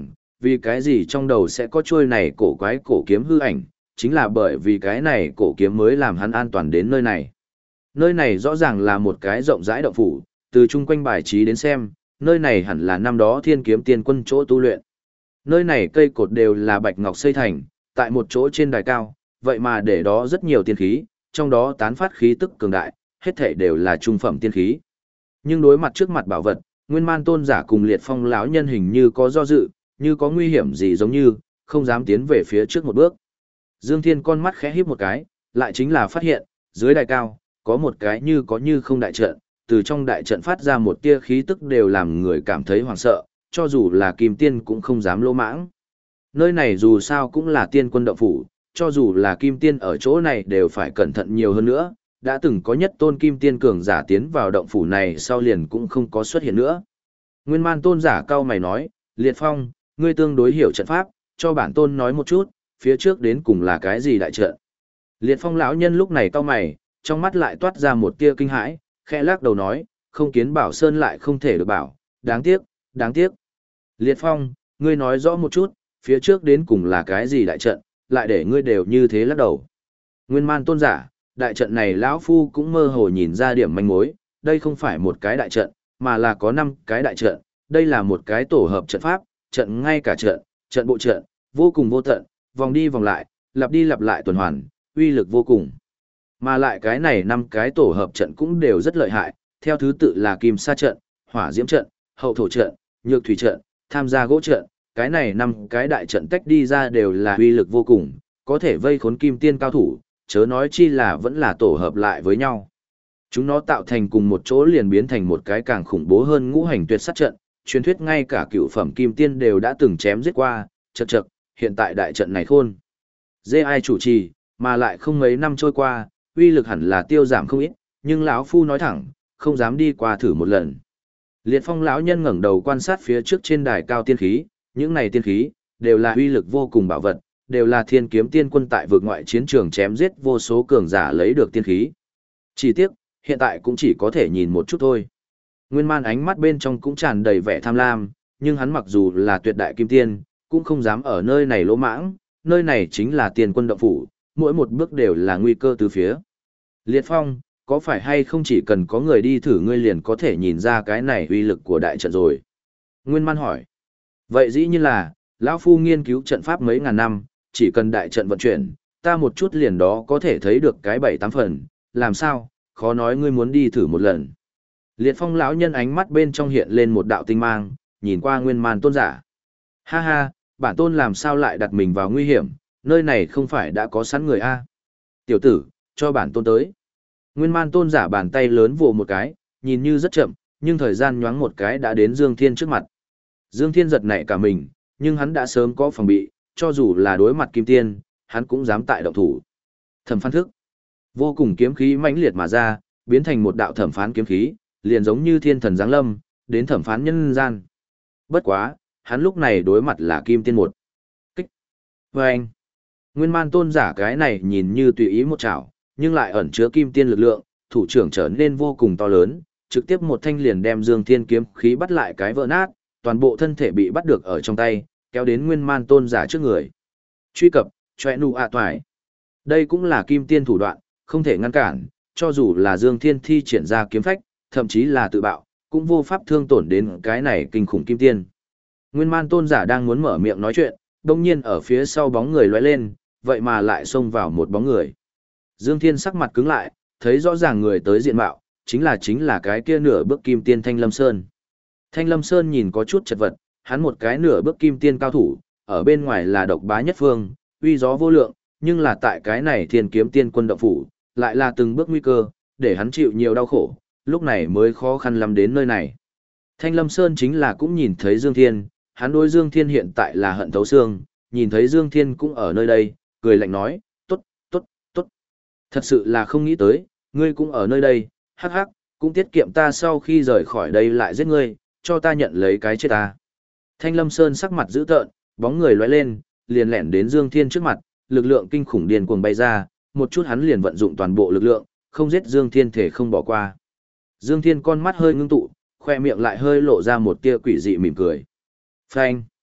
vì cái gì trong đầu sẽ có trôi này cổ quái cổ kiếm hư ảnh, chính là bởi vì cái này cổ kiếm mới làm hắn an toàn đến nơi này. Nơi này rõ ràng là một cái rộng rãi động phủ, từ chung quanh bài trí đến xem, nơi này hẳn là năm đó Thiên Kiếm Tiên Quân chỗ tu luyện. Nơi này cây cột đều là bạch ngọc xây thành, tại một chỗ trên đài cao, vậy mà để đó rất nhiều tiên khí, trong đó tán phát khí tức cường đại, hết thảy đều là trung phẩm tiên khí. Nhưng đối mặt trước mặt bảo vật, Nguyên Man Tôn giả cùng Liệt Phong lão nhân hình như có do dự, như có nguy hiểm gì giống như, không dám tiến về phía trước một bước. Dương Thiên con mắt khẽ híp một cái, lại chính là phát hiện, dưới đài cao, có một cái như có như không đại trận, từ trong đại trận phát ra một tia khí tức đều làm người cảm thấy hoảng sợ, cho dù là Kim Tiên cũng không dám lỗ mãng. Nơi này dù sao cũng là tiên quân động phủ, cho dù là Kim Tiên ở chỗ này đều phải cẩn thận nhiều hơn nữa, đã từng có nhất tôn Kim Tiên cường giả tiến vào động phủ này sau liền cũng không có xuất hiện nữa. Nguyên Man Tôn giả cao mày nói, Liệt Phong, ngươi tương đối hiểu trận pháp, cho bản tôn nói một chút, phía trước đến cùng là cái gì đại trận. Liệt Phong lão nhân lúc này cao mày, trong mắt lại toát ra một tia kinh hãi, khẽ lắc đầu nói, không kiến bảo sơn lại không thể được bảo, đáng tiếc, đáng tiếc. Liệt Phong, ngươi nói rõ một chút, phía trước đến cùng là cái gì đại trận, lại để ngươi đều như thế lắc đầu. Nguyên Man Tôn giả, đại trận này lão phu cũng mơ hồ nhìn ra điểm manh mối, đây không phải một cái đại trận, mà là có 5 cái đại trận, đây là một cái tổ hợp trận pháp, trận ngay cả trận, trận bộ trận, vô cùng vô tận, vòng đi vòng lại, lặp đi lặp lại tuần hoàn, uy lực vô cùng. Mà lại cái này 5 cái tổ hợp trận cũng đều rất lợi hại, theo thứ tự là kim sa trận, hỏa diễm trận, hậu thổ trận, nhược thủy trận, tham gia gỗ trận, cái này 5 cái đại trận tách đi ra đều là uy lực vô cùng, có thể vây khốn kim tiên cao thủ, chớ nói chi là vẫn là tổ hợp lại với nhau. Chúng nó tạo thành cùng một chỗ liền biến thành một cái càng khủng bố hơn ngũ hành tuyệt sát trận, truyền thuyết ngay cả cựu phẩm kim tiên đều đã từng chém giết qua, chậc chậc, hiện tại đại trận này khôn. Dê ai chủ trì, mà lại không mấy năm trôi qua, uy lực hẳn là tiêu giảm không ít, nhưng lão phu nói thẳng, không dám đi qua thử một lần. Liệt Phong lão nhân ngẩng đầu quan sát phía trước trên đài cao tiên khí, những này tiên khí đều là uy lực vô cùng bảo vật, đều là Thiên Kiếm Tiên Quân tại vực ngoại chiến trường chém giết vô số cường giả lấy được tiên khí. Chỉ tiếc, hiện tại cũng chỉ có thể nhìn một chút thôi. Nguyên Man ánh mắt bên trong cũng tràn đầy vẻ tham lam, nhưng hắn mặc dù là tuyệt đại kim tiên, cũng không dám ở nơi này lỗ mãng, nơi này chính là tiên quân động phủ, mỗi một bước đều là nguy cơ từ phía. Liệt Phong, có phải hay không chỉ cần có người đi thử ngươi liền có thể nhìn ra cái này uy lực của đại trận rồi? Nguyên Man hỏi. Vậy dĩ nhiên là, lão phu nghiên cứu trận pháp mấy ngàn năm, chỉ cần đại trận vận chuyển, ta một chút liền đó có thể thấy được cái 7-8 phần, làm sao, khó nói ngươi muốn đi thử một lần. Liệt Phong lão nhân ánh mắt bên trong hiện lên một đạo tinh mang, nhìn qua Nguyên Man Tôn giả. Ha ha, bản tôn làm sao lại đặt mình vào nguy hiểm, nơi này không phải đã có sẵn người a? Tiểu tử, cho bản tôn tới. Nguyên Man Tôn giả bàn tay lớn vồ một cái, nhìn như rất chậm, nhưng thời gian nhoáng một cái đã đến Dương Thiên trước mặt. Dương Thiên giật nảy cả mình, nhưng hắn đã sớm có phòng bị, cho dù là đối mặt Kim Tiên, hắn cũng dám tại động thủ. Thẩm phán thức. Vô cùng kiếm khí mãnh liệt mà ra, biến thành một đạo thẩm phán kiếm khí, liền giống như thiên thần giáng lâm, đến thẩm phán nhân gian. Bất quá, hắn lúc này đối mặt là Kim Tiên một. Kích. Vâng. Nguyên Man Tôn giả cái này nhìn như tùy ý một chảo, nhưng lại ẩn chứa Kim Tiên lực lượng, thủ trưởng trở nên vô cùng to lớn, trực tiếp một thanh liền đem Dương Thiên kiếm khí bắt lại cái vỡ nát, toàn bộ thân thể bị bắt được ở trong tay, kéo đến Nguyên Man Tôn giả trước người. Truy cập, choe nu a toại. Đây cũng là Kim Tiên thủ đoạn, không thể ngăn cản, cho dù là Dương Thiên thi triển ra kiếm phách, thậm chí là tự bạo, cũng vô pháp thương tổn đến cái này kinh khủng Kim Tiên. Nguyên Man Tôn giả đang muốn mở miệng nói chuyện, đồng nhiên ở phía sau bóng người lóe lên, vậy mà lại xông vào một bóng người. Dương Thiên sắc mặt cứng lại, thấy rõ ràng người tới diện mạo, chính là cái kia nửa bước Kim Tiên Thanh Lâm Sơn. Thanh Lâm Sơn nhìn có chút chật vật, hắn một cái nửa bước Kim Tiên cao thủ, ở bên ngoài là độc bá nhất phương, uy gió vô lượng, nhưng là tại cái này Thiên Kiếm Tiên Quân động phủ, lại là từng bước nguy cơ, để hắn chịu nhiều đau khổ, lúc này mới khó khăn lắm đến nơi này. Thanh Lâm Sơn chính là cũng nhìn thấy Dương Thiên, hắn đối Dương Thiên hiện tại là hận thấu xương, nhìn thấy Dương Thiên cũng ở nơi đây, cười lạnh nói, tốt, tốt, tốt. Thật sự là không nghĩ tới, ngươi cũng ở nơi đây, hắc hắc, cũng tiết kiệm ta sau khi rời khỏi đây lại giết ngươi, cho ta nhận lấy cái chết ta. Thanh Lâm Sơn sắc mặt dữ tợn, bóng người lóe lên, liền lẻn đến Dương Thiên trước mặt, lực lượng kinh khủng điên cuồng bay ra, một chút hắn liền vận dụng toàn bộ lực lượng, không giết Dương Thiên thể không bỏ qua. Dương Thiên con mắt hơi ngưng tụ, khoe miệng lại hơi lộ ra một tia quỷ dị mỉm cười. Phanh!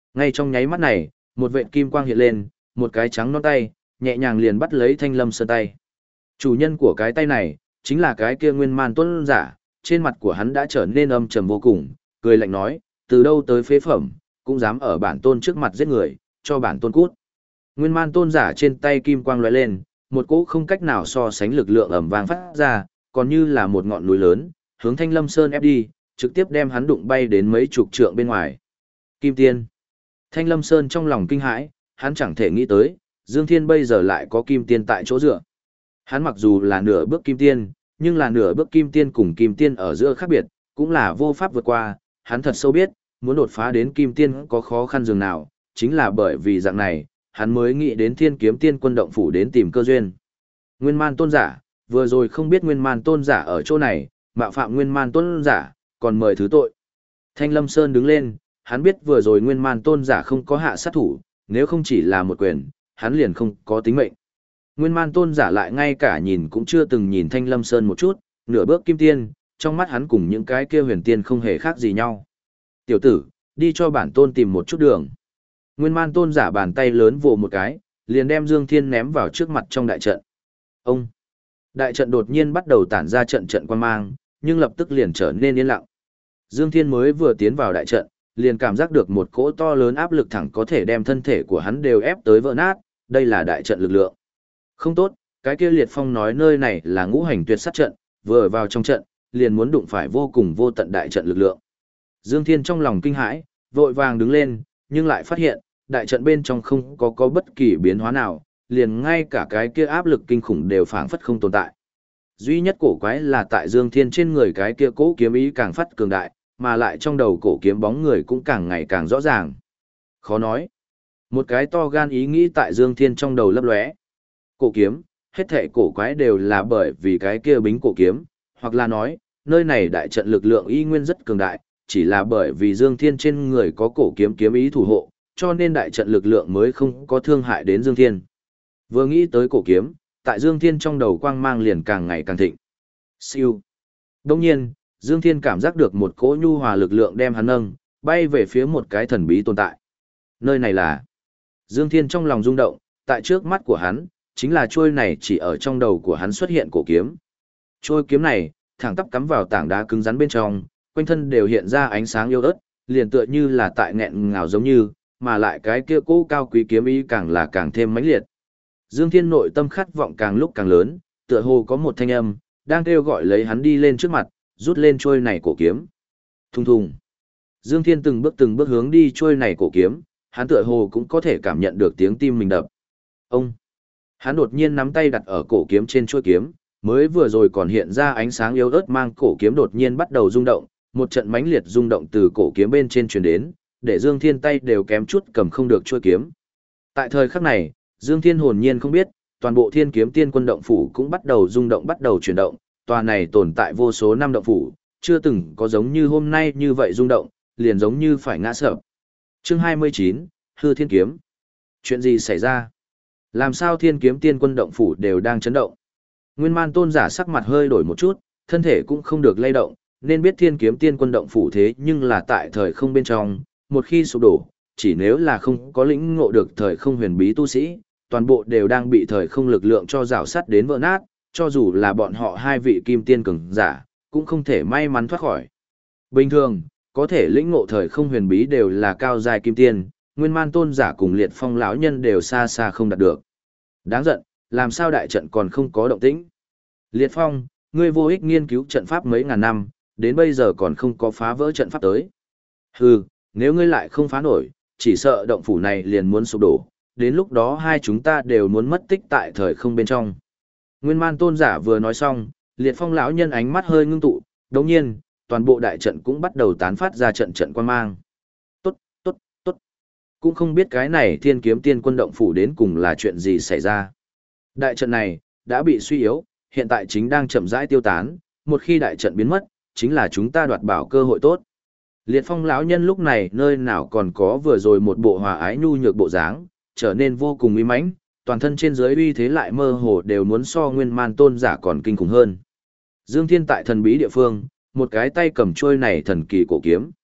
Ngay trong nháy mắt này, một vệt kim quang hiện lên, một cái trắng non tay, nhẹ nhàng liền bắt lấy Thanh Lâm Sơn tay. Chủ nhân của cái tay này, chính là cái kia Nguyên Man Tôn giả, trên mặt của hắn đã trở nên âm trầm vô cùng, cười lạnh nói, từ đâu tới phế phẩm, cũng dám ở bản tôn trước mặt giết người, cho bản tôn cút. Nguyên Man Tôn giả trên tay kim quang lóe lên, một cỗ không cách nào so sánh lực lượng ầm vang phát ra, còn như là một ngọn núi lớn, hướng Thanh Lâm Sơn ép đi, trực tiếp đem hắn đụng bay đến mấy chục trượng bên ngoài. Kim Tiên. Thanh Lâm Sơn trong lòng kinh hãi, hắn chẳng thể nghĩ tới, Dương Thiên bây giờ lại có Kim Tiên tại chỗ dựa. Hắn mặc dù là nửa bước Kim Tiên, nhưng là nửa bước Kim Tiên cùng Kim Tiên ở giữa khác biệt, cũng là vô pháp vượt qua, hắn thật sâu biết, muốn đột phá đến Kim Tiên có khó khăn dường nào, chính là bởi vì dạng này, hắn mới nghĩ đến Thiên Kiếm Tiên Quân động phủ đến tìm cơ duyên. Nguyên Man Tôn giả, vừa rồi không biết Nguyên Man Tôn giả ở chỗ này, mạo phạm Nguyên Man Tôn giả, còn mời thứ tội. Thanh Lâm Sơn đứng lên, hắn biết vừa rồi Nguyên Man Tôn giả không có hạ sát thủ, nếu không chỉ là một quyền, hắn liền không có tính mệnh. Nguyên Man Tôn giả lại ngay cả nhìn cũng chưa từng nhìn Thanh Lâm Sơn một chút, nửa bước Kim Tiên, trong mắt hắn cùng những cái kia huyền tiên không hề khác gì nhau. Tiểu tử, đi cho bản tôn tìm một chút đường. Nguyên Man Tôn giả bàn tay lớn vồ một cái, liền đem Dương Thiên ném vào trước mặt trong đại trận. Ông! Đại trận đột nhiên bắt đầu tản ra trận trận quang mang, nhưng lập tức liền trở nên yên lặng. Dương Thiên mới vừa tiến vào đại trận, liền cảm giác được một cỗ to lớn áp lực thẳng có thể đem thân thể của hắn đều ép tới vỡ nát, đây là đại trận lực lượng. Không tốt, cái kia Liệt Phong nói nơi này là ngũ hành tuyệt sát trận, vừa vào trong trận, liền muốn đụng phải vô cùng vô tận đại trận lực lượng. Dương Thiên trong lòng kinh hãi, vội vàng đứng lên, nhưng lại phát hiện, đại trận bên trong không có bất kỳ biến hóa nào, liền ngay cả cái kia áp lực kinh khủng đều phảng phất không tồn tại. Duy nhất cổ quái là tại Dương Thiên trên người cái kia cố kiếm ý càng phát cường đại, mà lại trong đầu cổ kiếm bóng người cũng càng ngày càng rõ ràng. Khó nói. Một cái to gan ý nghĩ tại Dương Thiên trong đầu lấp lóe. Cổ kiếm, hết thảy cổ quái đều là bởi vì cái kia bính cổ kiếm, hoặc là nói, nơi này đại trận lực lượng y nguyên rất cường đại, chỉ là bởi vì Dương Thiên trên người có cổ kiếm kiếm ý thủ hộ, cho nên đại trận lực lượng mới không có thương hại đến Dương Thiên. Vừa nghĩ tới cổ kiếm, tại Dương Thiên trong đầu quang mang liền càng ngày càng thịnh. Siêu. Đồng nhiên, Dương Thiên cảm giác được một cỗ nhu hòa lực lượng đem hắn nâng, bay về phía một cái thần bí tồn tại. Nơi này là... Dương Thiên trong lòng rung động, tại trước mắt của hắn, chính là trôi này chỉ ở trong đầu của hắn xuất hiện cổ kiếm. Trôi kiếm này, thẳng tắp cắm vào tảng đá cứng rắn bên trong, quanh thân đều hiện ra ánh sáng yêu ớt, liền tựa như là tại nghẹn ngào giống như, mà lại cái kia cố cao quý kiếm ý càng là càng thêm mãnh liệt. Dương Thiên nội tâm khát vọng càng lúc càng lớn, tựa hồ có một thanh âm, đang kêu gọi lấy hắn đi lên trước mặt, rút lên trôi này cổ kiếm. Thùng thùng. Dương Thiên từng bước hướng đi trôi này cổ kiếm, hắn tựa hồ cũng có thể cảm nhận được tiếng tim mình đập. Ông. Hắn đột nhiên nắm tay đặt ở cổ kiếm trên chuôi kiếm, mới vừa rồi còn hiện ra ánh sáng yếu ớt mang cổ kiếm đột nhiên bắt đầu rung động, một trận mãnh liệt rung động từ cổ kiếm bên trên truyền đến, để Dương Thiên tay đều kém chút cầm không được chuôi kiếm. Tại thời khắc này, Dương Thiên hồn nhiên không biết, toàn bộ Thiên Kiếm Tiên Quân động phủ cũng bắt đầu rung động bắt đầu chuyển động, tòa này tồn tại vô số năm động phủ, chưa từng có giống như hôm nay như vậy rung động, liền giống như phải ngã sập. Chương 29, Hư Thiên Kiếm. Chuyện gì xảy ra? Làm sao Thiên Kiếm Tiên Quân động phủ đều đang chấn động? Nguyên Man Tôn giả sắc mặt hơi đổi một chút, thân thể cũng không được lay động, nên biết Thiên Kiếm Tiên Quân động phủ thế nhưng là tại thời không bên trong, một khi sụp đổ, chỉ nếu là không có lĩnh ngộ được thời không huyền bí tu sĩ, toàn bộ đều đang bị thời không lực lượng cho rào sắt đến vỡ nát, cho dù là bọn họ hai vị kim tiên cường giả, cũng không thể may mắn thoát khỏi. Bình thường, có thể lĩnh ngộ thời không huyền bí đều là cao giai kim tiên, Nguyên Man Tôn giả cùng Liệt Phong lão nhân đều xa xa không đạt được. Đáng giận, làm sao đại trận còn không có động tĩnh? Liệt Phong, ngươi vô ích nghiên cứu trận pháp mấy ngàn năm, đến bây giờ còn không có phá vỡ trận pháp tới. Hừ, nếu ngươi lại không phá nổi, chỉ sợ động phủ này liền muốn sụp đổ, đến lúc đó hai chúng ta đều muốn mất tích tại thời không bên trong. Nguyên Man Tôn giả vừa nói xong, Liệt Phong lão nhân ánh mắt hơi ngưng tụ, đồng nhiên, toàn bộ đại trận cũng bắt đầu tán phát ra trận trận quan mang. Tốt, tốt, tốt. Cũng không biết cái này Thiên Kiếm Tiên Quân động phủ đến cùng là chuyện gì xảy ra. Đại trận này, đã bị suy yếu, hiện tại chính đang chậm rãi tiêu tán, một khi đại trận biến mất, chính là chúng ta đoạt bảo cơ hội tốt. Liệt Phong lão nhân lúc này nơi nào còn có vừa rồi một bộ hòa ái nhu nhược bộ dáng, trở nên vô cùng uy mãnh, toàn thân trên dưới uy thế lại mơ hồ đều muốn so Nguyên Man Tôn giả còn kinh khủng hơn. Dương Thiên tại thần bí địa phương, một cái tay cầm chuôi này thần kỳ cổ kiếm.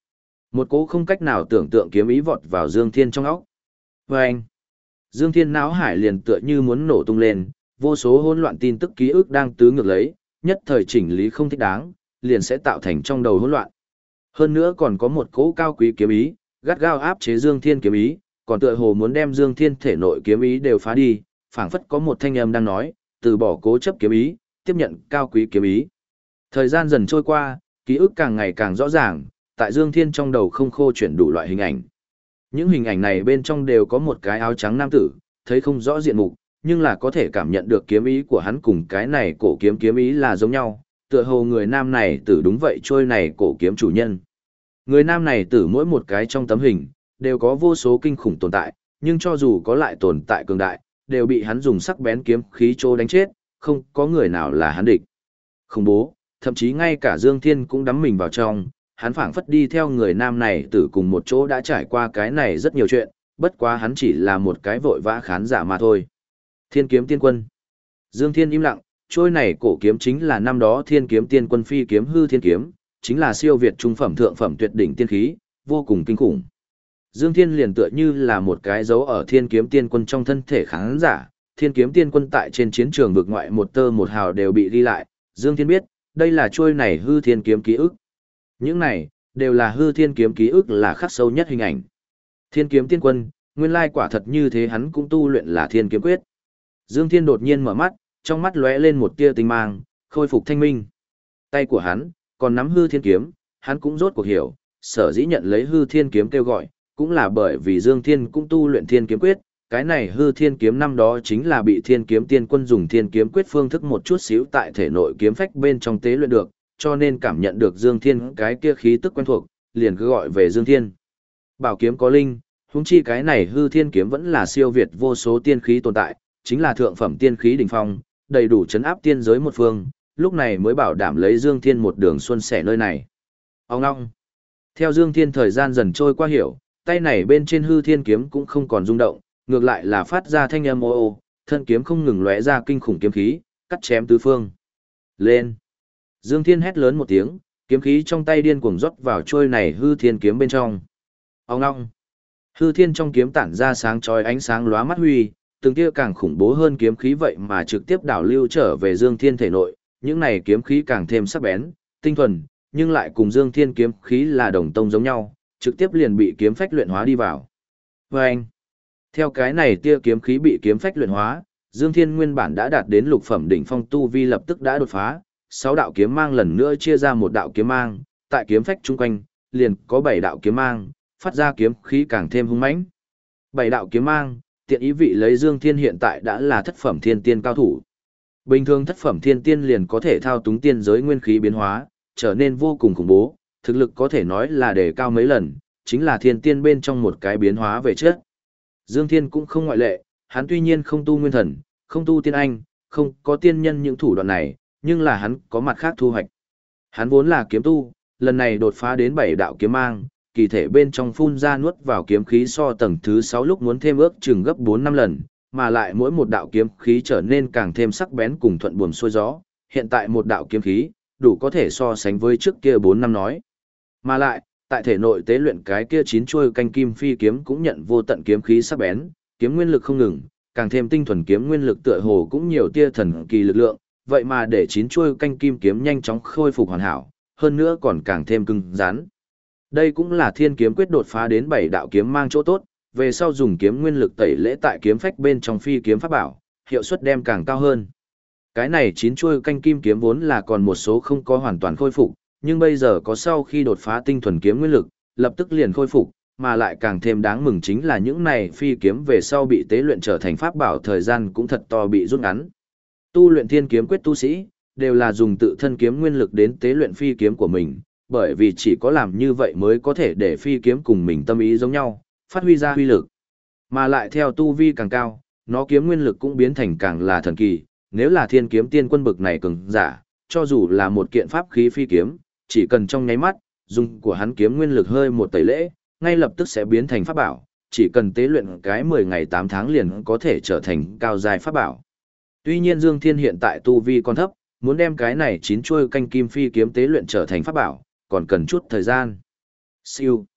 Một cỗ không cách nào tưởng tượng kiếm ý vọt vào Dương Thiên trong óc. Và anh, Dương Thiên não hải liền tựa như muốn nổ tung lên, vô số hỗn loạn tin tức ký ức đang tứ ngược lấy, nhất thời chỉnh lý không thích đáng, liền sẽ tạo thành trong đầu hỗn loạn. Hơn nữa còn có một cỗ cao quý kiếm ý, gắt gao áp chế Dương Thiên kiếm ý, còn tựa hồ muốn đem Dương Thiên thể nội kiếm ý đều phá đi, phảng phất có một thanh âm đang nói, từ bỏ cố chấp kiếm ý, tiếp nhận cao quý kiếm ý. Thời gian dần trôi qua, ký ức càng ngày càng rõ ràng, tại Dương Thiên trong đầu không khô chuyển đủ loại hình ảnh. Những hình ảnh này bên trong đều có một cái áo trắng nam tử, thấy không rõ diện mục, nhưng là có thể cảm nhận được kiếm ý của hắn cùng cái này cổ kiếm kiếm ý là giống nhau, tựa hồ người nam này tử đúng vậy trôi này cổ kiếm chủ nhân. Người nam này tử mỗi một cái trong tấm hình, đều có vô số kinh khủng tồn tại, nhưng cho dù có lại tồn tại cường đại, đều bị hắn dùng sắc bén kiếm khí trô đánh chết, không có người nào là hắn địch. Khủng bố, thậm chí ngay cả Dương Thiên cũng đắm mình vào trong, hắn phảng phất đi theo người nam này tử cùng một chỗ đã trải qua cái này rất nhiều chuyện, bất quá hắn chỉ là một cái vội vã khán giả mà thôi. Thiên kiếm tiên quân. Dương Thiên im lặng, trôi này cổ kiếm chính là năm đó Thiên kiếm tiên quân phi kiếm hư thiên kiếm, chính là siêu việt trung phẩm thượng phẩm tuyệt đỉnh tiên khí, vô cùng kinh khủng. Dương Thiên liền tựa như là một cái dấu ở Thiên kiếm tiên quân trong thân thể khán giả, Thiên kiếm tiên quân tại trên chiến trường vực ngoại một tơ một hào đều bị ghi lại, Dương Thiên biết, đây là trôi này hư thiên kiếm ký ức. Những này, đều là hư thiên kiếm ký ức là khắc sâu nhất hình ảnh. Thiên kiếm tiên quân, nguyên lai quả thật như thế hắn cũng tu luyện là thiên kiếm quyết. Dương Thiên đột nhiên mở mắt, trong mắt lóe lên một tia tinh mang, khôi phục thanh minh. Tay của hắn, còn nắm hư thiên kiếm, hắn cũng rốt cuộc hiểu, sở dĩ nhận lấy hư thiên kiếm kêu gọi, cũng là bởi vì Dương Thiên cũng tu luyện thiên kiếm quyết. Cái này hư thiên kiếm năm đó chính là bị thiên kiếm tiên quân dùng thiên kiếm quyết phương thức một chút xíu tại thể nội kiếm phách bên trong tế luyện được, cho nên cảm nhận được Dương Thiên cái kia khí tức quen thuộc, liền cứ gọi về Dương Thiên. Bảo kiếm có linh, huống chi cái này hư thiên kiếm vẫn là siêu việt vô số tiên khí tồn tại, chính là thượng phẩm tiên khí đỉnh phong, đầy đủ chấn áp tiên giới một phương, lúc này mới bảo đảm lấy Dương Thiên một đường xuân sẻ nơi này. Ông ngong. Theo Dương Thiên thời gian dần trôi qua hiểu, tay này bên trên hư thiên kiếm cũng không còn rung động, ngược lại là phát ra thanh âm ô ô, thân kiếm không ngừng lóe ra kinh khủng kiếm khí, cắt chém tứ phương. Lên! Dương Thiên hét lớn một tiếng, kiếm khí trong tay điên cuồng rót vào trôi này hư thiên kiếm bên trong. Ông ngong! Hư thiên trong kiếm tản ra sáng chói ánh sáng lóa mắt huy, từng tia càng khủng bố hơn kiếm khí vậy mà trực tiếp đảo lưu trở về Dương Thiên thể nội, những này kiếm khí càng thêm sắc bén, tinh thuần, nhưng lại cùng Dương Thiên kiếm khí là đồng tông giống nhau, trực tiếp liền bị kiếm phách luyện hóa đi vào. Và anh, theo cái này tia kiếm khí bị kiếm phách luyện hóa, Dương Thiên nguyên bản đã đạt đến lục phẩm đỉnh phong tu vi lập tức đã đột phá, 6 đạo kiếm mang lần nữa chia ra một đạo kiếm mang, tại kiếm phách chung quanh, liền có 7 đạo kiếm mang, phát ra kiếm khí càng thêm hung mãnh. 7 đạo kiếm mang, tiện ý vị lấy Dương Thiên hiện tại đã là thất phẩm thiên tiên cao thủ. Bình thường thất phẩm thiên tiên liền có thể thao túng tiên giới nguyên khí biến hóa, trở nên vô cùng khủng bố, thực lực có thể nói là đề cao mấy lần, chính là thiên tiên bên trong một cái biến hóa về trước. Dương Thiên cũng không ngoại lệ, hắn tuy nhiên không tu nguyên thần, không tu tiên anh, không có tiên nhân những thủ đoạn này, nhưng là hắn có mặt khác thu hoạch. Hắn vốn là kiếm tu, lần này đột phá đến 7 đạo kiếm mang, kỳ thể bên trong phun ra nuốt vào kiếm khí so tầng thứ 6 lúc muốn thêm ước chừng gấp 4-5 lần, mà lại mỗi một đạo kiếm khí trở nên càng thêm sắc bén cùng thuận buồm xuôi gió, hiện tại một đạo kiếm khí, đủ có thể so sánh với trước kia 4 năm nói. Mà lại, tại thể nội tế luyện cái kia 9 chuôi canh kim phi kiếm cũng nhận vô tận kiếm khí sắc bén, kiếm nguyên lực không ngừng, càng thêm tinh thuần kiếm nguyên lực tựa hồ cũng nhiều tia thần kỳ lực lượng, vậy mà để 9 chuôi canh kim kiếm nhanh chóng khôi phục hoàn hảo, hơn nữa còn càng thêm cứng rắn. Đây cũng là thiên kiếm quyết đột phá đến 7 đạo kiếm mang chỗ tốt, về sau dùng kiếm nguyên lực tẩy lễ tại kiếm phách bên trong phi kiếm pháp bảo, hiệu suất đem càng cao hơn. Cái này 9 chuôi canh kim kiếm vốn là còn một số không có hoàn toàn khôi phục, nhưng bây giờ có sau khi đột phá tinh thuần kiếm nguyên lực, lập tức liền khôi phục, mà lại càng thêm đáng mừng chính là những này phi kiếm về sau bị tế luyện trở thành pháp bảo thời gian cũng thật to bị rút ngắn. Tu luyện thiên kiếm quyết tu sĩ, đều là dùng tự thân kiếm nguyên lực đến tế luyện phi kiếm của mình, bởi vì chỉ có làm như vậy mới có thể để phi kiếm cùng mình tâm ý giống nhau, phát huy ra huy lực. Mà lại theo tu vi càng cao, nó kiếm nguyên lực cũng biến thành càng là thần kỳ, nếu là thiên kiếm tiên quân bực này cường giả, cho dù là một kiện pháp khí phi kiếm, chỉ cần trong nháy mắt, dùng của hắn kiếm nguyên lực hơi một tẩy lễ, ngay lập tức sẽ biến thành pháp bảo, chỉ cần tế luyện cái 10 ngày 8 tháng liền có thể trở thành cao giai pháp bảo. Tuy nhiên Dương Thiên hiện tại tu vi còn thấp, muốn đem cái này 9 chuôi canh kim phi kiếm tế luyện trở thành pháp bảo, còn cần chút thời gian. Siêu.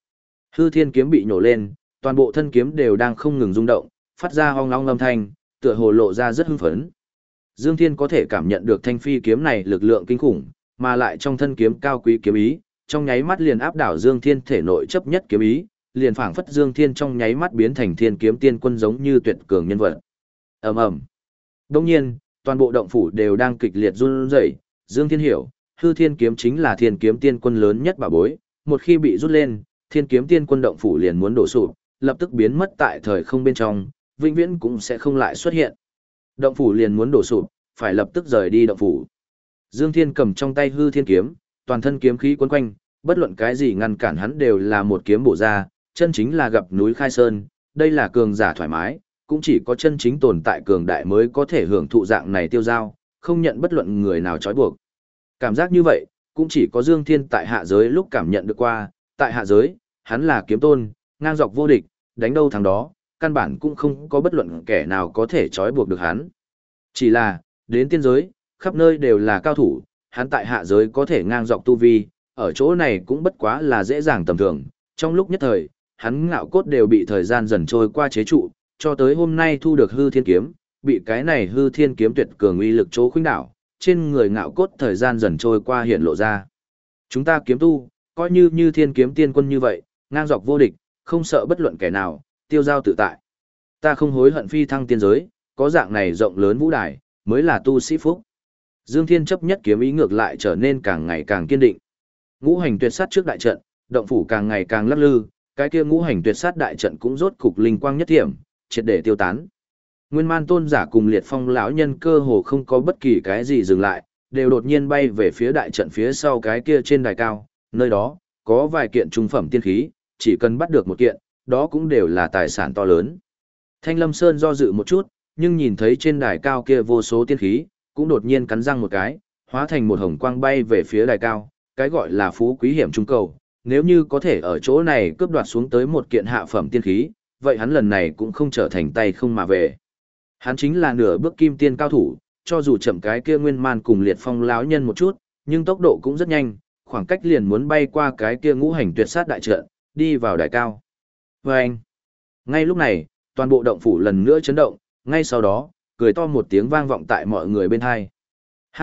Hư thiên kiếm bị nổ lên, toàn bộ thân kiếm đều đang không ngừng rung động, phát ra ong ong âm thanh, tựa hồ lộ ra rất hưng phấn. Dương Thiên có thể cảm nhận được thanh phi kiếm này lực lượng kinh khủng, mà lại trong thân kiếm cao quý kiếm ý, trong nháy mắt liền áp đảo Dương Thiên thể nội chấp nhất kiếm ý, liền phảng phất Dương Thiên trong nháy mắt biến thành Thiên Kiếm Tiên Quân giống như tuyệt cường nhân vật. Ầm ầm. Đương nhiên, toàn bộ động phủ đều đang kịch liệt run rẩy, Dương Thiên hiểu, Hư Thiên kiếm chính là Thiên Kiếm Tiên Quân lớn nhất bảo bối, một khi bị rút lên, Thiên Kiếm Tiên Quân động phủ liền muốn đổ sụp, lập tức biến mất tại thời không bên trong, vĩnh viễn cũng sẽ không lại xuất hiện. Động phủ liền muốn đổ sụp, phải lập tức rời đi động phủ. Dương Thiên cầm trong tay Hư Thiên kiếm, toàn thân kiếm khí quấn quanh, bất luận cái gì ngăn cản hắn đều là một kiếm bổ ra, chân chính là gặp núi khai sơn, đây là cường giả thoải mái, cũng chỉ có chân chính tồn tại cường đại mới có thể hưởng thụ dạng này tiêu giao, không nhận bất luận người nào trói buộc. Cảm giác như vậy, cũng chỉ có Dương Thiên tại hạ giới lúc cảm nhận được qua, tại hạ giới, hắn là kiếm tôn, ngang dọc vô địch, đánh đâu thắng đó, căn bản cũng không có bất luận kẻ nào có thể trói buộc được hắn. Chỉ là, đến tiên giới, khắp nơi đều là cao thủ, hắn tại hạ giới có thể ngang dọc tu vi, ở chỗ này cũng bất quá là dễ dàng tầm thường, trong lúc nhất thời, hắn ngạo cốt đều bị thời gian dần trôi qua chế trụ, cho tới hôm nay thu được hư thiên kiếm, bị cái này hư thiên kiếm tuyệt cường uy lực chỗ khuynh đảo, trên người ngạo cốt thời gian dần trôi qua hiện lộ ra. Chúng ta kiếm tu, coi như thiên kiếm tiên quân như vậy, ngang dọc vô địch, không sợ bất luận kẻ nào, tiêu giao tự tại. Ta không hối hận phi thăng tiên giới, có dạng này rộng lớn vũ đài, mới là tu sĩ phúc. Dương Thiên chấp nhất kiếm ý ngược lại trở nên càng ngày càng kiên định. Ngũ hành tuyệt sát trước đại trận, động phủ càng ngày càng lắc lư, cái kia ngũ hành tuyệt sát đại trận cũng rốt cục linh quang nhất thiểm, triệt để tiêu tán. Nguyên Man tôn giả cùng Liệt Phong lão nhân cơ hồ không có bất kỳ cái gì dừng lại, đều đột nhiên bay về phía đại trận phía sau cái kia trên đài cao, nơi đó có vài kiện trung phẩm tiên khí, chỉ cần bắt được một kiện, đó cũng đều là tài sản to lớn. Thanh Lâm Sơn do dự một chút, nhưng nhìn thấy trên đài cao kia vô số tiên khí, cũng đột nhiên cắn răng một cái, hóa thành một hồng quang bay về phía đài cao, cái gọi là phú quý hiểm trung cầu, nếu như có thể ở chỗ này cướp đoạt xuống tới một kiện hạ phẩm tiên khí, vậy hắn lần này cũng không trở thành tay không mà về. Hắn chính là nửa bước kim tiên cao thủ, cho dù chậm cái kia Nguyên Man cùng Liệt Phong lão nhân một chút, nhưng tốc độ cũng rất nhanh, khoảng cách liền muốn bay qua cái kia ngũ hành tuyệt sát đại trận, đi vào đài cao. Và anh, ngay lúc này, toàn bộ động phủ lần nữa chấn động, ngay sau đó, cười to một tiếng vang vọng tại mọi người bên hai. Ha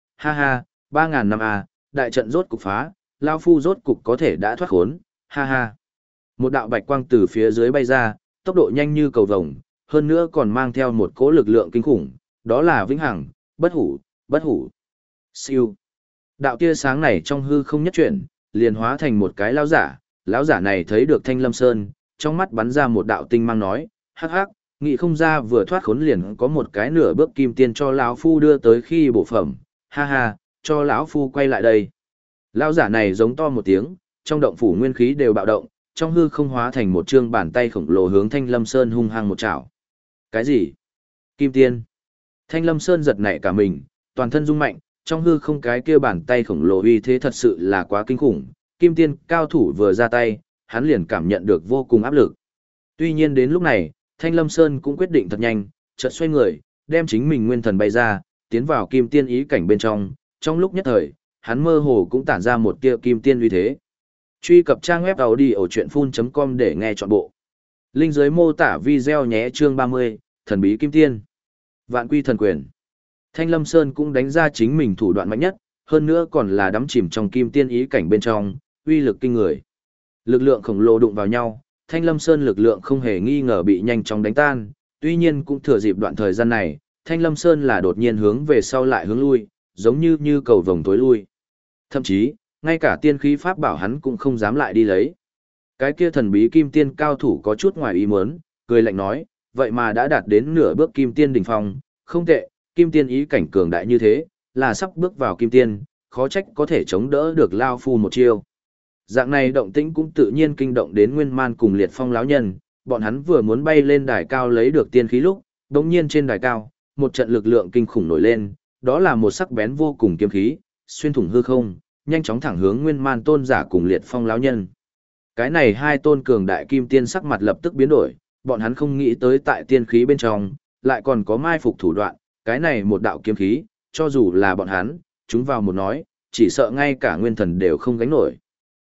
ha, 3.000 năm à, đại trận rốt cục phá, Lao Phu rốt cục có thể đã thoát khốn, ha ha. Một đạo bạch quang từ phía dưới bay ra, tốc độ nhanh như cầu vồng, hơn nữa còn mang theo một cỗ lực lượng kinh khủng, đó là vĩnh hằng, bất hủ, bất hủ. Siêu. Đạo tia sáng này trong hư không nhất chuyển, liền hóa thành một cái lão giả này thấy được Thanh Lâm Sơn, trong mắt bắn ra một đạo tinh mang nói, hắc hắc, nghĩ không ra vừa thoát khốn liền có một cái nửa bước kim tiên cho lão phu đưa tới khi bổ phẩm, ha ha, cho lão phu quay lại đây. Lão giả này giống to một tiếng, trong động phủ nguyên khí đều bạo động, trong hư không hóa thành một trương bàn tay khổng lồ hướng Thanh Lâm Sơn hung hăng một chảo. Cái gì? Kim tiên? Thanh Lâm Sơn giật nảy cả mình, toàn thân rung mạnh, trong hư không cái kia bàn tay khổng lồ uy thế thật sự là quá kinh khủng, kim tiên cao thủ vừa ra tay, hắn liền cảm nhận được vô cùng áp lực. Tuy nhiên đến lúc này, Thanh Lâm Sơn cũng quyết định thật nhanh, chợt xoay người, đem chính mình nguyên thần bay ra, tiến vào kim tiên ý cảnh bên trong lúc nhất thời, hắn mơ hồ cũng tản ra một tia kim tiên uy thế. Truy cập trang web audiochuyenphun.com để nghe trọn bộ. Link dưới mô tả video nhé, chương 30, thần bí kim tiên. Vạn quy thần quyền. Thanh Lâm Sơn cũng đánh ra chính mình thủ đoạn mạnh nhất, hơn nữa còn là đắm chìm trong kim tiên ý cảnh bên trong, uy lực kinh người. Lực lượng khổng lồ đụng vào nhau, Thanh Lâm Sơn lực lượng không hề nghi ngờ bị nhanh chóng đánh tan, tuy nhiên cũng thừa dịp đoạn thời gian này, Thanh Lâm Sơn là đột nhiên hướng về sau lại hướng lui, giống như cầu vồng tối lui. Thậm chí, ngay cả tiên khí pháp bảo hắn cũng không dám lại đi lấy. Cái kia thần bí kim tiên cao thủ có chút ngoài ý muốn, cười lạnh nói, vậy mà đã đạt đến nửa bước kim tiên đỉnh phong, không tệ, kim tiên ý cảnh cường đại như thế, là sắp bước vào kim tiên, khó trách có thể chống đỡ được Lao Phu một chiêu. Dạng này động tĩnh cũng tự nhiên kinh động đến Nguyên Man cùng Liệt Phong lão nhân, bọn hắn vừa muốn bay lên đài cao lấy được tiên khí lúc, đột nhiên trên đài cao, một trận lực lượng kinh khủng nổi lên, đó là một sắc bén vô cùng kiếm khí, xuyên thủng hư không, nhanh chóng thẳng hướng Nguyên Man tôn giả cùng Liệt Phong lão nhân. Cái này hai tôn cường đại kim tiên sắc mặt lập tức biến đổi, bọn hắn không nghĩ tới tại tiên khí bên trong, lại còn có mai phục thủ đoạn, cái này một đạo kiếm khí, cho dù là bọn hắn, chúng vào một nói, chỉ sợ ngay cả nguyên thần đều không gánh nổi.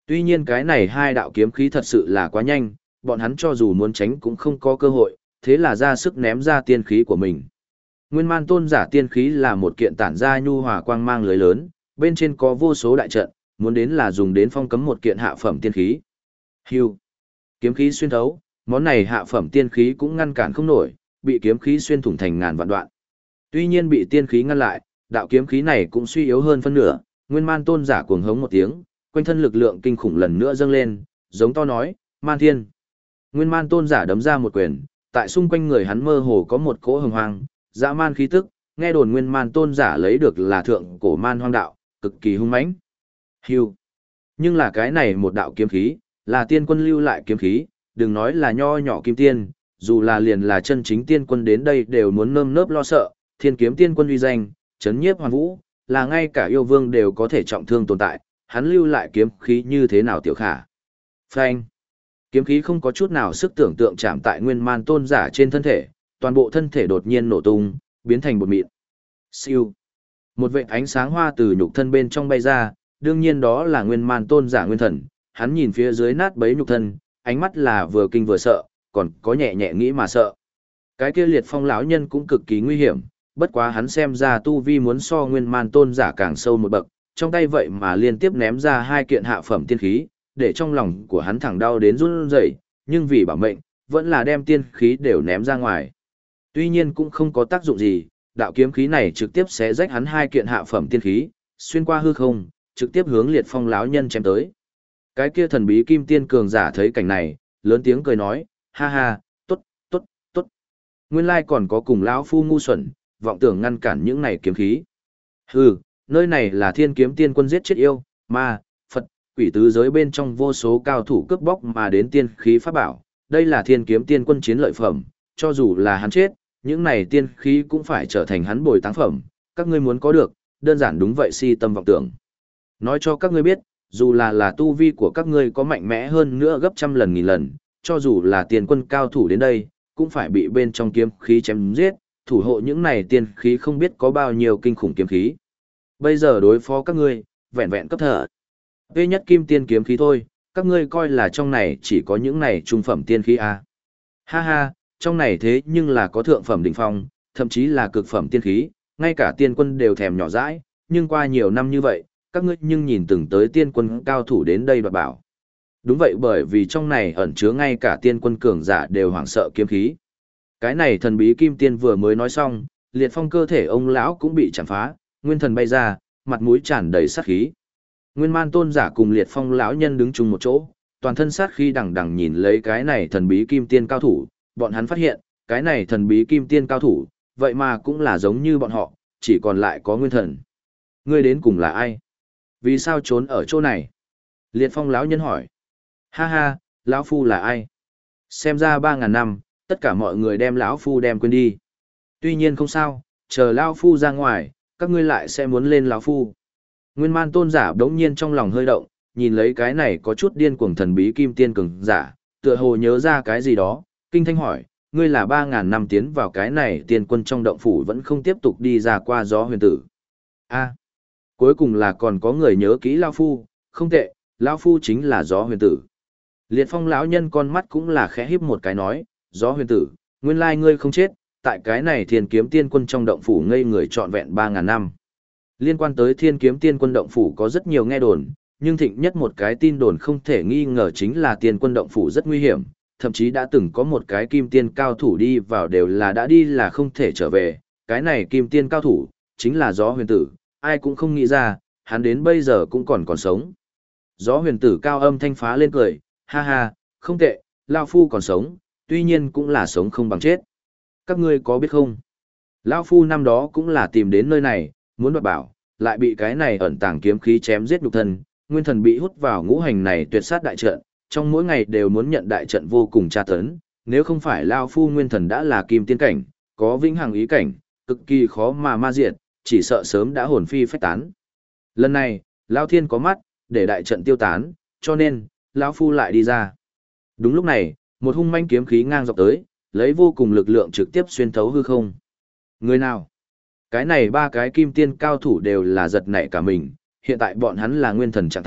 Tuy nhiên cái này hai đạo kiếm khí thật sự là quá nhanh, bọn hắn cho dù muốn tránh cũng không có cơ hội, thế là ra sức ném ra tiên khí của mình. Nguyên Man Tôn giả tiên khí là một kiện tản ra nhu hòa quang mang lưới lớn, bên trên có vô số đại trận, muốn đến là dùng đến phong cấm một kiện hạ phẩm tiên khí. Hưu. Kiếm khí xuyên thấu, món này hạ phẩm tiên khí cũng ngăn cản không nổi, bị kiếm khí xuyên thủng thành ngàn vạn đoạn. Tuy nhiên bị tiên khí ngăn lại, đạo kiếm khí này cũng suy yếu hơn phân nửa, Nguyên Man Tôn giả cuồng hống một tiếng, quanh thân lực lượng kinh khủng lần nữa dâng lên, giống to nói, Man Thiên. Nguyên Man Tôn giả đấm ra một quyền, tại xung quanh người hắn mơ hồ có một cỗ hồng hoang, dã man khí tức, nghe đồn Nguyên Man Tôn giả lấy được là thượng cổ man hoang đạo, cực kỳ hung mãnh. Hưu. Nhưng là cái này một đạo kiếm khí, là tiên quân lưu lại kiếm khí, đừng nói là nho nhỏ kim tiên, dù là liền là chân chính tiên quân đến đây đều muốn nơm nớp lo sợ, thiên kiếm tiên quân uy danh, chấn nhiếp hoàn vũ, là ngay cả yêu vương đều có thể trọng thương tồn tại, hắn lưu lại kiếm khí như thế nào tiểu khả. Phanh. Kiếm khí không có chút nào sức tưởng tượng chạm tại Nguyên Man Tôn giả trên thân thể, toàn bộ thân thể đột nhiên nổ tung, biến thành bột mịn. Siêu. Một vệt ánh sáng hoa từ nhục thân bên trong bay ra, đương nhiên đó là Nguyên Man Tôn giả nguyên thần, hắn nhìn phía dưới nát bấy nhục thân, ánh mắt là vừa kinh vừa sợ, còn có nhẹ nhẹ nghĩ mà sợ. Cái kia Liệt Phong lão nhân cũng cực kỳ nguy hiểm, bất quá hắn xem ra tu vi muốn so Nguyên Man Tôn giả càng sâu một bậc, trong tay vậy mà liên tiếp ném ra hai kiện hạ phẩm tiên khí, để trong lòng của hắn thẳng đau đến run rẩy, nhưng vì bảo mệnh, vẫn là đem tiên khí đều ném ra ngoài. Tuy nhiên cũng không có tác dụng gì, đạo kiếm khí này trực tiếp xé rách hắn hai kiện hạ phẩm tiên khí, xuyên qua hư không, trực tiếp hướng Liệt Phong lão nhân chém tới. Cái kia thần bí kim tiên cường giả thấy cảnh này, lớn tiếng cười nói, ha ha, tốt, tốt, tốt. Nguyên lai còn có cùng lão phu ngu xuẩn, vọng tưởng ngăn cản những này kiếm khí. Hừ, nơi này là Thiên Kiếm Tiên Quân giết chết yêu, ma, Phật, quỷ tứ giới bên trong vô số cao thủ cướp bóc mà đến tiên khí pháp bảo, đây là Thiên Kiếm Tiên Quân chiến lợi phẩm, cho dù là hắn chết, những này tiên khí cũng phải trở thành hắn bồi táng phẩm, các ngươi muốn có được, đơn giản đúng vậy si tâm vọng tưởng. Nói cho các ngươi biết, dù là tu vi của các ngươi có mạnh mẽ hơn nữa gấp trăm lần nghìn lần, cho dù là tiền quân cao thủ đến đây, cũng phải bị bên trong kiếm khí chém giết, thủ hộ những này tiên khí không biết có bao nhiêu kinh khủng kiếm khí. Bây giờ đối phó các ngươi, vẹn vẹn cấp thở. Vê nhất kim tiên kiếm khí thôi, các ngươi coi là trong này chỉ có những này trung phẩm tiên khí à. Ha ha, trong này thế nhưng là có thượng phẩm đỉnh phong, thậm chí là cực phẩm tiên khí, ngay cả tiên quân đều thèm nhỏ dãi, nhưng qua nhiều năm như vậy, các ngươi nhưng nhìn từng tới tiên quân cao thủ đến đây đoạt bảo. Đúng vậy, bởi vì trong này ẩn chứa ngay cả tiên quân cường giả đều hoảng sợ kiếm khí. Cái này thần bí kim tiên vừa mới nói xong, Liệt Phong cơ thể ông lão cũng bị chạm phá, nguyên thần bay ra, mặt mũi tràn đầy sát khí. Nguyên Man Tôn giả cùng Liệt Phong lão nhân đứng chung một chỗ, toàn thân sát khí đằng đằng nhìn lấy cái này thần bí kim tiên cao thủ, bọn hắn phát hiện, cái này thần bí kim tiên cao thủ, vậy mà cũng là giống như bọn họ, chỉ còn lại có nguyên thần. Ngươi đến cùng là ai? Vì sao trốn ở chỗ này? Liệt Phong lão nhân hỏi. Ha ha, lão phu là ai? Xem ra 3.000 năm, tất cả mọi người đem lão phu đem quên đi. Tuy nhiên không sao, chờ lão phu ra ngoài, các ngươi lại sẽ muốn lên lão phu. Nguyên Man Tôn giả đống nhiên trong lòng hơi động, nhìn lấy cái này có chút điên cuồng thần bí kim tiên cường giả, tựa hồ nhớ ra cái gì đó, kinh thanh hỏi, ngươi là 3.000 năm tiến vào cái này tiên quân trong động phủ vẫn không tiếp tục đi ra qua gió huyền tử. A, cuối cùng là còn có người nhớ kỹ lão phu, không tệ, lão phu chính là gió huyền tử. Liệt Phong lão nhân con mắt cũng là khẽ híp một cái nói, gió huyền tử, nguyên lai ngươi không chết, tại cái này Thiên Kiếm Tiên Quân trong động phủ ngây người trọn vẹn 3.000 năm. Liên quan tới Thiên Kiếm Tiên Quân động phủ có rất nhiều nghe đồn, nhưng thịnh nhất một cái tin đồn không thể nghi ngờ chính là Tiên Quân động phủ rất nguy hiểm, thậm chí đã từng có một cái kim tiên cao thủ đi vào đều là đã đi là không thể trở về, cái này kim tiên cao thủ, chính là gió huyền tử, ai cũng không nghĩ ra, hắn đến bây giờ cũng còn sống. Gió huyền tử cao âm thanh phá lên cười, ha ha, không tệ, Lao Phu còn sống, tuy nhiên cũng là sống không bằng chết. Các ngươi có biết không? Lao Phu năm đó cũng là tìm đến nơi này, muốn đoạt bảo, lại bị cái này ẩn tàng kiếm khí chém giết nhục thân, nguyên thần bị hút vào ngũ hành này tuyệt sát đại trận, trong mỗi ngày đều muốn nhận đại trận vô cùng tra tấn, nếu không phải Lao Phu nguyên thần đã là kim tiên cảnh, có vĩnh hằng ý cảnh, cực kỳ khó mà ma diệt, chỉ sợ sớm đã hồn phi phách tán. Lần này, Lao Thiên có mắt, để đại trận tiêu tán, cho nên, Lão Phu lại đi ra. Đúng lúc này, một hung manh kiếm khí ngang dọc tới, lấy vô cùng lực lượng trực tiếp xuyên thấu hư không. Người nào? Cái này ba cái kim tiên cao thủ đều là giật nảy cả mình, hiện tại bọn hắn là nguyên thần trạng thái,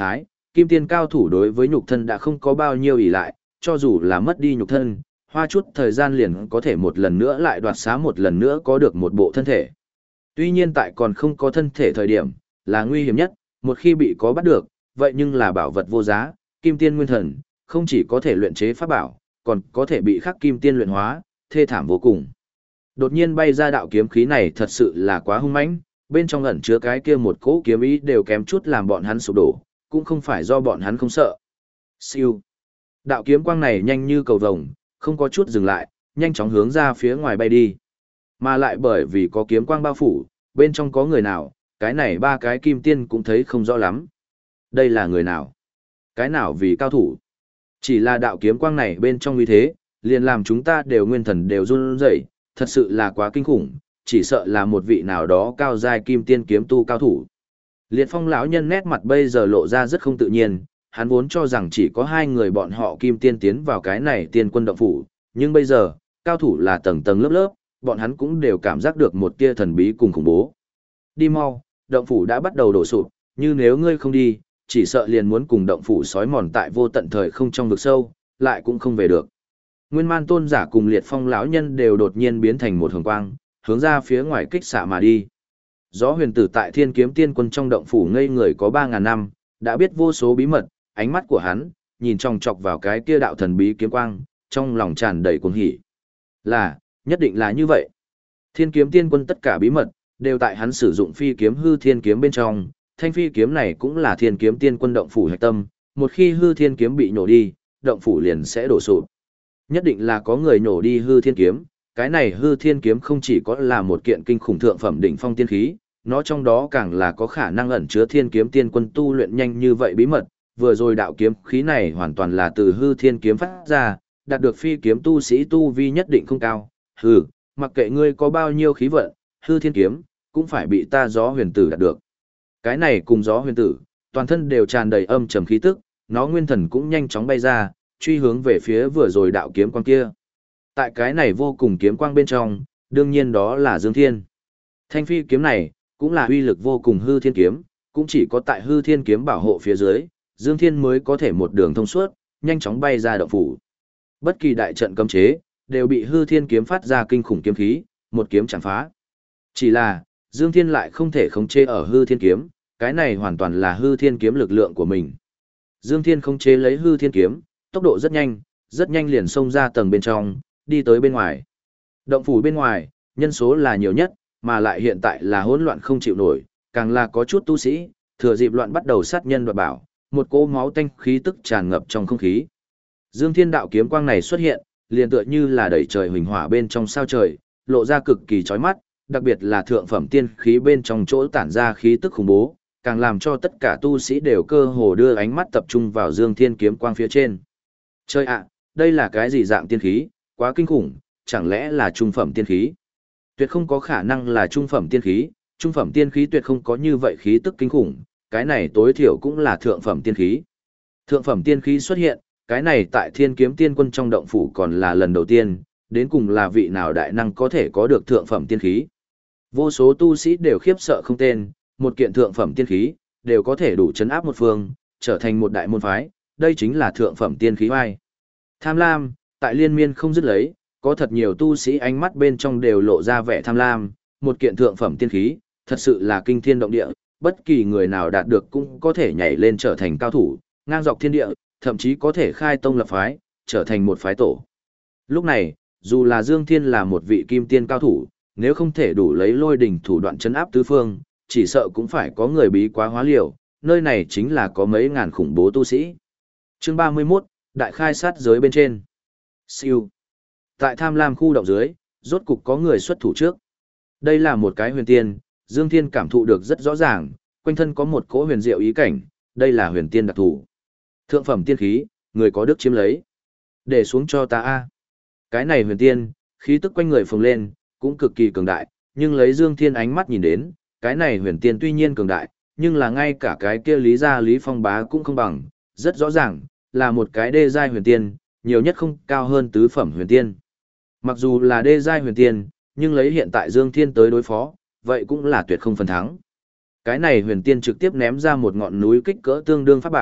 Kim tiên cao thủ đối với nhục thân đã không có bao nhiêu ỷ lại, cho dù là mất đi nhục thân, hoa chút thời gian liền có thể một lần nữa lại đoạt xá một lần nữa có được một bộ thân thể. Tuy nhiên tại còn không có thân thể thời điểm, là nguy hiểm nhất, một khi bị có bắt được, vậy nhưng là bảo vật vô giá, kim tiên nguyên thần, không chỉ có thể luyện chế pháp bảo, còn có thể bị khắc kim tiên luyện hóa, thê thảm vô cùng. Đột nhiên bay ra đạo kiếm khí này thật sự là quá hung mãnh, bên trong ẩn chứa cái kia một cỗ kiếm ý đều kém chút làm bọn hắn sụp đổ, cũng không phải do bọn hắn không sợ. Siêu. Đạo kiếm quang này nhanh như cầu vồng, không có chút dừng lại, nhanh chóng hướng ra phía ngoài bay đi. Mà lại bởi vì có kiếm quang bao phủ, bên trong có người nào, cái này ba cái kim tiên cũng thấy không rõ lắm. Đây là người nào? Cái nào vì cao thủ? Chỉ là đạo kiếm quang này bên trong uy thế, liền làm chúng ta đều nguyên thần đều run rẩy, thật sự là quá kinh khủng, chỉ sợ là một vị nào đó cao giai kim tiên kiếm tu cao thủ. Liệt Phong lão nhân nét mặt bây giờ lộ ra rất không tự nhiên, hắn vốn cho rằng chỉ có hai người bọn họ kim tiên tiến vào cái này tiên quân động phủ, nhưng bây giờ, cao thủ là tầng tầng lớp lớp, bọn hắn cũng đều cảm giác được một tia thần bí cùng khủng bố. Đi mau, động phủ đã bắt đầu đổ sụp, như nếu ngươi không đi, chỉ sợ liền muốn cùng động phủ sói mòn tại vô tận thời không trong vực sâu, lại cũng không về được. Nguyên Man tôn giả cùng Liệt Phong lão nhân đều đột nhiên biến thành một hồng quang, hướng ra phía ngoài kích xạ mà đi. Gió huyền tử tại Thiên Kiếm Tiên Quân trong động phủ ngây người có 3000 năm, đã biết vô số bí mật, ánh mắt của hắn nhìn chòng chọc vào cái kia đạo thần bí kiếm quang, trong lòng tràn đầy cuồng hỉ. Nhất định là như vậy. Thiên Kiếm Tiên Quân tất cả bí mật đều tại hắn sử dụng phi kiếm hư thiên kiếm bên trong, thanh phi kiếm này cũng là Thiên Kiếm Tiên Quân động phủ hạch tâm, một khi hư thiên kiếm bị nổ đi, động phủ liền sẽ đổ sụp. Nhất định là có người nổ đi hư thiên kiếm, cái này hư thiên kiếm không chỉ có là một kiện kinh khủng thượng phẩm đỉnh phong tiên khí, nó trong đó càng là có khả năng ẩn chứa Thiên Kiếm Tiên Quân tu luyện nhanh như vậy bí mật, vừa rồi đạo kiếm khí này hoàn toàn là từ hư thiên kiếm phát ra, đạt được phi kiếm tu sĩ tu vi nhất định không cao. Mặc kệ ngươi có bao nhiêu khí vận, hư thiên kiếm cũng phải bị ta gió huyền tử đạt được. Cái này cùng gió huyền tử, toàn thân đều tràn đầy âm trầm khí tức, nó nguyên thần cũng nhanh chóng bay ra, truy hướng về phía vừa rồi đạo kiếm quang kia. Tại cái này vô cùng kiếm quang bên trong, đương nhiên đó là Dương Thiên. Thanh phi kiếm này, cũng là uy lực vô cùng hư thiên kiếm, cũng chỉ có tại hư thiên kiếm bảo hộ phía dưới, Dương Thiên mới có thể một đường thông suốt, nhanh chóng bay ra động phủ. Bất kỳ đại trận cấm chế, đều bị hư thiên kiếm phát ra kinh khủng kiếm khí, một kiếm chẳng phá. Chỉ là, Dương Thiên lại không thể khống chế ở hư thiên kiếm, cái này hoàn toàn là hư thiên kiếm lực lượng của mình. Dương Thiên khống chế lấy hư thiên kiếm, tốc độ rất nhanh liền xông ra tầng bên trong, đi tới bên ngoài. Động phủ bên ngoài, nhân số là nhiều nhất, mà lại hiện tại là hỗn loạn không chịu nổi, càng là có chút tu sĩ, thừa dịp loạn bắt đầu sát nhân đoạt bảo, một cỗ máu tanh khí tức tràn ngập trong không khí. Dương Thiên đạo kiếm quang này xuất hiện, liền tựa như là đẩy trời huỳnh hỏa bên trong sao trời, lộ ra cực kỳ chói mắt, đặc biệt là thượng phẩm tiên khí bên trong chỗ tản ra khí tức khủng bố, càng làm cho tất cả tu sĩ đều cơ hồ đưa ánh mắt tập trung vào Dương Thiên kiếm quang phía trên. Trời ạ, đây là cái gì dạng tiên khí, quá kinh khủng, chẳng lẽ là trung phẩm tiên khí? Tuyệt không có khả năng là trung phẩm tiên khí tuyệt không có như vậy khí tức kinh khủng, cái này tối thiểu cũng là thượng phẩm tiên khí. Thượng phẩm tiên khí xuất hiện, cái này tại Thiên Kiếm Tiên Quân trong động phủ còn là lần đầu tiên, đến cùng là vị nào đại năng có thể có được thượng phẩm tiên khí. Vô số tu sĩ đều khiếp sợ không tên, một kiện thượng phẩm tiên khí, đều có thể đủ chấn áp một phương, trở thành một đại môn phái, đây chính là thượng phẩm tiên khí oai. Tham lam, tại liên miên không dứt lấy, có thật nhiều tu sĩ ánh mắt bên trong đều lộ ra vẻ tham lam, một kiện thượng phẩm tiên khí, thật sự là kinh thiên động địa, bất kỳ người nào đạt được cũng có thể nhảy lên trở thành cao thủ, ngang dọc thiên địa, thậm chí có thể khai tông lập phái, trở thành một phái tổ. Lúc này, dù là Dương Thiên là một vị kim tiên cao thủ, nếu không thể đủ lấy lôi đỉnh thủ đoạn chấn áp tứ phương, chỉ sợ cũng phải có người bí quá hóa liều, nơi này chính là có mấy ngàn khủng bố tu sĩ. Chương 31, Đại khai sát giới bên trên. Siêu. Tại Tham Lam khu động dưới, rốt cục có người xuất thủ trước. Đây là một cái huyền tiên, Dương Thiên cảm thụ được rất rõ ràng, quanh thân có một cỗ huyền diệu ý cảnh, đây là huyền tiên đặc thù. Thượng phẩm tiên khí, người có đức chiếm lấy. Để xuống cho ta a. Cái này huyền tiên, khí tức quanh người phồng lên, cũng cực kỳ cường đại, nhưng lấy Dương Thiên ánh mắt nhìn đến, cái này huyền tiên tuy nhiên cường đại, nhưng là ngay cả cái kia Lý gia Lý Phong bá cũng không bằng, rất rõ ràng, là một cái đê giai huyền tiên, nhiều nhất không cao hơn tứ phẩm huyền tiên. Mặc dù là đê giai huyền tiên, nhưng lấy hiện tại Dương Thiên tới đối phó, vậy cũng là tuyệt không phần thắng. Cái này huyền tiên trực tiếp ném ra một ngọn núi kích cỡ tương đương pháp bảo,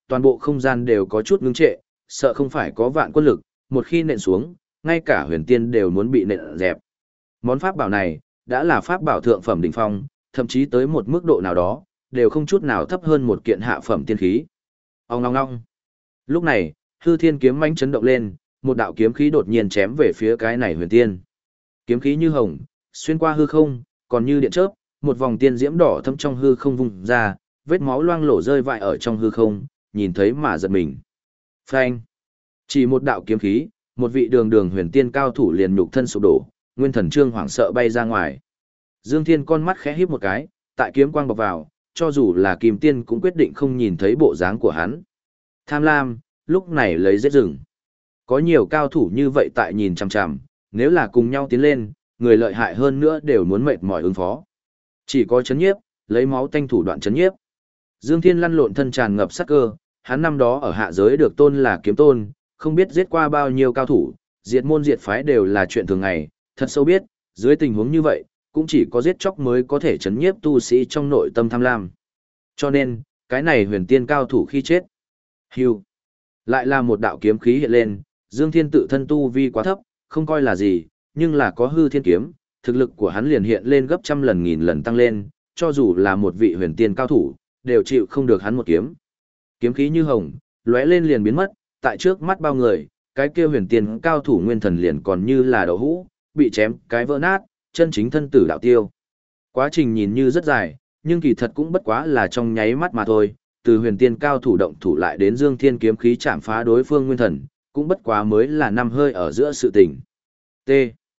toàn bộ không gian đều có chút ngưng trệ, sợ không phải có vạn quân lực, một khi nện xuống, ngay cả huyền tiên đều muốn bị nện dẹp. Món pháp bảo này, đã là pháp bảo thượng phẩm đỉnh phong, thậm chí tới một mức độ nào đó, đều không chút nào thấp hơn một kiện hạ phẩm tiên khí. Ong ong ong. Lúc này, hư thiên kiếm mãnh chấn động lên, một đạo kiếm khí đột nhiên chém về phía cái này huyền tiên. Kiếm khí như hồng, xuyên qua hư không, còn như điện chớp, một vòng tiên diễm đỏ thâm trong hư không vung ra, vết máu loang lổ rơi vãi ở trong hư không, nhìn thấy mà giật mình. Phanh! Chỉ một đạo kiếm khí, một vị đường đường huyền tiên cao thủ liền nhục thân sụp đổ, nguyên thần trương hoảng sợ bay ra ngoài. Dương Thiên con mắt khẽ híp một cái, tại kiếm quang bọc vào, cho dù là Kim Tiên cũng quyết định không nhìn thấy bộ dáng của hắn. Tham lam, lúc này lấy giết rừng. Có nhiều cao thủ như vậy tại nhìn chằm chằm, nếu là cùng nhau tiến lên, người lợi hại hơn nữa đều muốn mệt mỏi ứng phó. Chỉ có chấn nhiếp, lấy máu tanh thủ đoạn chấn nhiếp. Dương Thiên lăn lộn thân tràn ngập sát cơ, hắn năm đó ở hạ giới được tôn là kiếm tôn, không biết giết qua bao nhiêu cao thủ, diệt môn diệt phái đều là chuyện thường ngày, thật sâu biết, dưới tình huống như vậy, cũng chỉ có giết chóc mới có thể chấn nhiếp tu sĩ trong nội tâm tham lam. Cho nên, cái này huyền tiên cao thủ khi chết. Hưu. Lại là một đạo kiếm khí hiện lên, Dương Thiên tự thân tu vi quá thấp, không coi là gì, nhưng là có hư thiên kiếm, thực lực của hắn liền hiện lên gấp trăm lần nghìn lần tăng lên, cho dù là một vị huyền tiên cao thủ, đều chịu không được hắn một kiếm. Kiếm khí như hồng, lóe lên liền biến mất, tại trước mắt bao người, cái kia huyền tiên cao thủ nguyên thần liền còn như là đậu hũ, bị chém cái vỡ nát, chân chính thân tử đạo tiêu. Quá trình nhìn như rất dài, nhưng kỳ thật cũng bất quá là trong nháy mắt mà thôi, từ huyền tiên cao thủ động thủ lại đến Dương Thiên kiếm khí chạm phá đối phương nguyên thần, cũng bất quá mới là năm hơi ở giữa sự tình. T.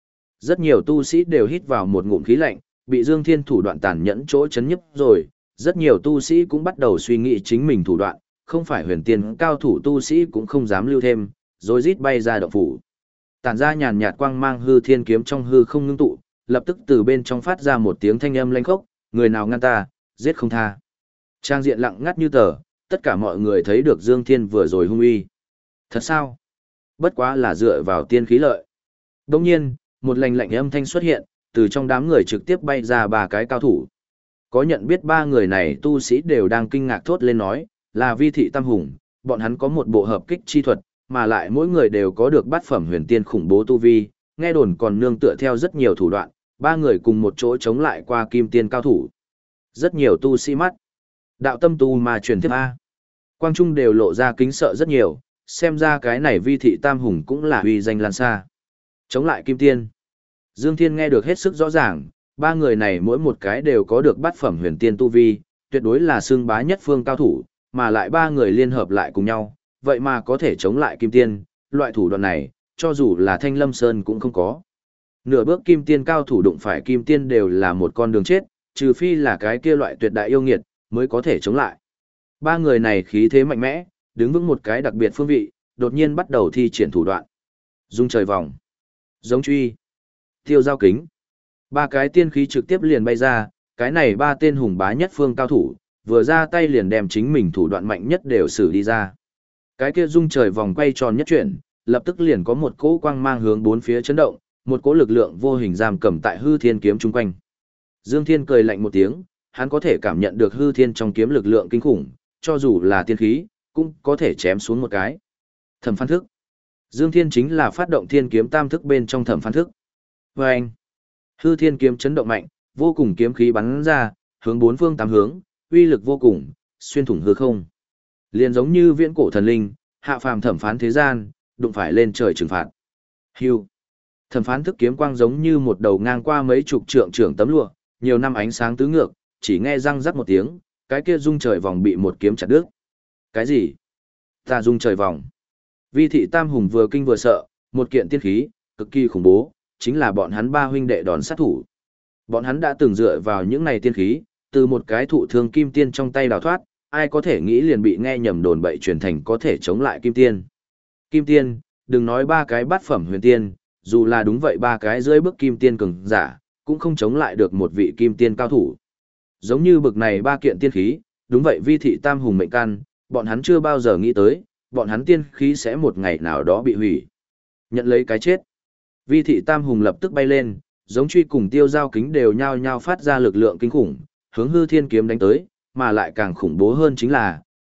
Rất nhiều tu sĩ đều hít vào một ngụm khí lạnh, bị Dương Thiên thủ đoạn tàn nhẫn chỗ chấn nhấp rồi, rất nhiều tu sĩ cũng bắt đầu suy nghĩ chính mình thủ đoạn, không phải huyền tiên cao thủ tu sĩ cũng không dám lưu thêm, rồi rít bay ra động phủ. Tản ra nhàn nhạt quang mang hư thiên kiếm trong hư không ngưng tụ, lập tức từ bên trong phát ra một tiếng thanh âm lanh khốc, người nào ngăn ta, giết không tha. Trang diện lặng ngắt như tờ, tất cả mọi người thấy được Dương Thiên vừa rồi hung uy. Thật sao? Bất quá là dựa vào tiên khí lợi. Đồng nhiên, một lạnh lạnh âm thanh xuất hiện, từ trong đám người trực tiếp bay ra ba cái cao thủ. Có nhận biết ba người này tu sĩ đều đang kinh ngạc thốt lên nói, là Vi Thị Tam Hùng, bọn hắn có một bộ hợp kích chi thuật, mà lại mỗi người đều có được bát phẩm huyền tiên khủng bố tu vi, nghe đồn còn nương tựa theo rất nhiều thủ đoạn, ba người cùng một chỗ chống lại qua kim tiên cao thủ. Rất nhiều tu sĩ mắt. Đạo tâm tu mà truyền tiếp A. Quang Trung đều lộ ra kính sợ rất nhiều, xem ra cái này Vi Thị Tam Hùng cũng là uy danh lan xa. Chống lại kim tiên. Dương Thiên nghe được hết sức rõ ràng, ba người này mỗi một cái đều có được bát phẩm huyền tiên tu vi, tuyệt đối là xương bá nhất phương cao thủ, mà lại ba người liên hợp lại cùng nhau, vậy mà có thể chống lại kim tiên, loại thủ đoạn này, cho dù là Thanh Lâm Sơn cũng không có. Nửa bước kim tiên cao thủ đụng phải kim tiên đều là một con đường chết, trừ phi là cái kia loại tuyệt đại yêu nghiệt, mới có thể chống lại. Ba người này khí thế mạnh mẽ, đứng vững một cái đặc biệt phương vị, đột nhiên bắt đầu thi triển thủ đoạn. Dung trời vòng, giống truy, tiêu giao kính. Ba cái tiên khí trực tiếp liền bay ra, cái này ba tên hùng bá nhất phương cao thủ, vừa ra tay liền đem chính mình thủ đoạn mạnh nhất đều sử đi ra. Cái kia dung trời vòng quay tròn nhất chuyển, lập tức liền có một cỗ quang mang hướng bốn phía chấn động, một cỗ lực lượng vô hình giam cầm tại hư thiên kiếm chung quanh. Dương Thiên cười lạnh một tiếng, hắn có thể cảm nhận được hư thiên trong kiếm lực lượng kinh khủng, cho dù là tiên khí, cũng có thể chém xuống một cái. Thẩm phán thức. Dương Thiên chính là phát động thiên kiếm tam thức bên trong thẩm phán thức. Và anh, hư thiên kiếm chấn động mạnh, vô cùng kiếm khí bắn ra, hướng bốn phương tám hướng, uy lực vô cùng, xuyên thủng hư không. Liền giống như viễn cổ thần linh, hạ phàm thẩm phán thế gian, đụng phải lên trời trừng phạt. Hưu. Thẩm phán thức kiếm quang giống như một đầu ngang qua mấy chục trượng trưởng tấm lụa, nhiều năm ánh sáng tứ ngược, chỉ nghe răng rắc một tiếng, cái kia dung trời vòng bị một kiếm chặt đứt. Cái gì? Ta dung trời vòng. Vi Thị Tam Hùng vừa kinh vừa sợ, một kiện tiên khí, cực kỳ khủng bố, chính là bọn hắn ba huynh đệ đòn sát thủ. Bọn hắn đã từng dựa vào những này tiên khí, từ một cái thụ thương kim tiên trong tay đào thoát, ai có thể nghĩ liền bị nghe nhầm đồn bậy truyền thành có thể chống lại kim tiên. Kim tiên, đừng nói ba cái bát phẩm huyền tiên, dù là đúng vậy ba cái dưới bước kim tiên cường giả, cũng không chống lại được một vị kim tiên cao thủ. Giống như bực này ba kiện tiên khí, đúng vậy Vi Thị Tam Hùng mệnh căn, bọn hắn chưa bao giờ nghĩ tới, bọn hắn tiên khí sẽ một ngày nào đó bị hủy. Nhận lấy cái chết. Vi Thị Tam Hùng lập tức bay lên, giống truy cùng tiêu giao kính đều nhao nhao phát ra lực lượng kinh khủng, hướng hư thiên kiếm đánh tới, mà lại càng khủng bố hơn chính là,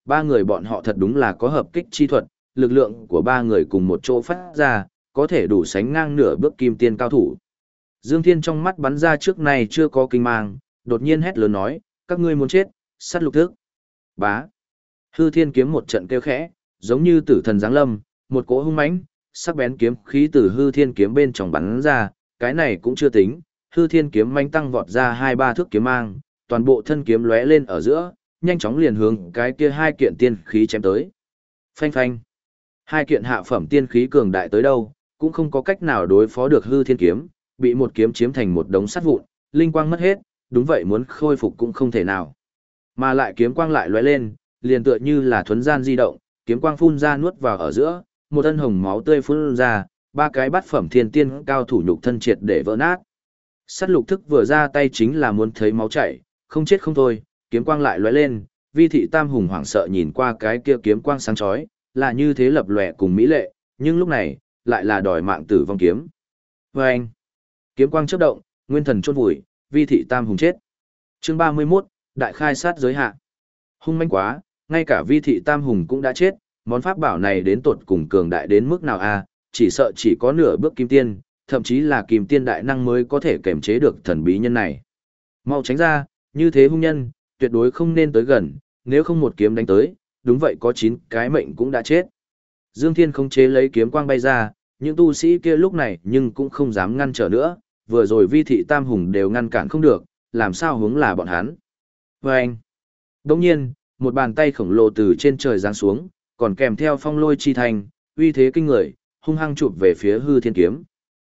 ba người bọn họ thật đúng là có hợp kích chi thuật, lực lượng của ba người cùng một chỗ phát ra, có thể đủ sánh ngang nửa bước kim tiên cao thủ. Dương Thiên trong mắt bắn ra trước này chưa có kinh mang, đột nhiên hét lớn nói, các ngươi muốn chết, sát lục thức. Bá. Hư Thiên kiếm một trận kêu khẽ, giống như tử thần giáng lâm, một cỗ hung mãnh, sắc bén kiếm khí từ Hư Thiên kiếm bên trong bắn ra, cái này cũng chưa tính, Hư Thiên kiếm manh tăng vọt ra 2-3 thước kiếm mang, toàn bộ thân kiếm lóe lên ở giữa, nhanh chóng liền hướng cái kia hai kiện tiên khí chém tới. Phanh phanh. Hai kiện hạ phẩm tiên khí cường đại tới đâu, cũng không có cách nào đối phó được Hư Thiên kiếm, bị một kiếm chiếm thành một đống sắt vụn, linh quang mất hết, đúng vậy muốn khôi phục cũng không thể nào. Mà lại kiếm quang lại lóe lên, liền tựa như là thuấn gian di động, kiếm quang phun ra nuốt vào ở giữa, một thân hồng máu tươi phun ra, ba cái bát phẩm thiên tiên cao thủ nhục thân triệt để vỡ nát. Sát lục thức vừa ra tay chính là muốn thấy máu chảy, không chết không thôi, kiếm quang lại lóe lên, Vi Thị Tam Hùng hoảng sợ nhìn qua cái kia kiếm quang sáng chói, là như thế lập lòe cùng mỹ lệ, nhưng lúc này, lại là đòi mạng tử vong kiếm. Vâng! Kiếm quang chớp động, nguyên thần chôn vùi, Vi Thị Tam Hùng chết. Chương 31, Đại khai sát giới hạ. Hung manh quá, ngay cả Vi Thị Tam Hùng cũng đã chết, món pháp bảo này đến tột cùng cường đại đến mức nào a? Chỉ sợ chỉ có nửa bước kim tiên, thậm chí là kim tiên đại năng mới có thể kềm chế được thần bí nhân này. Mau tránh ra, như thế hung nhân, tuyệt đối không nên tới gần, nếu không một kiếm đánh tới, đúng vậy có 9 cái mệnh cũng đã chết. Dương Thiên khống chế lấy kiếm quang bay ra, những tu sĩ kia lúc này nhưng cũng không dám ngăn trở nữa, vừa rồi Vi Thị Tam Hùng đều ngăn cản không được, làm sao hướng là bọn hắn. Vâng! Đồng nhiên, một bàn tay khổng lồ từ trên trời giáng xuống, còn kèm theo phong lôi chi thành, uy thế kinh người, hung hăng chụp về phía Hư Thiên kiếm.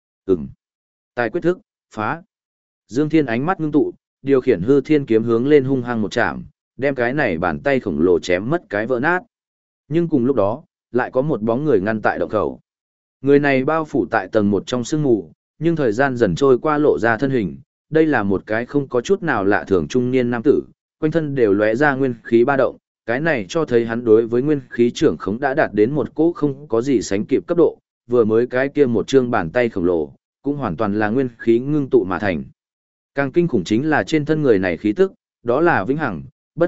Tài quyết thức, phá. Dương Thiên ánh mắt ngưng tụ, điều khiển Hư Thiên kiếm hướng lên hung hăng một chạm, đem cái này bàn tay khổng lồ chém mất cái vỡ nát. Nhưng cùng lúc đó, lại có một bóng người ngăn tại động khẩu. Người này bao phủ tại tầng 1 trong sương mù, nhưng thời gian dần trôi qua lộ ra thân hình, đây là một cái không có chút nào lạ thường trung niên nam tử, quanh thân đều lóe ra nguyên khí ba động, cái này cho thấy hắn đối với nguyên khí trưởng khống đã đạt đến một cỗ không có gì sánh kịp cấp độ, vừa mới cái kia một trương bàn tay khổng lồ, cũng hoàn toàn là nguyên khí ngưng tụ mà thành. Càng kinh khủng chính là trên thân người này khí tức, đó là vĩnh hằng,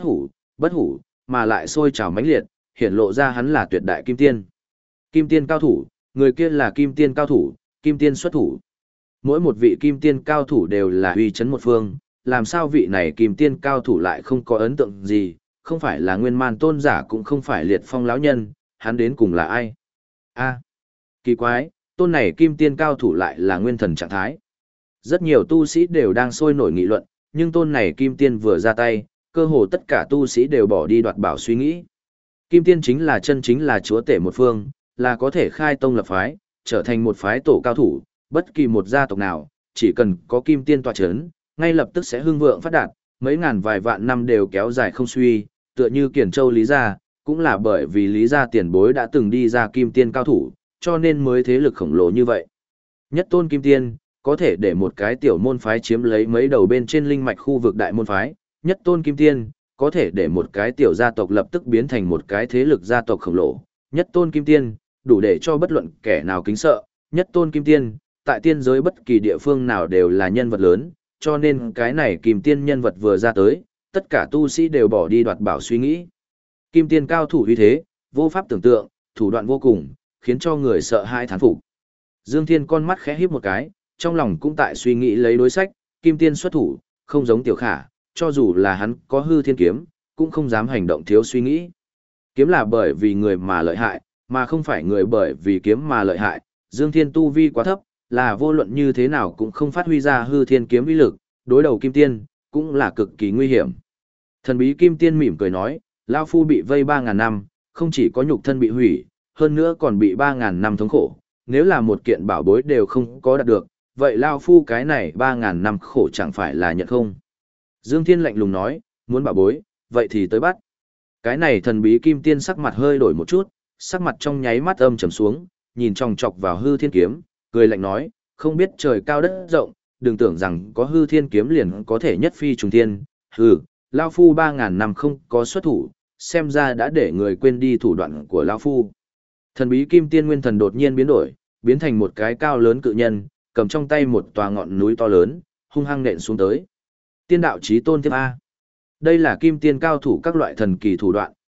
bất hủ, mà lại sôi trào mãnh liệt, hiển lộ ra hắn là tuyệt đại kim tiên. Kim tiên cao thủ, người kia là kim tiên cao thủ, kim tiên xuất thủ. Mỗi một vị kim tiên cao thủ đều là uy chấn một phương, làm sao vị này kim tiên cao thủ lại không có ấn tượng gì, không phải là nguyên man tôn giả cũng không phải liệt phong lão nhân, hắn đến cùng là ai? A, kỳ quái, tôn này kim tiên cao thủ lại là nguyên thần trạng thái. Rất nhiều tu sĩ đều đang sôi nổi nghị luận, nhưng tôn này kim tiên vừa ra tay, cơ hồ tất cả tu sĩ đều bỏ đi đoạt bảo suy nghĩ. Kim tiên chính là chúa tể một phương, là có thể khai tông lập phái, trở thành một phái tổ cao thủ, bất kỳ một gia tộc nào, chỉ cần có kim tiên tọa chấn, ngay lập tức sẽ hưng vượng phát đạt, mấy ngàn vài vạn năm đều kéo dài không suy, tựa như Kiển Châu Lý gia, cũng là bởi vì Lý gia tiền bối đã từng đi ra kim tiên cao thủ, cho nên mới thế lực khổng lồ như vậy. Nhất tôn kim tiên, có thể để một cái tiểu môn phái chiếm lấy mấy đầu bên trên linh mạch khu vực đại môn phái, nhất tôn kim tiên, có thể để một cái tiểu gia tộc lập tức biến thành một cái thế lực gia tộc khổng lồ, nhất tôn kim tiên, đủ để cho bất luận kẻ nào kính sợ, nhất tôn kim tiên, tại tiên giới bất kỳ địa phương nào đều là nhân vật lớn, cho nên cái này kim tiên nhân vật vừa ra tới, tất cả tu sĩ đều bỏ đi đoạt bảo suy nghĩ. Kim tiên cao thủ uy thế, vô pháp tưởng tượng, thủ đoạn vô cùng, khiến cho người sợ hãi thán phục. Dương Thiên con mắt khẽ híp một cái, trong lòng cũng tại suy nghĩ lấy đối sách, kim tiên xuất thủ, không giống tiểu khả, cho dù là hắn có hư thiên kiếm, cũng không dám hành động thiếu suy nghĩ. Kiếm là bởi vì người mà lợi hại, mà không phải người bởi vì kiếm mà lợi hại. Dương Thiên tu vi quá thấp, là vô luận như thế nào cũng không phát huy ra hư thiên kiếm uy lực, đối đầu kim tiên, cũng là cực kỳ nguy hiểm. Thần bí kim tiên mỉm cười nói, Lao Phu bị vây 3.000 năm, không chỉ có nhục thân bị hủy, hơn nữa còn bị 3.000 năm thống khổ. Nếu là một kiện bảo bối đều không có đạt được, vậy Lao Phu cái này 3.000 năm khổ chẳng phải là nhận không? Dương Thiên lạnh lùng nói, muốn bảo bối, vậy thì tới bắt. Cái này thần bí kim tiên sắc mặt hơi đổi một chút, sắc mặt trong nháy mắt âm trầm xuống, nhìn chòng chọc vào hư thiên kiếm, cười lạnh nói, không biết trời cao đất rộng, đừng tưởng rằng có hư thiên kiếm liền có thể nhất phi trùng thiên, hừ, Lao Phu 3.000 năm không có xuất thủ, xem ra đã để người quên đi thủ đoạn của Lao Phu. Thần bí kim tiên nguyên thần đột nhiên biến đổi, biến thành một cái cao lớn cự nhân, cầm trong tay một tòa ngọn núi to lớn, hung hăng nện xuống tới. Tiên đạo chí tôn tiếp A. Đây là kim tiên cao thủ các loại thần kỳ thủ đoạn,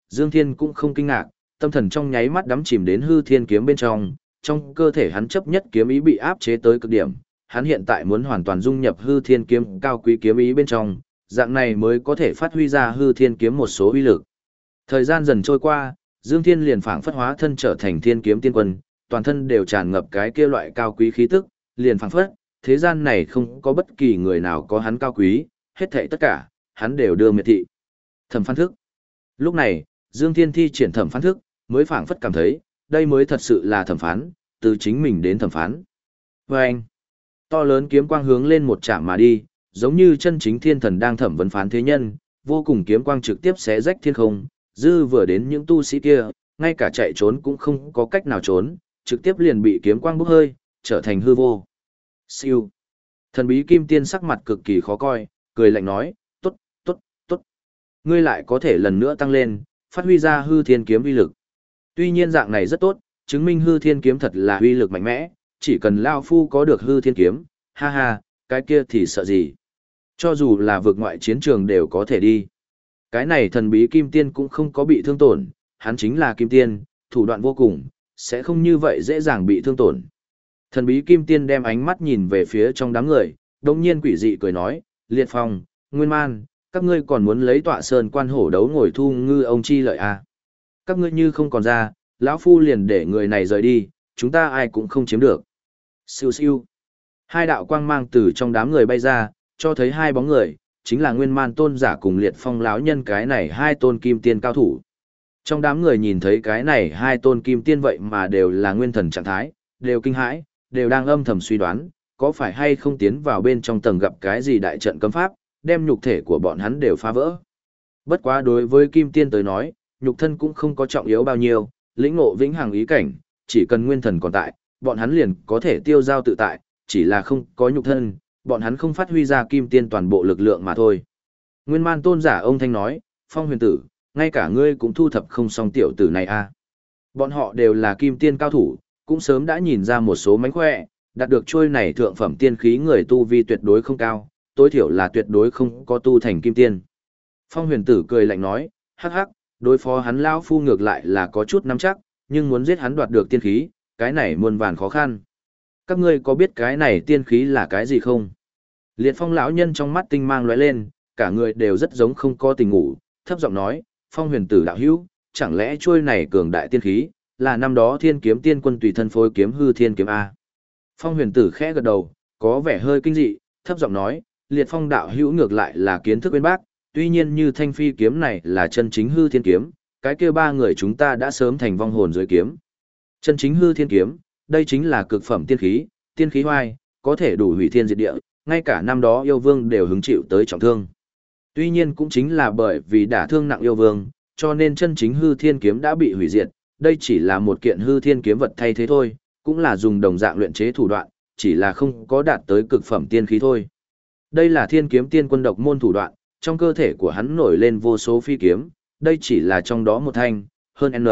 Dương Thiên cũng không kinh ngạc, tâm thần trong nháy mắt đắm chìm đến hư thiên kiếm bên trong cơ thể hắn chấp nhất kiếm ý bị áp chế tới cực điểm, hắn hiện tại muốn hoàn toàn dung nhập hư thiên kiếm cao quý kiếm ý bên trong, dạng này mới có thể phát huy ra hư thiên kiếm một số uy lực. Thời gian dần trôi qua, Dương Thiên liền phảng phất hóa thân trở thành thiên kiếm tiên quân, toàn thân đều tràn ngập cái kia loại cao quý khí tức, liền phảng phất, thế gian này không có bất kỳ người nào có hắn cao quý, hết thảy tất cả, hắn đều đưa miệt thị. Thẩm phán thức. Lúc này, Dương Thiên thi triển thẩm phán thức, mới phảng phất cảm thấy, đây mới thật sự là thẩm phán, từ chính mình đến thẩm phán. Và anh, to lớn kiếm quang hướng lên một chạm mà đi, giống như chân chính thiên thần đang thẩm vấn phán thế nhân, vô cùng kiếm quang trực tiếp xé rách thiên không, dư vừa đến những tu sĩ kia, ngay cả chạy trốn cũng không có cách nào trốn, trực tiếp liền bị kiếm quang bốc hơi, trở thành hư vô. Siêu. Thần bí kim tiên sắc mặt cực kỳ khó coi, cười lạnh nói, tốt, tốt, tốt. Ngươi lại có thể lần nữa tăng lên, phát huy ra hư thiên kiếm uy lực. Tuy nhiên dạng này rất tốt, chứng minh hư thiên kiếm thật là uy lực mạnh mẽ, chỉ cần Lao Phu có được hư thiên kiếm, ha ha, cái kia thì sợ gì. Cho dù là vượt ngoại chiến trường đều có thể đi. Cái này thần bí kim tiên cũng không có bị thương tổn, hắn chính là kim tiên, thủ đoạn vô cùng, sẽ không như vậy dễ dàng bị thương tổn. Thần bí kim tiên đem ánh mắt nhìn về phía trong đám người, đồng nhiên quỷ dị cười nói, Liệt Phong, Nguyên Man, các ngươi còn muốn lấy tọa sơn quan hổ đấu ngồi thu ngư ông chi lợi à. Các ngươi như không còn ra, lão Phu liền để người này rời đi, chúng ta ai cũng không chiếm được. Siêu siêu. Hai đạo quang mang từ trong đám người bay ra, cho thấy hai bóng người, chính là Nguyên Man tôn giả cùng Liệt Phong lão nhân cái này hai tôn kim tiên cao thủ. Trong đám người nhìn thấy cái này hai tôn kim tiên vậy mà đều là nguyên thần trạng thái, đều kinh hãi, đều đang âm thầm suy đoán, có phải hay không tiến vào bên trong tầng gặp cái gì đại trận cấm pháp, đem nhục thể của bọn hắn đều phá vỡ. Bất quá đối với kim tiên tới nói, nhục thân cũng không có trọng yếu bao nhiêu, lĩnh ngộ vĩnh hằng ý cảnh, chỉ cần nguyên thần còn tại, bọn hắn liền có thể tiêu giao tự tại, chỉ là không có nhục thân, bọn hắn không phát huy ra kim tiên toàn bộ lực lượng mà thôi. Nguyên Man tôn giả ông thanh nói, Phong huyền tử, ngay cả ngươi cũng thu thập không xong tiểu tử này à. Bọn họ đều là kim tiên cao thủ, cũng sớm đã nhìn ra một số mánh khỏe, đạt được trôi này thượng phẩm tiên khí người tu vi tuyệt đối không cao, tối thiểu là tuyệt đối không có tu thành kim tiên. Phong huyền tử cười lạnh nói, hắc hắc, đối phó hắn lão Phu ngược lại là có chút nắm chắc, nhưng muốn giết hắn đoạt được tiên khí, cái này muôn vàn khó khăn. Các ngươi có biết cái này tiên khí là cái gì không? Liệt Phong lão nhân trong mắt tinh mang lóe lên, cả người đều rất giống không có tình ngủ, thấp giọng nói, Phong huyền tử đạo hữu, chẳng lẽ trôi này cường đại tiên khí, là năm đó thiên kiếm tiên quân tùy thân phối kiếm hư thiên kiếm A. Phong huyền tử khẽ gật đầu, có vẻ hơi kinh dị, thấp giọng nói, Liệt Phong đạo hữu ngược lại là kiến thức bên bác, tuy nhiên như thanh phi kiếm này là chân chính hư thiên kiếm, cái kia ba người chúng ta đã sớm thành vong hồn dưới kiếm. Chân chính hư thiên kiếm, đây chính là cực phẩm tiên khí hoai, có thể đủ hủy thiên diệt địa, ngay cả năm đó yêu vương đều hứng chịu tới trọng thương. Tuy nhiên cũng chính là bởi vì đả thương nặng yêu vương, cho nên chân chính hư thiên kiếm đã bị hủy diệt, đây chỉ là một kiện hư thiên kiếm vật thay thế thôi, cũng là dùng đồng dạng luyện chế thủ đoạn, chỉ là không có đạt tới cực phẩm tiên khí thôi. Đây là thiên kiếm tiên quân độc môn thủ đoạn, trong cơ thể của hắn nổi lên vô số phi kiếm, đây chỉ là trong đó một thanh, hơn N.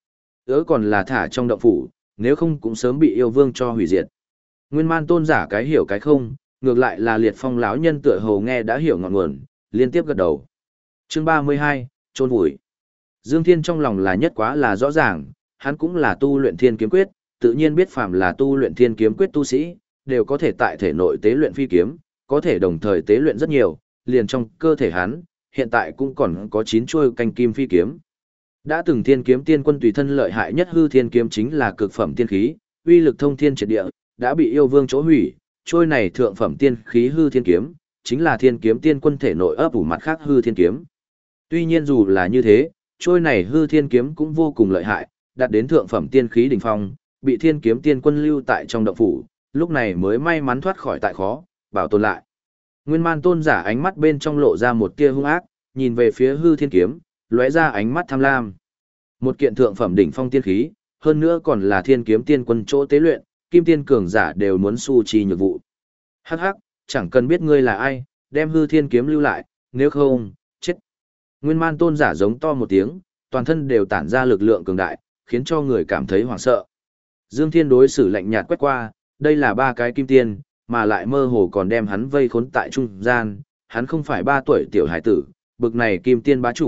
Còn là thả trong động phủ, nếu không cũng sớm bị yêu vương cho hủy diệt. Nguyên Man tôn giả cái hiểu cái không, ngược lại là Liệt Phong lão nhân tựa hồ nghe đã hiểu ngọn nguồn, liên tiếp gật đầu. Chương 32, chôn vùi. Dương Thiên trong lòng là nhất quá là rõ ràng, hắn cũng là tu luyện thiên kiếm quyết, tự nhiên biết phàm là tu luyện thiên kiếm quyết tu sĩ, đều có thể tại thể nội tế luyện phi kiếm, có thể đồng thời tế luyện rất nhiều, liền trong cơ thể hắn, hiện tại cũng còn có 9 chuôi canh kim phi kiếm. Đã từng thiên kiếm tiên quân tùy thân lợi hại nhất hư thiên kiếm chính là cực phẩm tiên khí, uy lực thông thiên triệt địa, đã bị yêu vương chỗ hủy, trôi này thượng phẩm tiên khí hư thiên kiếm, chính là thiên kiếm tiên quân thể nội ấp ủ mặt khác hư thiên kiếm. Tuy nhiên dù là như thế, trôi này hư thiên kiếm cũng vô cùng lợi hại, đạt đến thượng phẩm tiên khí đỉnh phong, bị thiên kiếm tiên quân lưu tại trong động phủ, lúc này mới may mắn thoát khỏi tại khó, bảo tồn lại. Nguyên Man tôn giả ánh mắt bên trong lộ ra một tia hung ác, nhìn về phía hư thiên kiếm, lóe ra ánh mắt tham lam. Một kiện thượng phẩm đỉnh phong tiên khí, hơn nữa còn là thiên kiếm tiên quân chỗ tế luyện, kim tiên cường giả đều muốn su trì nhược vụ. Hắc hắc, chẳng cần biết ngươi là ai, đem hư thiên kiếm lưu lại, nếu không, chết. Nguyên Man tôn giả giống to một tiếng, toàn thân đều tản ra lực lượng cường đại, khiến cho người cảm thấy hoảng sợ. Dương Thiên đối xử lạnh nhạt quét qua, đây là ba cái kim tiên, mà lại mơ hồ còn đem hắn vây khốn tại trung gian, hắn không phải 3 tuổi tiểu hải tử, bực này kim tiên bá chủ,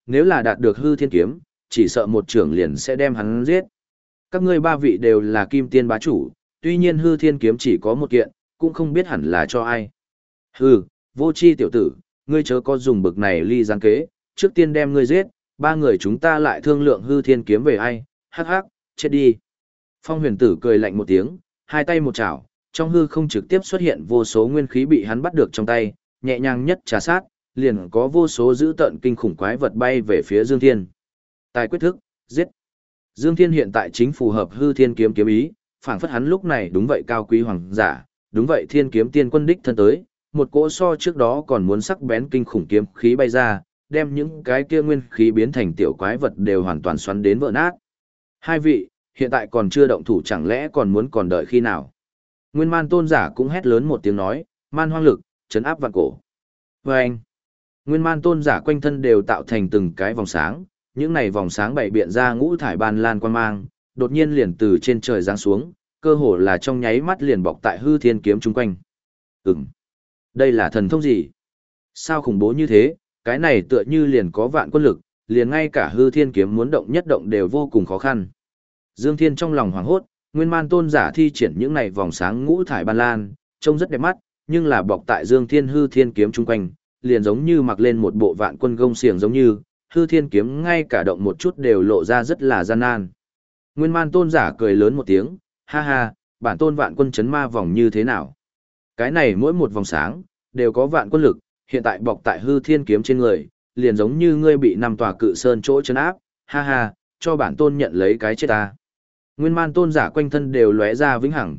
nếu là đạt được hư thiên kiếm, chỉ sợ một trưởng liền sẽ đem hắn giết. Các ngươi ba vị đều là kim tiên bá chủ, tuy nhiên hư thiên kiếm chỉ có một kiện, cũng không biết hẳn là cho ai. Hừ, vô tri tiểu tử, ngươi chớ có dùng bực này ly gián kế, trước tiên đem ngươi giết, ba người chúng ta lại thương lượng hư thiên kiếm về ai, hắc hắc, chết đi. Phong huyền tử cười lạnh một tiếng, hai tay một chảo, trong hư không trực tiếp xuất hiện vô số nguyên khí bị hắn bắt được trong tay, nhẹ nhàng nhất trà sát, liền có vô số dữ tợn kinh khủng quái vật bay về phía Dương Thiên. Tài quyết thức, giết. Dương Thiên hiện tại chính phù hợp hư thiên kiếm kiếm ý, phảng phất hắn lúc này đúng vậy cao quý hoàng giả, đúng vậy thiên kiếm tiên quân đích thân tới, một cỗ so trước đó còn muốn sắc bén kinh khủng kiếm khí bay ra, đem những cái kia nguyên khí biến thành tiểu quái vật đều hoàn toàn xoắn đến vỡ nát. Hai vị, hiện tại còn chưa động thủ chẳng lẽ còn muốn còn đợi khi nào? Nguyên Man tôn giả cũng hét lớn một tiếng nói, man hoang lực, chấn áp vạn cổ. Và anh, Nguyên Man tôn giả quanh thân đều tạo thành từng cái vòng sáng, những này vòng sáng bảy biện ra ngũ thải ban lan quang mang, đột nhiên liền từ trên trời giáng xuống, cơ hồ là trong nháy mắt liền bọc tại hư thiên kiếm chung quanh. Đây là thần thông gì? Sao khủng bố như thế, cái này tựa như liền có vạn quân lực, liền ngay cả hư thiên kiếm muốn động nhất động đều vô cùng khó khăn. Dương Thiên trong lòng hoảng hốt, Nguyên Man tôn giả thi triển những này vòng sáng ngũ thải ban lan, trông rất đẹp mắt, nhưng là bọc tại Dương Thiên hư thiên kiếm chung quanh, liền giống như mặc lên một bộ vạn quân gông xiềng giống như, hư thiên kiếm ngay cả động một chút đều lộ ra rất là gian nan. Nguyên Man tôn giả cười lớn một tiếng, ha ha, bản tôn vạn quân chấn ma vòng như thế nào? Cái này mỗi một vòng sáng, đều có vạn quân lực, hiện tại bọc tại hư thiên kiếm trên người, liền giống như ngươi bị năm tòa cự sơn chỗ chấn áp, ha ha, cho bản tôn nhận lấy cái chết ta. Nguyên Man tôn giả quanh thân đều lóe ra vĩnh hằng,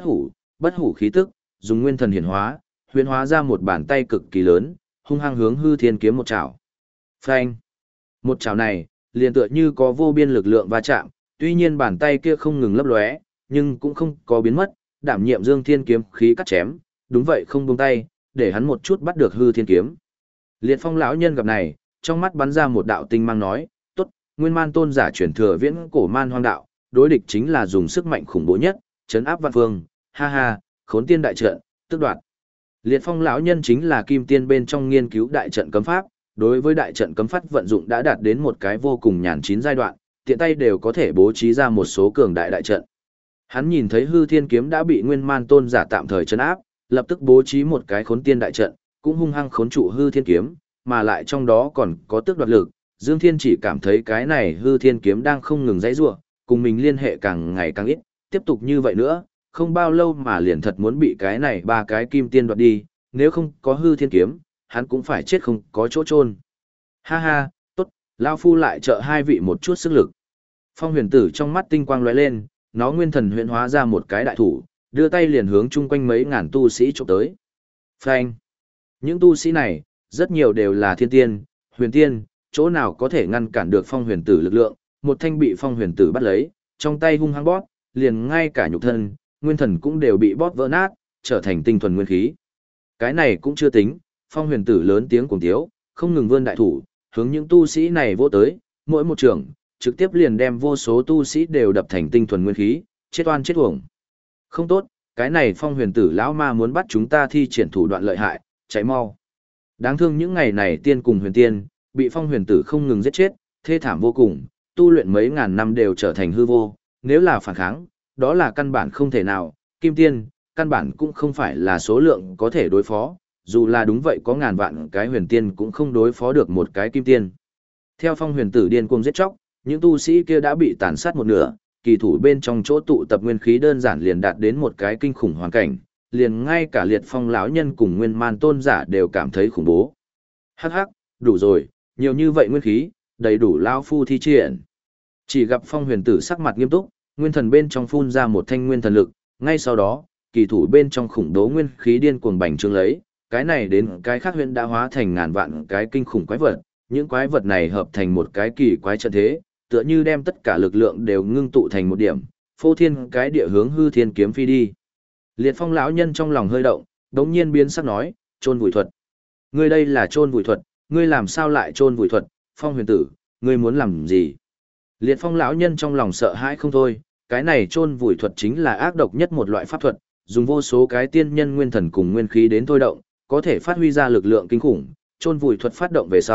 bất hủ khí tức, dùng nguyên thần huyễn hóa ra một bàn tay cực kỳ lớn, hung hăng hướng hư thiên kiếm một chảo. Phanh! Một chảo này, liền tựa như có vô biên lực lượng va chạm, tuy nhiên bàn tay kia không ngừng lấp lóe, nhưng cũng không có biến mất, đảm nhiệm Dương Thiên kiếm khí cắt chém, đúng vậy không buông tay, để hắn một chút bắt được hư thiên kiếm. Liệt Phong lão nhân gặp này, trong mắt bắn ra một đạo tinh mang nói, tốt, Nguyên Man tôn giả chuyển thừa viễn cổ man hoang đạo, đối địch chính là dùng sức mạnh khủng bố nhất, chấn áp vạn phương, ha ha, khốn tiên đại trận, tức đoạt. Liệt Phong lão nhân chính là kim tiên bên trong nghiên cứu đại trận cấm pháp, đối với đại trận cấm pháp vận dụng đã đạt đến một cái vô cùng nhàn chín giai đoạn, tiện tay đều có thể bố trí ra một số cường đại đại trận. Hắn nhìn thấy hư thiên kiếm đã bị Nguyên Man tôn giả tạm thời trấn áp, lập tức bố trí một cái khốn tiên đại trận, cũng hung hăng khốn trụ hư thiên kiếm, mà lại trong đó còn có tước đoạt lực. Dương Thiên chỉ cảm thấy cái này hư thiên kiếm đang không ngừng giãy giụa, cùng mình liên hệ càng ngày càng ít, tiếp tục như vậy nữa, không bao lâu mà liền thật muốn bị cái này ba cái kim tiên đoạt đi, nếu không có hư thiên kiếm, hắn cũng phải chết không có chỗ chôn. Ha ha, tốt, lão phu lại trợ hai vị một chút sức lực. Phong huyền tử trong mắt tinh quang lóe lên, nó nguyên thần huyễn hóa ra một cái đại thủ, đưa tay liền hướng chung quanh mấy ngàn tu sĩ chụp tới. Phanh! Những tu sĩ này, rất nhiều đều là thiên tiên, huyền tiên, chỗ nào có thể ngăn cản được phong huyền tử lực lượng, một thanh bị phong huyền tử bắt lấy, trong tay hung hăng bóp, liền ngay cả nhục thân, nguyên thần cũng đều bị bóp vỡ nát, trở thành tinh thuần nguyên khí. Cái này cũng chưa tính, phong huyền tử lớn tiếng cuồng tiếu, không ngừng vươn đại thủ, hướng những tu sĩ này vỗ tới, mỗi một trường, trực tiếp liền đem vô số tu sĩ đều đập thành tinh thuần nguyên khí, chết oan chết uổng. Không tốt, cái này phong huyền tử lão ma muốn bắt chúng ta thi triển thủ đoạn lợi hại, chạy mau. Đáng thương những ngày này tiên cùng huyền tiên, bị phong huyền tử không ngừng giết chết, thê thảm vô cùng, tu luyện mấy ngàn năm đều trở thành hư vô, nếu là phản kháng, đó là căn bản không thể nào, kim tiên, căn bản cũng không phải là số lượng có thể đối phó, dù là đúng vậy có ngàn vạn cái huyền tiên cũng không đối phó được một cái kim tiên. Theo phong huyền tử điên cuồng giết chóc, những tu sĩ kia đã bị tàn sát một nửa, kỳ thủ bên trong chỗ tụ tập nguyên khí đơn giản liền đạt đến một cái kinh khủng hoàn cảnh, liền ngay cả Liệt Phong lão nhân cùng Nguyên Man tôn giả đều cảm thấy khủng bố. Hắc hắc, đủ rồi, nhiều như vậy nguyên khí, đầy đủ lão phu thi triển. Chỉ gặp phong huyền tử sắc mặt nghiêm túc, nguyên thần bên trong phun ra một thanh nguyên thần lực, ngay sau đó, kỳ thủ bên trong khủng bố nguyên khí điên cuồng bành trướng lấy, cái này đến cái khác huyền đã hóa thành ngàn vạn cái kinh khủng quái vật, những quái vật này hợp thành một cái kỳ quái trận thế, tựa như đem tất cả lực lượng đều ngưng tụ thành một điểm, phô thiên cái địa hướng hư thiên kiếm phi đi. Liệt Phong lão nhân trong lòng hơi động, đống nhiên biến sắc nói, chôn vùi thuật. Ngươi đây là chôn vùi thuật, ngươi làm sao lại chôn vùi thuật, Phong huyền tử, ngươi muốn làm gì? Liệt Phong lão nhân trong lòng sợ hãi không thôi, cái này chôn vùi thuật chính là ác độc nhất một loại pháp thuật, dùng vô số cái tiên nhân nguyên thần cùng nguyên khí đến thôi động, có thể phát huy ra lực lượng kinh khủng, chôn vùi thuật phát động về sau,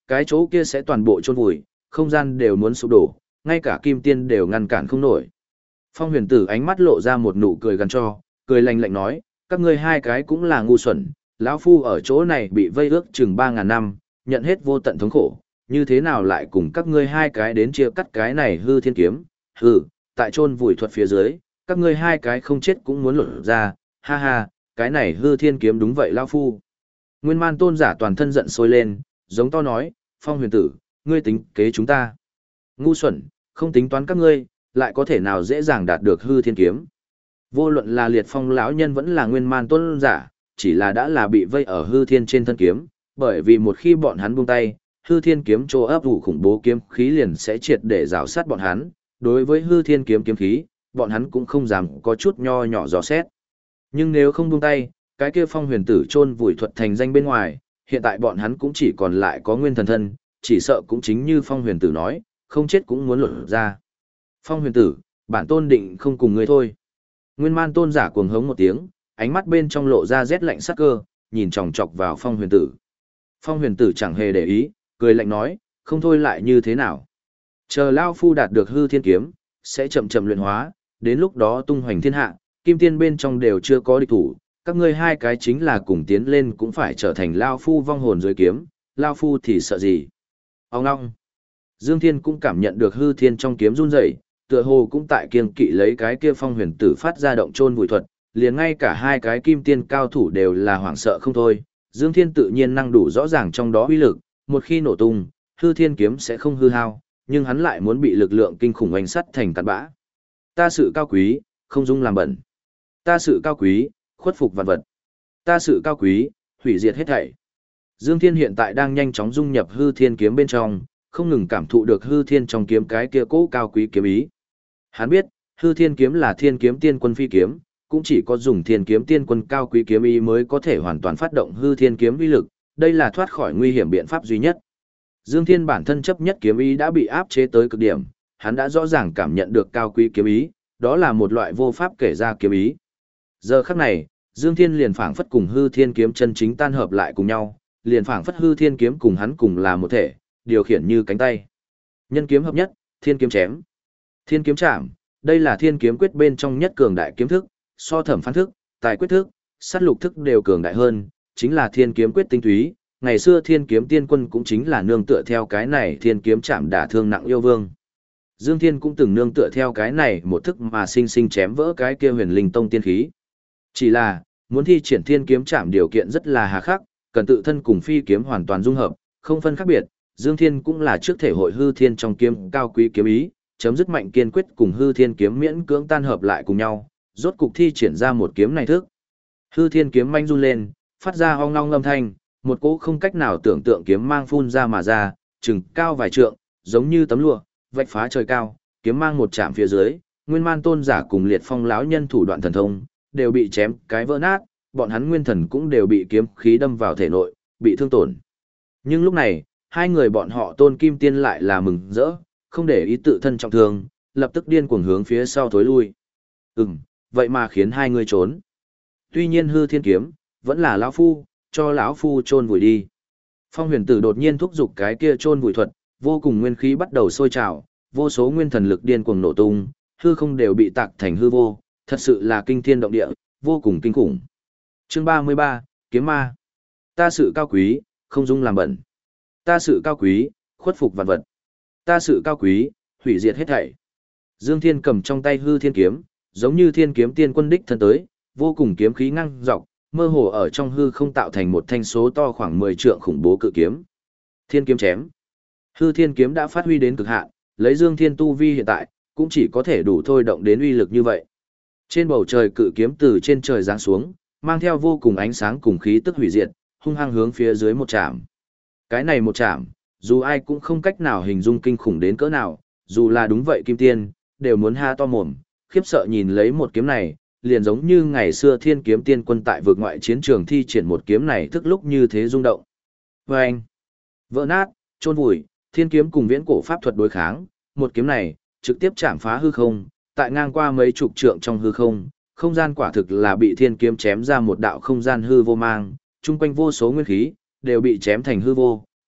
cái chỗ kia sẽ toàn bộ chôn vùi, không gian đều muốn sụp đổ, ngay cả kim tiên đều ngăn cản không nổi. Phong huyền tử ánh mắt lộ ra một nụ cười gần cho, cười lạnh lạnh nói, các ngươi hai cái cũng là ngu xuẩn, lão phu ở chỗ này bị vây ước chừng 3.000 năm, nhận hết vô tận thống khổ, như thế nào lại cùng các ngươi hai cái đến chia cắt cái này hư thiên kiếm, hừ, tại chôn vùi thuật phía dưới, các ngươi hai cái không chết cũng muốn lột ra, ha ha, cái này hư thiên kiếm đúng vậy lão phu. Nguyên Man tôn giả toàn thân giận sôi lên, giống to nói, Phong huyền tử, ngươi tính kế chúng ta. Ngu xuẩn, không tính toán các ngươi, lại có thể nào dễ dàng đạt được hư thiên kiếm. Vô luận là liệt phong lão nhân vẫn là Nguyên Man tôn giả, chỉ là đã là bị vây ở hư thiên trên thân kiếm, bởi vì một khi bọn hắn buông tay, hư thiên kiếm chỗ ấp ủ khủng bố kiếm khí liền sẽ triệt để rào sát bọn hắn. Đối với hư thiên kiếm kiếm khí, bọn hắn cũng không dám có chút nho nhỏ dò xét. Nhưng nếu không buông tay, cái kia Phong huyền tử chôn vùi thuật thành danh bên ngoài, hiện tại bọn hắn cũng chỉ còn lại có nguyên thần thân, chỉ sợ cũng chính như Phong huyền tử nói, không chết cũng muốn lột ra. Phong huyền tử, bản tôn định không cùng ngươi thôi. Nguyên Man tôn giả cuồng hống một tiếng, ánh mắt bên trong lộ ra rét lạnh sắc cơ, nhìn chòng chọc vào Phong huyền tử. Phong huyền tử chẳng hề để ý, cười lạnh nói, không thôi lại như thế nào. Chờ Lao Phu đạt được hư thiên kiếm, sẽ chậm chậm luyện hóa, đến lúc đó tung hoành thiên hạ, kim tiên bên trong đều chưa có địch thủ, các ngươi hai cái chính là cùng tiến lên cũng phải trở thành Lao Phu vong hồn dưới kiếm, Lao Phu thì sợ gì. Ông ngong. Dương Thiên cũng cảm nhận được hư thiên trong kiếm run rẩy, tựa hồ cũng tại kiêng kỵ lấy cái kia Phong huyền tử phát ra động chôn vùi thuật, liền ngay cả hai cái kim tiên cao thủ đều là hoảng sợ không thôi. Dương Thiên tự nhiên năng đủ rõ ràng trong đó uy lực, một khi nổ tung, hư thiên kiếm sẽ không hư hao, nhưng hắn lại muốn bị lực lượng kinh khủng oanh sắt thành cát bã. Ta sự cao quý, không dung làm bẩn. Ta sự cao quý, khuất phục vạn vật. Ta sự cao quý, hủy diệt hết thảy. Dương Thiên hiện tại đang nhanh chóng dung nhập hư thiên kiếm bên trong, không ngừng cảm thụ được hư thiên trong kiếm cái kia cố cao quý kiếm ý. Hắn biết, hư thiên kiếm là thiên kiếm tiên quân phi kiếm, cũng chỉ có dùng thiên kiếm tiên quân cao quý kiếm ý mới có thể hoàn toàn phát động hư thiên kiếm uy lực, đây là thoát khỏi nguy hiểm biện pháp duy nhất. Dương Thiên bản thân chấp nhất kiếm ý đã bị áp chế tới cực điểm, hắn đã rõ ràng cảm nhận được cao quý kiếm ý, đó là một loại vô pháp kể ra kiếm ý. Giờ khắc này, Dương Thiên liền phảng phất cùng hư thiên kiếm chân chính tan hợp lại cùng nhau, liền phảng phất hư thiên kiếm cùng hắn cùng là một thể, điều khiển như cánh tay. Nhân kiếm hợp nhất, thiên kiếm chém. Thiên kiếm chạm, đây là thiên kiếm quyết bên trong nhất cường đại kiếm thức, so thẩm phán thức, tài quyết thức, sát lục thức đều cường đại hơn, chính là thiên kiếm quyết tinh túy. Ngày xưa thiên kiếm tiên quân cũng chính là nương tựa theo cái này thiên kiếm chạm đả thương nặng yêu vương. Dương Thiên cũng từng nương tựa theo cái này một thức mà sinh sinh chém vỡ cái kia huyền linh tông tiên khí. Chỉ là, muốn thi triển thiên kiếm chạm điều kiện rất là hà khắc, cần tự thân cùng phi kiếm hoàn toàn dung hợp, không phân khác biệt. Dương Thiên cũng là trước thể hội hư thiên trong kiếm cao quý kiếm ý, chấm dứt mạnh kiên quyết cùng hư thiên kiếm miễn cưỡng tan hợp lại cùng nhau, rốt cục thi triển ra một kiếm này thức. Hư thiên kiếm manh run lên, phát ra ong ong âm thanh, một cỗ không cách nào tưởng tượng kiếm mang phun ra mà ra, chừng cao vài trượng, giống như tấm lụa, vạch phá trời cao, kiếm mang một chạm phía dưới, Nguyên Man tôn giả cùng Liệt Phong lão nhân thủ đoạn thần thông, đều bị chém cái vỡ nát, bọn hắn nguyên thần cũng đều bị kiếm khí đâm vào thể nội, bị thương tổn. Nhưng lúc này, hai người bọn họ Tôn Kim Tiên lại là mừng rỡ, không để ý tự thân trọng thương, lập tức điên cuồng hướng phía sau thối lui. Vậy mà khiến hai người trốn. Tuy nhiên hư thiên kiếm, vẫn là lão phu, cho lão phu chôn vùi đi. Phong huyền tử đột nhiên thúc giục cái kia chôn vùi thuật, vô cùng nguyên khí bắt đầu sôi trào, vô số nguyên thần lực điên cuồng nổ tung, hư không đều bị tạc thành hư vô, thật sự là kinh thiên động địa, vô cùng kinh khủng. Chương 33, Kiếm Ma. Ta sự cao quý, không dung làm bẩn. Ta sự cao quý, khuất phục vạn vật. Ta sự cao quý, hủy diệt hết thảy. Dương Thiên cầm trong tay hư thiên kiếm, giống như thiên kiếm tiên quân đích thân tới, vô cùng kiếm khí ngăng dọc, mơ hồ ở trong hư không tạo thành một thanh số to khoảng 10 trượng khủng bố cự kiếm. Thiên kiếm chém. Hư thiên kiếm đã phát huy đến cực hạn, lấy Dương Thiên tu vi hiện tại, cũng chỉ có thể đủ thôi động đến uy lực như vậy. Trên bầu trời cự kiếm từ trên trời giáng xuống, mang theo vô cùng ánh sáng cùng khí tức hủy diệt, hung hăng hướng phía dưới một chạm. Cái này một chạm, dù ai cũng không cách nào hình dung kinh khủng đến cỡ nào, dù là đúng vậy kim tiên, đều muốn ha to mồm, khiếp sợ nhìn lấy một kiếm này, liền giống như ngày xưa thiên kiếm tiên quân tại vực ngoại chiến trường thi triển một kiếm này thức lúc như thế rung động. Và anh, vỡ nát, chôn vùi, thiên kiếm cùng viễn cổ pháp thuật đối kháng, một kiếm này, trực tiếp chạm phá hư không, tại ngang qua mấy chục trượng trong hư không, không gian quả thực là bị thiên kiếm chém ra một đạo không gian hư vô mang, chung quanh vô số nguyên khí, đều bị chém thành hư vô,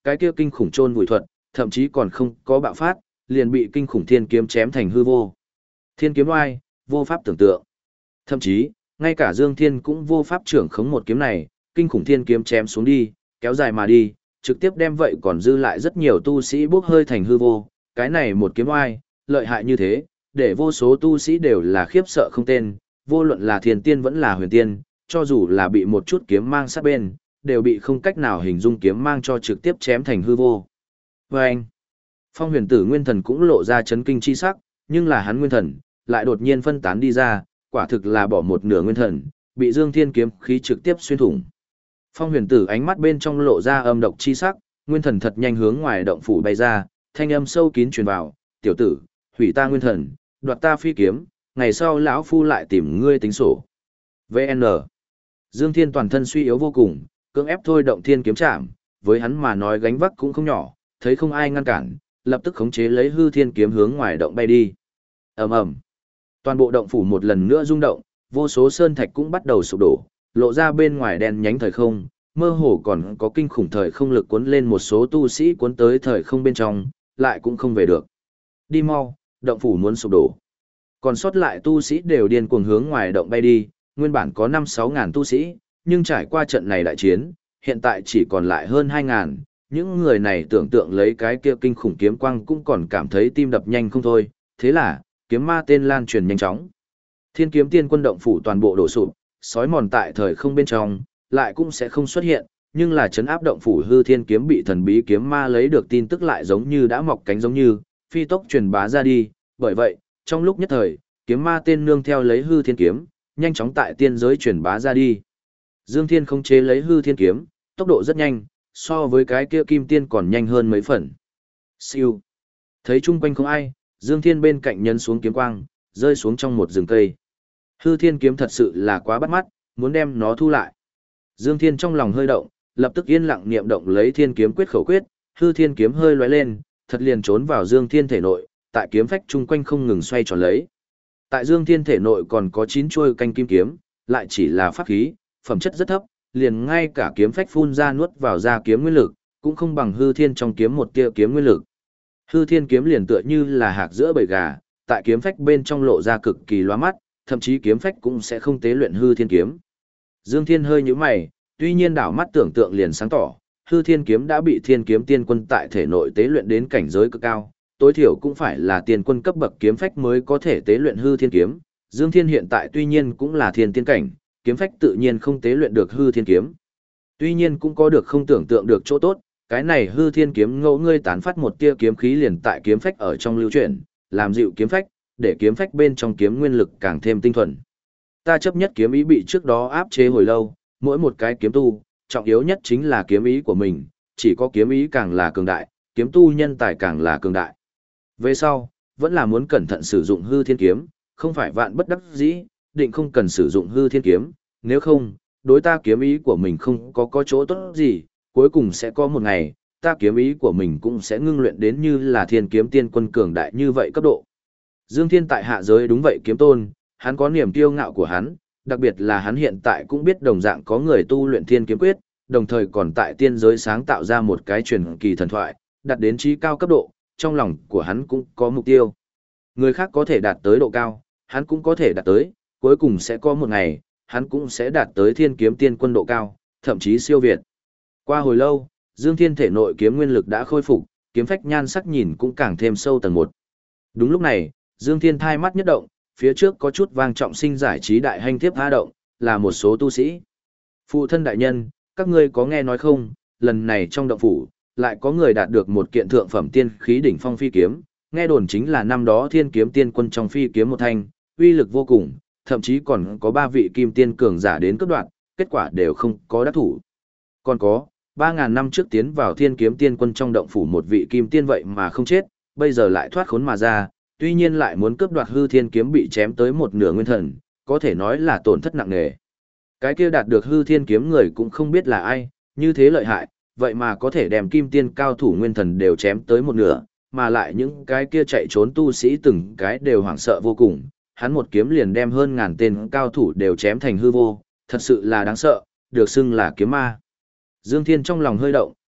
cái kia kinh khủng chôn vùi thuật, thậm chí còn không có bạo phát, liền bị kinh khủng thiên kiếm chém thành hư vô. Thiên kiếm oai, vô pháp tưởng tượng. Thậm chí, ngay cả Dương Thiên cũng vô pháp trưởng khống một kiếm này, kinh khủng thiên kiếm chém xuống đi, kéo dài mà đi, trực tiếp đem vậy còn dư lại rất nhiều tu sĩ bốc hơi thành hư vô. Cái này một kiếm oai, lợi hại như thế, để vô số tu sĩ đều là khiếp sợ không tên, vô luận là thiên tiên vẫn là huyền tiên, cho dù là bị một chút kiếm mang sát bên, đều bị không cách nào hình dung kiếm mang cho trực tiếp chém thành hư vô. Và anh, Phong huyền tử nguyên thần cũng lộ ra chấn kinh chi sắc, nhưng là hắn nguyên thần, lại đột nhiên phân tán đi ra, quả thực là bỏ một nửa nguyên thần, bị Dương Thiên kiếm khí trực tiếp xuyên thủng. Phong huyền tử ánh mắt bên trong lộ ra âm độc chi sắc, nguyên thần thật nhanh hướng ngoài động phủ bay ra, thanh âm sâu kín truyền vào, tiểu tử, hủy ta nguyên thần, đoạt ta phi kiếm, ngày sau lão phu lại tìm ngươi tính sổ. VN. Dương Thiên toàn thân suy yếu vô cùng, cưỡng ép thôi động thiên kiếm chạm, với hắn mà nói gánh vác cũng không nhỏ, thấy không ai ngăn cản, lập tức khống chế lấy hư thiên kiếm hướng ngoài động bay đi. Ầm ầm. Toàn bộ động phủ một lần nữa rung động, vô số sơn thạch cũng bắt đầu sụp đổ, lộ ra bên ngoài đen nhánh thời không, mơ hồ còn có kinh khủng thời không lực cuốn lên một số tu sĩ cuốn tới thời không bên trong, lại cũng không về được. Đi mau, động phủ muốn sụp đổ. Còn sót lại tu sĩ đều điên cuồng hướng ngoài động bay đi, nguyên bản có 5-6 ngàn tu sĩ, nhưng trải qua trận này đại chiến, hiện tại chỉ còn lại hơn 2 ngàn. Những người này tưởng tượng lấy cái kia kinh khủng kiếm quang cũng còn cảm thấy tim đập nhanh không thôi, thế là, kiếm ma tên lan truyền nhanh chóng. Thiên kiếm tiên quân động phủ toàn bộ đổ sụp, sói mòn tại thời không bên trong, lại cũng sẽ không xuất hiện, nhưng là chấn áp động phủ hư thiên kiếm bị thần bí kiếm ma lấy được tin tức lại giống như đã mọc cánh giống như, phi tốc truyền bá ra đi, bởi vậy, trong lúc nhất thời, kiếm ma tên nương theo lấy hư thiên kiếm, nhanh chóng tại tiên giới truyền bá ra đi. Dương Thiên khống chế lấy hư thiên kiếm, tốc độ rất nhanh, so với cái kia kim tiên còn nhanh hơn mấy phần. Siêu. Thấy chung quanh không ai, Dương Thiên bên cạnh nhấn xuống kiếm quang, rơi xuống trong một rừng cây. Hư thiên kiếm thật sự là quá bắt mắt, muốn đem nó thu lại. Dương Thiên trong lòng hơi động, lập tức yên lặng niệm động lấy thiên kiếm quyết khẩu quyết, hư thiên kiếm hơi lóe lên, thật liền trốn vào Dương Thiên thể nội, tại kiếm phách chung quanh không ngừng xoay tròn lấy. Tại Dương Thiên thể nội còn có 9 chuôi canh kim kiếm, lại chỉ là pháp khí, phẩm chất rất thấp, liền ngay cả kiếm phách phun ra nuốt vào ra kiếm nguyên lực, cũng không bằng hư thiên trong kiếm một tia kiếm nguyên lực. Hư thiên kiếm liền tựa như là hạc giữa bầy gà, tại kiếm phách bên trong lộ ra cực kỳ lóa mắt, thậm chí kiếm phách cũng sẽ không tế luyện hư thiên kiếm. Dương Thiên hơi nhíu mày, tuy nhiên đảo mắt tưởng tượng liền sáng tỏ, hư thiên kiếm đã bị thiên kiếm tiên quân tại thể nội tế luyện đến cảnh giới cực cao, tối thiểu cũng phải là tiên quân cấp bậc kiếm phách mới có thể tế luyện hư thiên kiếm. Dương Thiên hiện tại tuy nhiên cũng là thiên tiên cảnh, kiếm phách tự nhiên không tế luyện được hư thiên kiếm. Tuy nhiên cũng có được không tưởng tượng được chỗ tốt, cái này hư thiên kiếm ngẫu ngươi tán phát một tia kiếm khí liền tại kiếm phách ở trong lưu chuyển, làm dịu kiếm phách, để kiếm phách bên trong kiếm nguyên lực càng thêm tinh thuần. Ta chấp nhất kiếm ý bị trước đó áp chế hồi lâu, mỗi một cái kiếm tu, trọng yếu nhất chính là kiếm ý của mình, chỉ có kiếm ý càng là cường đại, kiếm tu nhân tài càng là cường đại. Về sau, vẫn là muốn cẩn thận sử dụng hư thiên kiếm, không phải vạn bất đắc dĩ, định không cần sử dụng hư thiên kiếm, nếu không, đối ta kiếm ý của mình không có chỗ tốt gì, cuối cùng sẽ có một ngày, ta kiếm ý của mình cũng sẽ ngưng luyện đến như là thiên kiếm tiên quân cường đại như vậy cấp độ. Dương Thiên tại hạ giới đúng vậy kiếm tôn, hắn có niềm kiêu ngạo của hắn, đặc biệt là hắn hiện tại cũng biết đồng dạng có người tu luyện thiên kiếm quyết, đồng thời còn tại tiên giới sáng tạo ra một cái truyền kỳ thần thoại, đạt đến trí cao cấp độ, trong lòng của hắn cũng có mục tiêu. Người khác có thể đạt tới độ cao, hắn cũng có thể đạt tới, cuối cùng sẽ có một ngày, hắn cũng sẽ đạt tới thiên kiếm tiên quân độ cao, thậm chí siêu việt. Qua hồi lâu, Dương Thiên thể nội kiếm nguyên lực đã khôi phục, kiếm phách nhan sắc nhìn cũng càng thêm sâu tầng 1. Đúng lúc này, Dương Thiên thai mắt nhất động, phía trước có chút vang trọng sinh giải trí đại hành thiếp tha động, là một số tu sĩ. Phụ thân đại nhân, các ngươi có nghe nói không, lần này trong động phủ, lại có người đạt được một kiện thượng phẩm tiên khí đỉnh phong phi kiếm, nghe đồn chính là năm đó thiên kiếm tiên quân trong phi kiếm một thanh, uy lực vô cùng, thậm chí còn có 3 vị kim tiên cường giả đến cấp đoạn, kết quả đều không có đắc thủ. Còn có, 3.000 năm trước tiến vào thiên kiếm tiên quân trong động phủ một vị kim tiên vậy mà không chết, bây giờ lại thoát khốn mà ra, tuy nhiên lại muốn cướp đoạt hư thiên kiếm bị chém tới một nửa nguyên thần, có thể nói là tổn thất nặng nề. Cái kia đạt được hư thiên kiếm người cũng không biết là ai, như thế lợi hại, vậy mà có thể đem kim tiên cao thủ nguyên thần đều chém tới một nửa, mà lại những cái kia chạy trốn tu sĩ từng cái đều hoảng sợ vô cùng, hắn một kiếm liền đem hơn ngàn tên cao thủ đều chém thành hư vô, thật sự là đáng sợ, được xưng là kiếm ma. Dương Thiên trong lòng hơi động,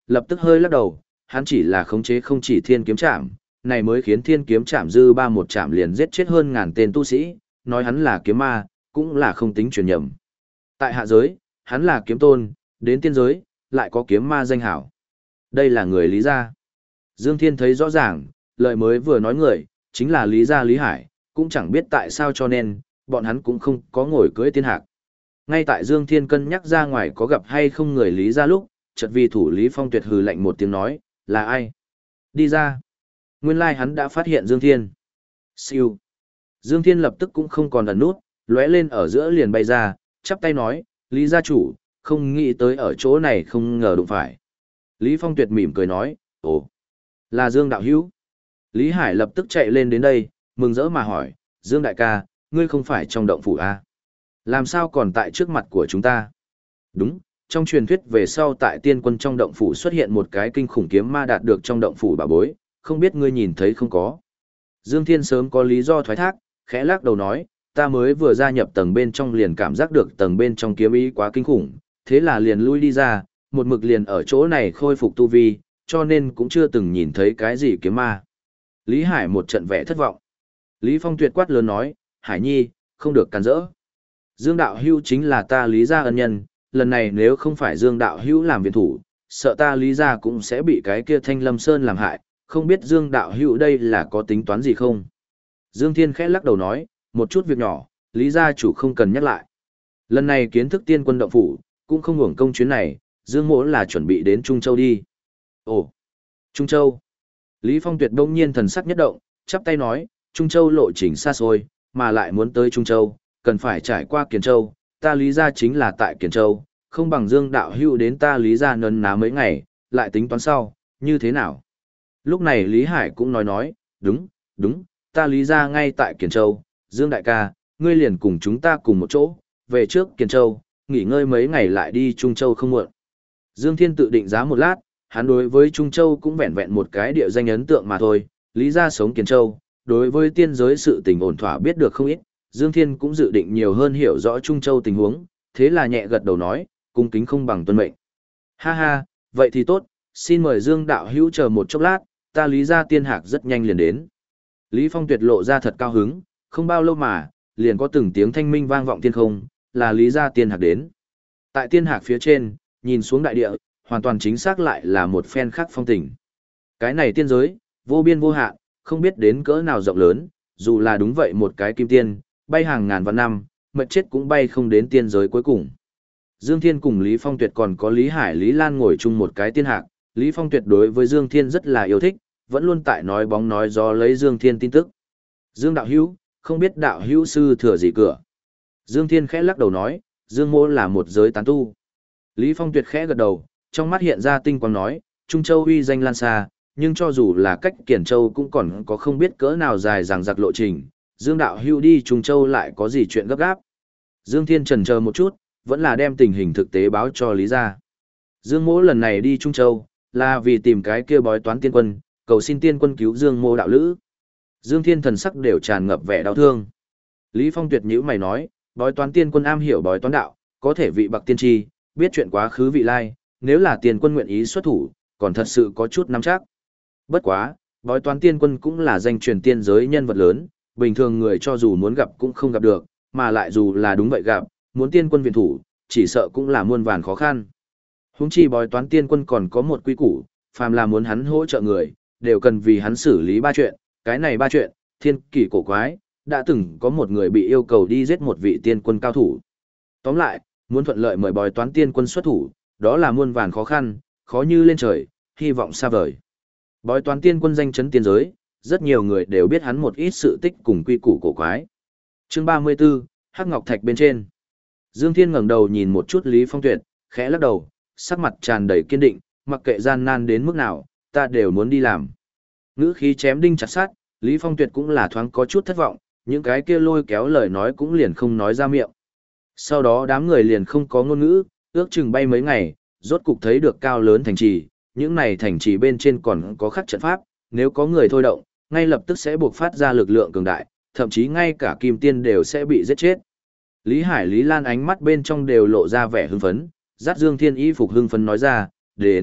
lập tức hơi lắc đầu, hắn chỉ là khống chế không chỉ thiên kiếm trảm, này mới khiến thiên kiếm trảm dư ba một trảm liền giết chết hơn ngàn tên tu sĩ, nói hắn là kiếm ma, cũng là không tính truyền nhầm. Tại hạ giới, hắn là kiếm tôn, đến tiên giới, lại có kiếm ma danh hảo. Đây là người Lý gia. Dương Thiên thấy rõ ràng, lời mới vừa nói người, chính là Lý gia Lý Hải, cũng chẳng biết tại sao cho nên, bọn hắn cũng không có ngồi cưỡi tiên hạc. Ngay tại Dương Thiên cân nhắc ra ngoài có gặp hay không người Lý gia lúc, chợt vì thủ Lý Phong Tuyệt hừ lạnh một tiếng nói, là ai? Đi ra. Nguyên lai hắn đã phát hiện Dương Thiên. Siêu. Dương Thiên lập tức cũng không còn ẩn nút, lóe lên ở giữa liền bay ra, chắp tay nói, Lý gia chủ, không nghĩ tới ở chỗ này không ngờ đụng phải. Lý Phong Tuyệt mỉm cười nói, ồ, là Dương đạo hữu. Lý Hải lập tức chạy lên đến đây, mừng rỡ mà hỏi, Dương đại ca, ngươi không phải trong động phủ à? Làm sao còn tại trước mặt của chúng ta? Đúng, trong truyền thuyết về sau tại tiên quân trong động phủ xuất hiện một cái kinh khủng kiếm ma đạt được trong động phủ bà bối, không biết ngươi nhìn thấy không có. Dương Thiên sớm có lý do thoái thác, khẽ lắc đầu nói, ta mới vừa gia nhập tầng bên trong liền cảm giác được tầng bên trong kiếm ý quá kinh khủng, thế là liền lui đi ra, một mực liền ở chỗ này khôi phục tu vi, cho nên cũng chưa từng nhìn thấy cái gì kiếm ma. Lý Hải một trận vẻ thất vọng. Lý Phong Tuyệt quát lớn nói, Hải Nhi, không được càn rỡ. Dương đạo hữu chính là ta Lý gia ân nhân, lần này nếu không phải Dương đạo hữu làm viện thủ, sợ ta Lý gia cũng sẽ bị cái kia Thanh Lâm Sơn làm hại, không biết Dương đạo hữu đây là có tính toán gì không? Dương Thiên khẽ lắc đầu nói, một chút việc nhỏ, Lý gia chủ không cần nhắc lại. Lần này kiến thức tiên quân động phủ, cũng không hưởng công chuyến này, Dương mỗ là chuẩn bị đến Trung Châu đi. Ồ, Trung Châu. Lý Phong Tuyệt đông nhiên thần sắc nhất động, chắp tay nói, Trung Châu lộ trình xa xôi, mà lại muốn tới Trung Châu, cần phải trải qua Kiền Châu, ta Lý gia chính là tại Kiền Châu, không bằng Dương đạo hữu đến ta Lý gia nấn ná mấy ngày, lại tính toán sau, như thế nào? Lúc này Lý Hải cũng nói, đúng, ta Lý gia ngay tại Kiền Châu, Dương đại ca, ngươi liền cùng chúng ta cùng một chỗ, về trước Kiền Châu, nghỉ ngơi mấy ngày lại đi Trung Châu không muộn. Dương Thiên tự định giá một lát, hắn đối với Trung Châu cũng vẹn vẹn một cái địa danh ấn tượng mà thôi, Lý gia sống Kiền Châu, đối với tiên giới sự tình ổn thỏa biết được không ít, Dương Thiên cũng dự định nhiều hơn hiểu rõ Trung Châu tình huống, thế là nhẹ gật đầu nói, cung kính không bằng tuân mệnh. Ha ha, vậy thì tốt, xin mời Dương đạo hữu chờ một chốc lát, ta Lý gia tiên hạc rất nhanh liền đến. Lý Phong Tuyệt lộ ra thật cao hứng, không bao lâu mà, liền có từng tiếng thanh minh vang vọng thiên không, là Lý gia tiên hạc đến. Tại tiên hạc phía trên, nhìn xuống đại địa, hoàn toàn chính xác lại là một phen khác phong tình. Cái này tiên giới, vô biên vô hạn, không biết đến cỡ nào rộng lớn, dù là đúng vậy một cái kim tiên, bay hàng ngàn vạn năm, mệt chết cũng bay không đến tiên giới cuối cùng. Dương Thiên cùng Lý Phong Tuyệt còn có Lý Hải Lý Lan ngồi chung một cái tiên hạc, Lý Phong Tuyệt đối với Dương Thiên rất là yêu thích, vẫn luôn tại nói bóng nói gió lấy Dương Thiên tin tức. Dương đạo hữu, không biết đạo hữu sư thừa gì cửa. Dương Thiên khẽ lắc đầu nói, Dương mô là một giới tán tu. Lý Phong Tuyệt khẽ gật đầu, trong mắt hiện ra tinh quang nói, Trung Châu uy danh lan xa, nhưng cho dù là cách Kiển Châu cũng còn có không biết cỡ nào dài dằng dặc lộ trình, Dương đạo hữu đi Trung Châu lại có gì chuyện gấp gáp. Dương Thiên chần chờ một chút, vẫn là đem tình hình thực tế báo cho Lý gia. Dương mỗ lần này đi Trung Châu, là vì tìm cái kia bói toán tiên quân, cầu xin tiên quân cứu Dương mô đạo lữ. Dương Thiên thần sắc đều tràn ngập vẻ đau thương. Lý Phong Tuyệt nhíu mày nói, bói toán tiên quân am hiểu bói toán đạo, có thể vị bậc tiên tri, biết chuyện quá khứ vị lai, nếu là tiên quân nguyện ý xuất thủ, còn thật sự có chút nắm chắc. Bất quá, bói toán tiên quân cũng là danh truyền tiên giới nhân vật lớn, bình thường người cho dù muốn gặp cũng không gặp được, mà lại dù là đúng vậy gặp, muốn tiên quân viện thủ, chỉ sợ cũng là muôn vàn khó khăn. Huống chi bói toán tiên quân còn có một quy củ, phàm là muốn hắn hỗ trợ người, đều cần vì hắn xử lý ba chuyện, cái này ba chuyện, thiên kỳ cổ quái, đã từng có một người bị yêu cầu đi giết một vị tiên quân cao thủ. Tóm lại, muốn thuận lợi mời bói toán tiên quân xuất thủ, đó là muôn vàn khó khăn, khó như lên trời, hy vọng xa vời. Bói toán tiên quân danh chấn tiên giới, rất nhiều người đều biết hắn một ít sự tích cùng quy củ cổ quái. Chương 34, Hắc Ngọc Thạch bên trên. Dương Thiên ngẩng đầu nhìn một chút Lý Phong Tuyệt, khẽ lắc đầu, sắc mặt tràn đầy kiên định, mặc kệ gian nan đến mức nào, ta đều muốn đi làm. Ngữ khí chém đinh chặt sắt, Lý Phong Tuyệt cũng là thoáng có chút thất vọng, những cái kia lôi kéo lời nói cũng liền không nói ra miệng. Sau đó đám người liền không có ngôn ngữ, ước chừng bay mấy ngày, rốt cục thấy được cao lớn thành trì, những này thành trì bên trên còn có khắc trận pháp, nếu có người thôi động, ngay lập tức sẽ buộc phát ra lực lượng cường đại, thậm chí ngay cả kim tiên đều sẽ bị giết chết. Lý Hải Lý Lan ánh mắt bên trong đều lộ ra vẻ hưng phấn, dắt Dương Thiên y phục hưng phấn nói ra, đến,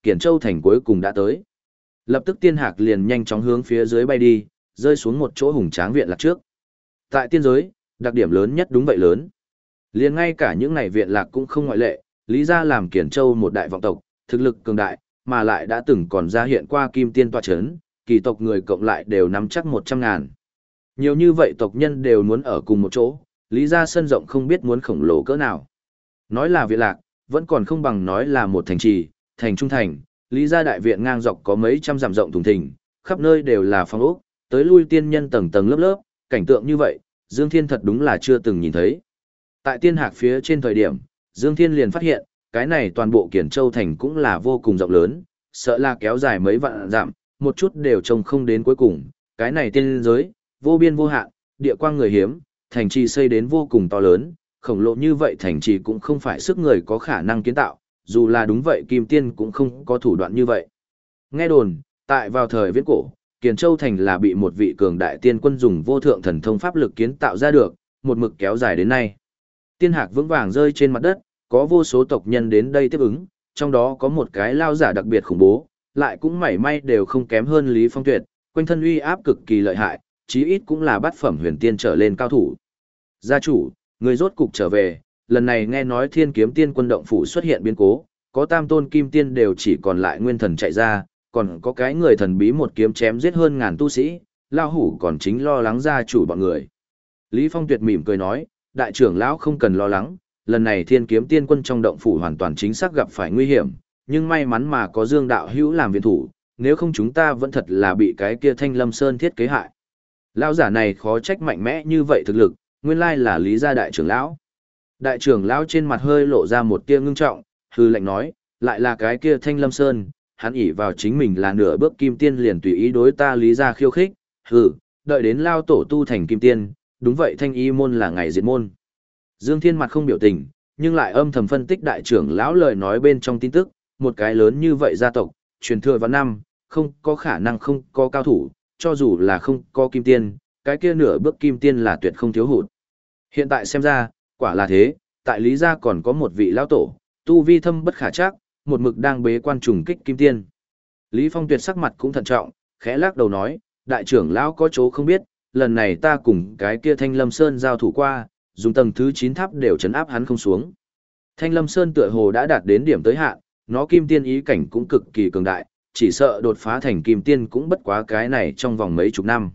Kiển Châu thành cuối cùng đã tới. Lập tức Tiên Hạc liền nhanh chóng hướng phía dưới bay đi, rơi xuống một chỗ hùng tráng viện lạc trước. Tại tiên giới, đặc điểm lớn nhất đúng vậy lớn. Liền ngay cả những này viện lạc cũng không ngoại lệ, Lý gia làm Kiển Châu một đại vọng tộc, thực lực cường đại, mà lại đã từng còn ra hiện qua kim tiên tọa chấn, kỳ tộc người cộng lại đều nắm chắc 100.000. Nhiều như vậy tộc nhân đều muốn ở cùng một chỗ, Lý gia sân rộng không biết muốn khổng lồ cỡ nào. Nói là viện lạc, vẫn còn không bằng nói là một thành trì, thành trung thành, Lý gia đại viện ngang dọc có mấy trăm dặm rộng thùng thình, khắp nơi đều là phong ốc, tới lui tiên nhân tầng tầng lớp lớp, cảnh tượng như vậy, Dương Thiên thật đúng là chưa từng nhìn thấy. Tại Tiên Hạc phía trên thời điểm, Dương Thiên liền phát hiện, cái này toàn bộ Kiển Châu thành cũng là vô cùng rộng lớn, sợ là kéo dài mấy vạn dặm, một chút đều trông không đến cuối cùng, cái này tiên giới, vô biên vô hạn, địa quang người hiếm, thành trì xây đến vô cùng to lớn, khổng lồ như vậy thành trì cũng không phải sức người có khả năng kiến tạo, dù là đúng vậy Kim Tiên cũng không có thủ đoạn như vậy. Nghe đồn, tại vào thời viễn cổ, Kiển Châu thành là bị một vị cường đại tiên quân dùng vô thượng thần thông pháp lực kiến tạo ra được, một mực kéo dài đến nay. Tiên Hạc vững vàng rơi trên mặt đất, có vô số tộc nhân đến đây tiếp ứng, trong đó có một cái lao giả đặc biệt khủng bố, lại cũng mảy may đều không kém hơn Lý Phong Tuyệt, quanh thân uy áp cực kỳ lợi hại, chí ít cũng là bát phẩm huyền tiên trở lên cao thủ. Gia chủ, người rốt cục trở về, lần này nghe nói Thiên Kiếm Tiên quân động phủ xuất hiện biến cố, có tam tôn kim tiên đều chỉ còn lại nguyên thần chạy ra, còn có cái người thần bí một kiếm chém giết hơn ngàn tu sĩ, lao hủ còn chính lo lắng gia chủ bọn người. Lý Phong Tuyệt mỉm cười nói, đại trưởng lão không cần lo lắng, lần này Thiên Kiếm Tiên quân trong động phủ hoàn toàn chính xác gặp phải nguy hiểm, nhưng may mắn mà có Dương đạo hữu làm viện thủ, nếu không chúng ta vẫn thật là bị cái kia Thanh Lâm Sơn thiết kế hại. Lão giả này khó trách mạnh mẽ như vậy thực lực, nguyên lai là Lý gia đại trưởng lão. Đại trưởng lão trên mặt hơi lộ ra một tia ngưng trọng, hư lệnh nói, lại là cái kia Thanh Lâm Sơn, hắn ỷ vào chính mình là nửa bước kim tiên liền tùy ý đối ta Lý gia khiêu khích, đợi đến lao tổ tu thành kim tiên, đúng vậy Thanh Y môn là ngày diệt môn. Dương Thiên mặt không biểu tình, nhưng lại âm thầm phân tích đại trưởng lão lời nói bên trong tin tức, một cái lớn như vậy gia tộc, truyền thừa vạn năm, không có khả năng không có cao thủ, cho dù là không có kim tiên, cái kia nửa bước kim tiên là tuyệt không thiếu hụt. Hiện tại xem ra, quả là thế, tại Lý gia còn có một vị lão tổ, tu vi thâm bất khả trắc, một mực đang bế quan trùng kích kim tiên. Lý Phong Tuyệt sắc mặt cũng thận trọng, khẽ lắc đầu nói, đại trưởng lão có chỗ không biết, lần này ta cùng cái kia Thanh Lâm Sơn giao thủ qua, dùng tầng thứ 9 tháp đều trấn áp hắn không xuống. Thanh Lâm Sơn tựa hồ đã đạt đến điểm tới hạn, nó kim tiên ý cảnh cũng cực kỳ cường đại, chỉ sợ đột phá thành kim tiên cũng bất quá cái này trong vòng mấy chục năm.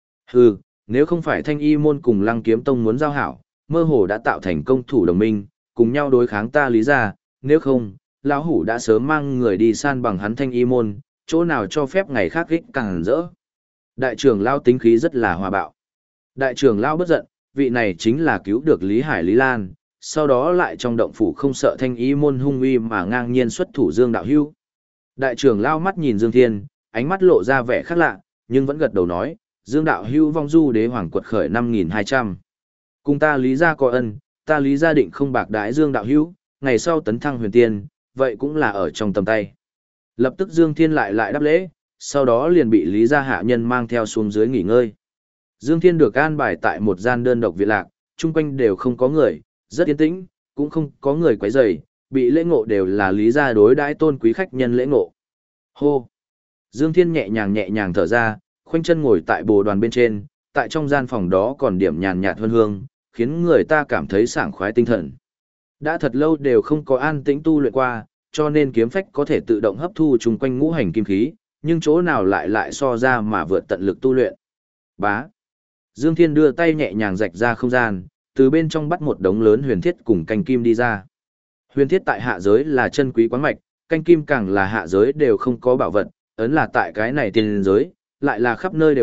Nếu không phải Thanh Y môn cùng Lăng Kiếm Tông muốn giao hảo, mơ hồ đã tạo thành công thủ đồng minh, cùng nhau đối kháng ta Lý gia, nếu không, lão hủ đã sớm mang người đi san bằng hắn Thanh Y môn, chỗ nào cho phép ngày khác kích càng rỡ. Đại trưởng lão tính khí rất là hòa bạo. Đại trưởng lão bất giận, vị này chính là cứu được Lý Hải Lý Lan, sau đó lại trong động phủ không sợ Thanh Y môn hung uy mà ngang nhiên xuất thủ Dương đạo hữu. Đại trưởng lão mắt nhìn Dương Thiên, ánh mắt lộ ra vẻ khác lạ, nhưng vẫn gật đầu nói, Dương đạo hữu vong du đế hoàng quật khởi 5.200. Cùng ta Lý gia có ân, ta Lý gia định không bạc đãi Dương đạo hữu, ngày sau tấn thăng huyền tiên, vậy cũng là ở trong tầm tay. Lập tức Dương Thiên lại đáp lễ, sau đó liền bị Lý gia hạ nhân mang theo xuống dưới nghỉ ngơi. Dương Thiên được an bài tại một gian đơn độc viện lạc, chung quanh đều không có người, rất yên tĩnh, cũng không có người quấy rầy, bị lễ ngộ đều là Lý gia đối đãi tôn quý khách nhân lễ ngộ. Hô! Dương Thiên nhẹ nhàng thở ra, khoanh chân ngồi tại bồ đoàn bên trên, tại trong gian phòng đó còn điểm nhàn nhạt hơn hương, khiến người ta cảm thấy sảng khoái tinh thần. Đã thật lâu đều không có an tĩnh tu luyện qua, cho nên kiếm phách có thể tự động hấp thu chung quanh ngũ hành kim khí, nhưng chỗ nào lại so ra mà vượt tận lực tu luyện. Bá! Dương Thiên đưa tay nhẹ nhàng rạch ra không gian, từ bên trong bắt một đống lớn huyền thiết cùng canh kim đi ra. Huyền thiết tại hạ giới là chân quý quán mạch, canh kim càng là hạ giới đều không có bảo vật, ấn là tại cái này tiên giới, lại là khắp nơi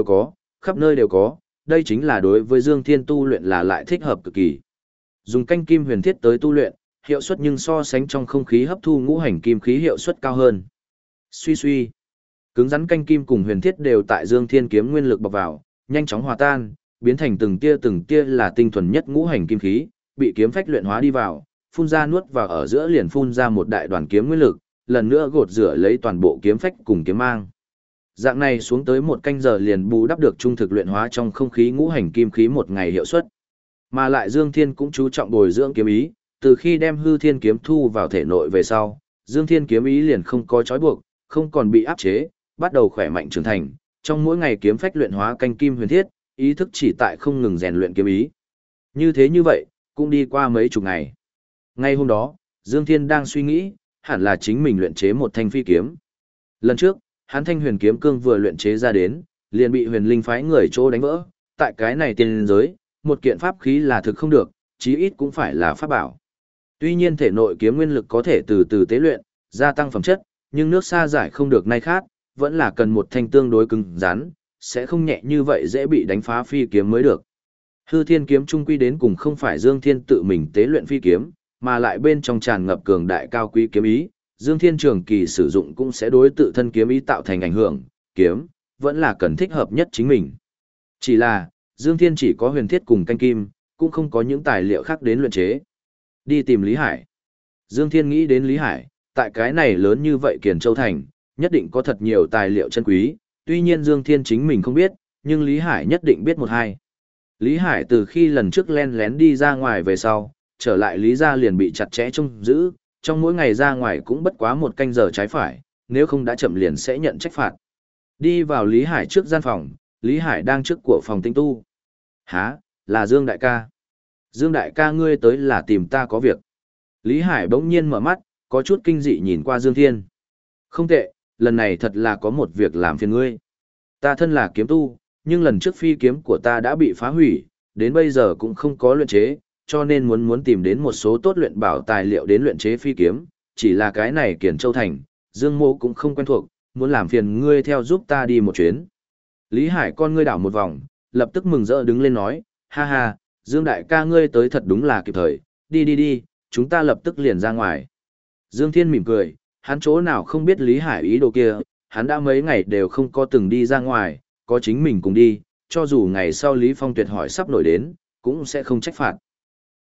đều có, đây chính là đối với Dương Thiên tu luyện là lại thích hợp cực kỳ. Dùng canh kim huyền thiết tới tu luyện, hiệu suất nhưng so sánh trong không khí hấp thu ngũ hành kim khí hiệu suất cao hơn. Suy, cứng rắn canh kim cùng huyền thiết đều tại Dương Thiên kiếm nguyên lực bọc vào, nhanh chóng hòa tan, biến thành từng tia là tinh thuần nhất ngũ hành kim khí, bị kiếm phách luyện hóa đi vào, phun ra nuốt vào ở giữa liền phun ra một đại đoàn kiếm nguyên lực, lần nữa gột rửa lấy toàn bộ kiếm phách cùng kiếm mang. Dạng này xuống tới một canh giờ liền bù đắp được trung thực luyện hóa trong không khí ngũ hành kim khí một ngày hiệu suất. Mà lại Dương Thiên cũng chú trọng bồi dưỡng kiếm ý, từ khi đem hư thiên kiếm thu vào thể nội về sau, Dương Thiên kiếm ý liền không có trói buộc, không còn bị áp chế, bắt đầu khỏe mạnh trưởng thành, trong mỗi ngày kiếm phách luyện hóa canh kim huyền thiết, ý thức chỉ tại không ngừng rèn luyện kiếm ý. Như vậy, cũng đi qua mấy chục ngày. Ngay hôm đó, Dương Thiên đang suy nghĩ, hẳn là chính mình luyện chế một thanh phi kiếm. Lần trước, hắn thanh huyền kiếm cương vừa luyện chế ra đến, liền bị huyền linh phái người chỗ đánh vỡ. Tại cái này tiên giới, một kiện pháp khí là thực không được, chí ít cũng phải là pháp bảo. Tuy nhiên thể nội kiếm nguyên lực có thể từ từ tế luyện, gia tăng phẩm chất, nhưng nước xa giải không được nay khát, vẫn là cần một thanh tương đối cứng rắn, sẽ không nhẹ như vậy dễ bị đánh phá phi kiếm mới được. Hư Thiên kiếm trung quy đến cùng không phải Dương Thiên tự mình tế luyện phi kiếm, mà lại bên trong tràn ngập cường đại cao quý kiếm ý, Dương Thiên trường kỳ sử dụng cũng sẽ đối tự thân kiếm ý tạo thành ảnh hưởng, kiếm vẫn là cần thích hợp nhất chính mình. Chỉ là, Dương Thiên chỉ có huyền thiết cùng canh kim, cũng không có những tài liệu khác đến luyện chế. Đi tìm Lý Hải. Dương Thiên nghĩ đến Lý Hải, tại cái này lớn như vậy Kiền Châu Thành, nhất định có thật nhiều tài liệu chân quý, tuy nhiên Dương Thiên chính mình không biết, nhưng Lý Hải nhất định biết một hai. Lý Hải từ khi lần trước len lén đi ra ngoài về sau, trở lại Lý gia liền bị chặt chẽ trông giữ, trong mỗi ngày ra ngoài cũng bất quá một canh giờ trái phải, nếu không đã chậm liền sẽ nhận trách phạt. Đi vào Lý Hải trước gian phòng, Lý Hải đang trước của phòng tinh tu. Hả, là Dương đại ca. Dương đại ca ngươi tới là tìm ta có việc. Lý Hải bỗng nhiên mở mắt, có chút kinh dị nhìn qua Dương Thiên. Không tệ, lần này thật là có một việc làm phiền ngươi. Ta thân là kiếm tu, nhưng lần trước phi kiếm của ta đã bị phá hủy, đến bây giờ cũng không có luyện chế, cho nên muốn tìm đến một số tốt luyện bảo tài liệu đến luyện chế phi kiếm, chỉ là cái này Kiền Châu Thành, Dương Mô cũng không quen thuộc, muốn làm phiền ngươi theo giúp ta đi một chuyến. Lý Hải con ngươi đảo một vòng, lập tức mừng rỡ đứng lên nói, ha ha, Dương đại ca ngươi tới thật đúng là kịp thời, đi, chúng ta lập tức liền ra ngoài. Dương Thiên mỉm cười, hắn chỗ nào không biết Lý Hải ý đồ kia, hắn đã mấy ngày đều không có từng đi ra ngoài, có chính mình cùng đi, cho dù ngày sau Lý Phong Tuyệt hỏi sắp nổi đến, cũng sẽ không trách phạt.